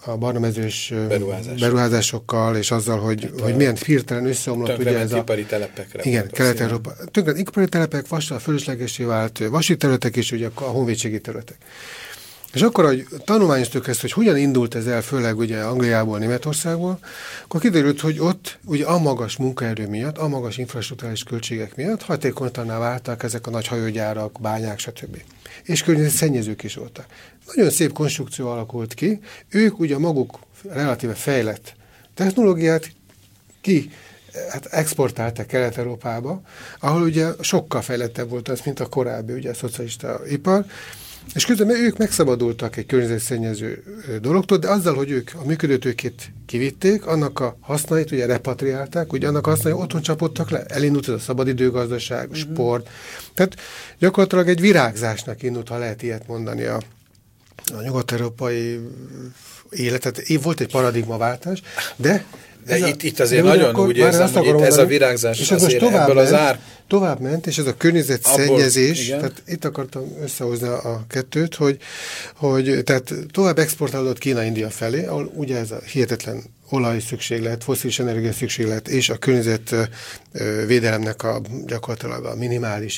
a barnamezős beruházásokkal, és azzal, hogy milyen hirtelen összeomlott ugye ez a... ipari telepekre. Igen, Kelet-Európa. Tönkre ipari telepek, fölöslegesé vált vasi területek, és ugye a honvédségi területek. És akkor, hogy tanulmányoztuk ezt, hogy hogyan indult ez el, főleg ugye Angliából, Németországból, akkor kiderült, hogy ott ugye a magas munkaerő miatt, a magas infrastruktúrális költségek miatt hatékonytalanná váltak ezek a nagy hajógyárak, bányák, stb. És környezetszennyezők is voltak. Nagyon szép konstrukció alakult ki. Ők ugye maguk relatíve fejlett technológiát exportálták Kelet-Európába, ahol ugye sokkal fejlettebb volt az, mint a korábbi ugye a szocialista ipar, és közben ők megszabadultak egy környezetszennyező dologtól, de azzal, hogy ők a működőtőkét kivitték, annak a hasznait ugye repatriálták, ugye annak a hasznai otthon csapodtak le, elindult ez a szabadidőgazdaság, a sport. Tehát gyakorlatilag egy virágzásnak indult, ha lehet ilyet mondani a nyugat-európai életet. Volt egy paradigmaváltás, de itt azért nagyon úgy érzem, hogy ez a virágzás és azért tovább ment, és ez a környezetszennyezés, tehát itt akartam összehozni a kettőt, hogy tehát tovább exportálódott Kína-India felé, ahol ugye ez a hihetetlen olaj szükséglet, fosszilis energia szükséglet, és a környezetvédelemnek gyakorlatilag a minimális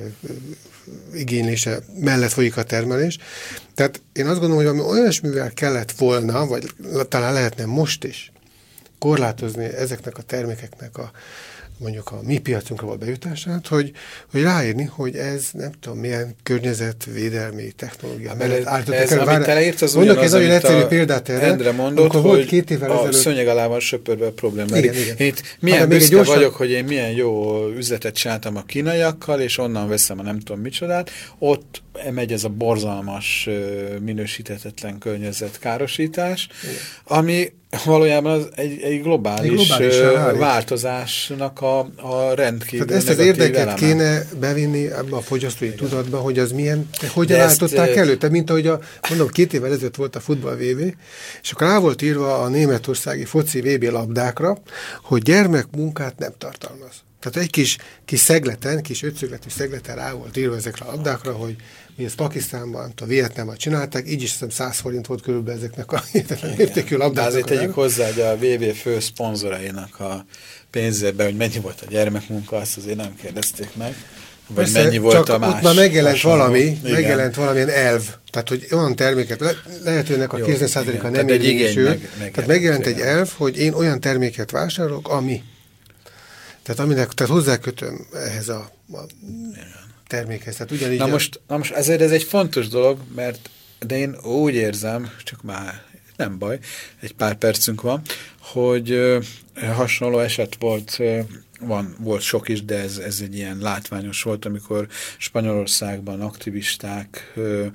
igénylése mellett folyik a termelés. Tehát én azt gondolom, hogy valami olyasmivel kellett volna, vagy talán lehetne most is korlátozni ezeknek a termékeknek mondjuk a mi piacunkra való bejutását, hogy ráírni, hogy ez nem tudom milyen környezetvédelmi technológia mellett állítottak el. Amit te leírsz, az mondok egy nagyon egyszerű példát erre. Endre mondott, hogy volt 2 évvel ezelőtt... a szőnyeg alá van söpörve a probléma. Igen. Én itt milyen büszke vagyok, hogy én milyen jó üzletet csináltam a kínaiakkal, és onnan veszem a nem tudom micsodát. Ott megy ez a borzalmas, minősíthetetlen környezetkárosítás, ami valójában az egy globális változásnak a rendkívül tehát ezt az érdeket kéne bevinni ebbe a fogyasztói tudatba, hogy az hogyan állították elő. Tehát mint ahogy mondom, 2 évvel ezelőtt volt a futball VB, és akkor rá volt írva a németországi foci VB labdákra, hogy gyermekmunkát nem tartalmaz. Tehát egy kis szegleten, kis 5-szögletű szegleten rá volt írva ezekre a labdákra, hogy mi ezt Pakisztánban, a Vietnámban csinálták, így is 100 forint volt körülbelül ezeknek a értékű labdáknak. De azért tegyük hozzá, hogy a VB fő szponzorainak a pénzében, hogy mennyi volt a gyermekmunka, azt azért nem kérdezték meg. Vagy persze, mennyi volt a más. Ott már megjelent valamilyen elv. Tehát, hogy olyan terméket, lehet, hogy ennek a 90%-a nem érvényesül. Tehát megjelent egy elv, hogy én olyan terméket vásárolok, ami. Tehát hozzákötöm ehhez a termékhez. Tehát ugyanígy na most ezért ez egy fontos dolog, de én úgy érzem, csak már nem baj, egy pár percünk van, hogy hasonló eset volt sok is, de ez egy ilyen látványos volt, amikor Spanyolországban aktivisták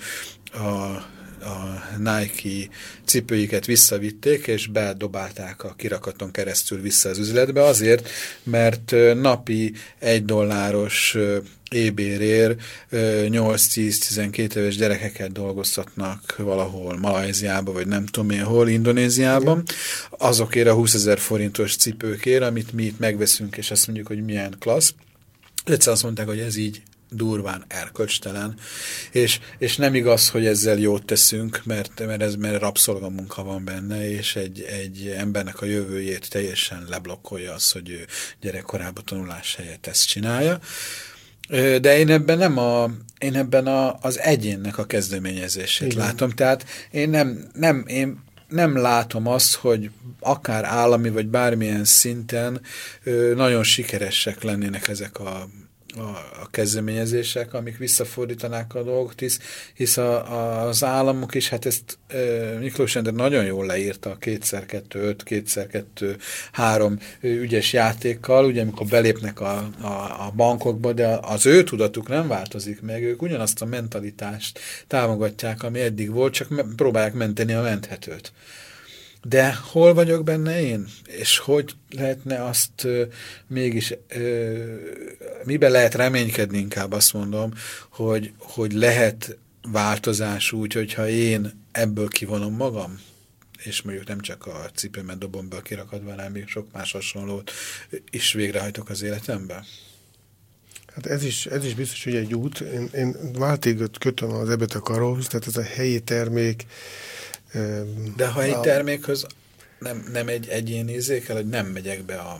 a Nike cipőiket visszavitték, és bedobálták a kirakaton keresztül vissza az üzletbe azért, mert napi $1 ébérért 8-10-12 éves gyerekeket dolgoztatnak valahol Malajziában, vagy nem tudom én hol, Indonéziában, azokért a 20 000 forintos cipőkért, amit mi itt megveszünk, és azt mondjuk, hogy milyen klassz. Egyszer azt mondták, hogy ez így durván erkölcstelen, és nem igaz, hogy ezzel jót teszünk, mert rabszolgamunka van benne, és egy embernek a jövőjét teljesen leblokkolja az, hogy ő gyerekkorában tanulás helyett ezt csinálja. De én ebben az egyénnek a kezdeményezését látom. Tehát én nem látom azt, hogy akár állami vagy bármilyen szinten nagyon sikeresek lennének ezek a kezdeményezések, amik visszafordítanák a dolgot, hisz az államok is, hát ezt Miklós Endre nagyon jól leírta 2x2-5, 2x2-3 ügyes játékkal, ugye amikor belépnek a bankokba, de az ő tudatuk nem változik meg, ők ugyanazt a mentalitást támogatják, ami eddig volt, csak próbálják menteni a menthetőt. De hol vagyok benne én? És hogy lehetne azt mégis, miben lehet reménykedni, inkább azt mondom, hogy lehet változás úgy, hogyha én ebből kivonom magam, és mondjuk nem csak a cipőmet dobom be a kirakatba, hanem még sok más hasonlót is végrehajtok az életemben. Hát ez is biztos, hogy egy út. Én váltig kötöm az ebbet a karhoz, tehát ez a helyi termék, De ha egy termékhöz nem egy egyéni érzékel, hogy nem megyek be a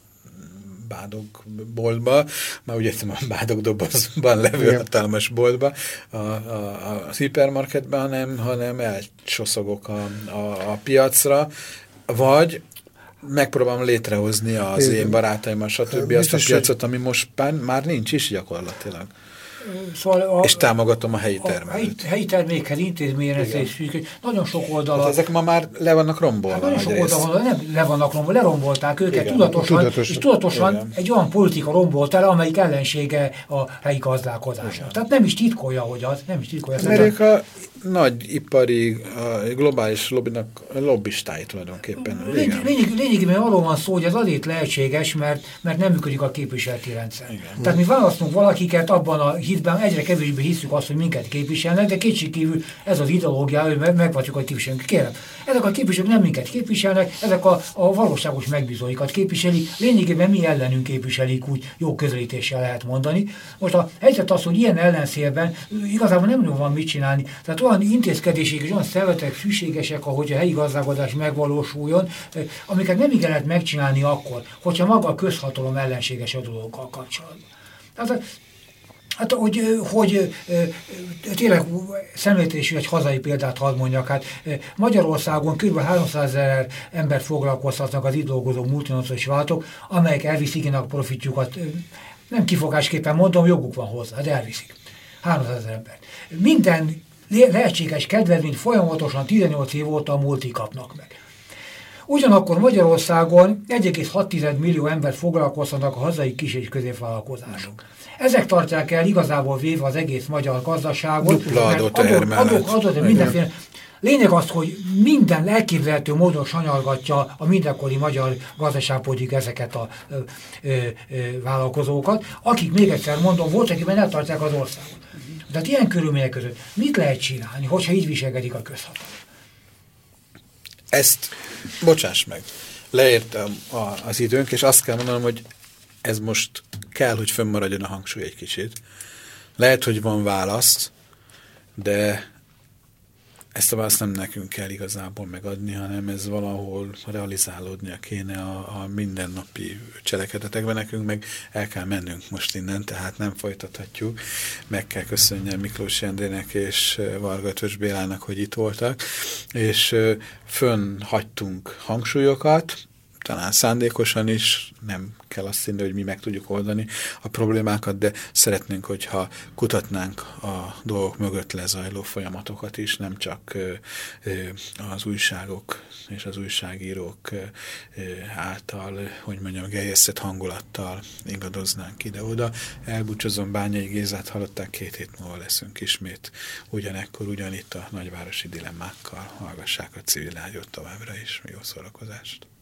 bádogboltba, már úgy értem a bádogdobozban levő hatalmas boltba, a hipermarketben, hanem elcsoszogok a piacra, vagy megpróbálom létrehozni az én barátaimmal, stb. Azt a piacot, ami most már nincs is gyakorlatilag. Szóval és támogatom a helyi termelőt. A helyi termékhez intézményezés, nagyon sok oldala. Hát ezek ma már le vannak rombolva. Hát nagyon sok oldala, nem le vannak rombolva, lerombolták őket tudatosan igen. Egy olyan politika rombolt el, amelyik ellensége a helyi gazdálkodásnak. Tehát nem is titkolja, hogy az, nem is titkolja. Amerika nagy ipari, globális lobbinak lobbistái tulajdonképpen. Lényegében arról van szó, hogy ez azért lehetséges, mert nem működik a képviseleti rendszer. Igen. Tehát mi választunk valakiket abban a hitben, egyre kevésbé hiszük azt, hogy minket képviselnek, de kétségkívül ez az ideológia, hogy megvatjuk a képviselőnk. Kérem, ezek a képviselők nem minket képviselnek, ezek a valóságos megbízóikat képviselik, lényegében mi ellenünk képviselik, úgy jó közelítéssel lehet mondani. Most a helyzet az, hogy ilyen ellenszélben igazából nem van mit csinálni. Tehát olyan intézkedések és olyan szervezetek szükségesek, ahogy a helyi gazdálkodás megvalósuljon, amiket nem igen lehet megcsinálni akkor, hogyha maga a közhatalom ellenséges a dolgokkal kapcsolatban. Hát, hogy tényleg szemléltetésű egy hazai példát hadd mondjak, hát Magyarországon kb. 300 000 embert foglalkoztatnak az itt dolgozó multinacionális vállalatok, amelyek elviszik a profitjukat, nem kifogásképpen mondom, joguk van hozzá, de elviszik. 300 000 embert. Minden lehetséges kedvezményt folyamatosan 18 év óta a multi kapnak meg. Ugyanakkor Magyarországon 1,6 millió ember foglalkoztatnak a hazai kis- és középvállalkozások. Ezek tartják el igazából véve az egész magyar gazdaságot. Dupla adótermelet. Mindenféle. Lényeg az, hogy minden elképzelhető módon sanyargatja a mindenkori magyar gazdaságpolitik ezeket a vállalkozókat, akik még egyszer mondom, voltak, akiben eltartják az országot. Tehát ilyen körülmények között mit lehet csinálni, hogyha így viselkedik a közhatalom? Ezt, bocsáss meg, leértem az időnk, és azt kell mondanom, hogy ez most kell, hogy fönnmaradjon a hangsúly egy kicsit. Lehet, hogy van választ, de ezt a választ nem nekünk kell igazából megadni, hanem ez valahol realizálódnia kéne a mindennapi cselekedetekben. Nekünk meg el kell mennünk most innen, tehát nem folytathatjuk. Meg kell köszönjem Miklós Endrének és Varga Ötvös Bélának, hogy itt voltak, és fönnhagytunk hangsúlyokat, talán szándékosan is, nem kell azt hinni, hogy mi meg tudjuk oldani a problémákat, de szeretnénk, hogyha kutatnánk a dolgok mögött lezajló folyamatokat is, nem csak az újságok és az újságírók által, hogy mondjam, gerjesztett hangulattal ingadoznánk ide-oda. Elbúcsúzom, Bányai Gézát hallották, 2 hét múlva leszünk ismét ugyanekkor, ugyanitt a nagyvárosi dilemmákkal. Hallgassák a Civil Rádiót továbbra is. Jó szórakozást!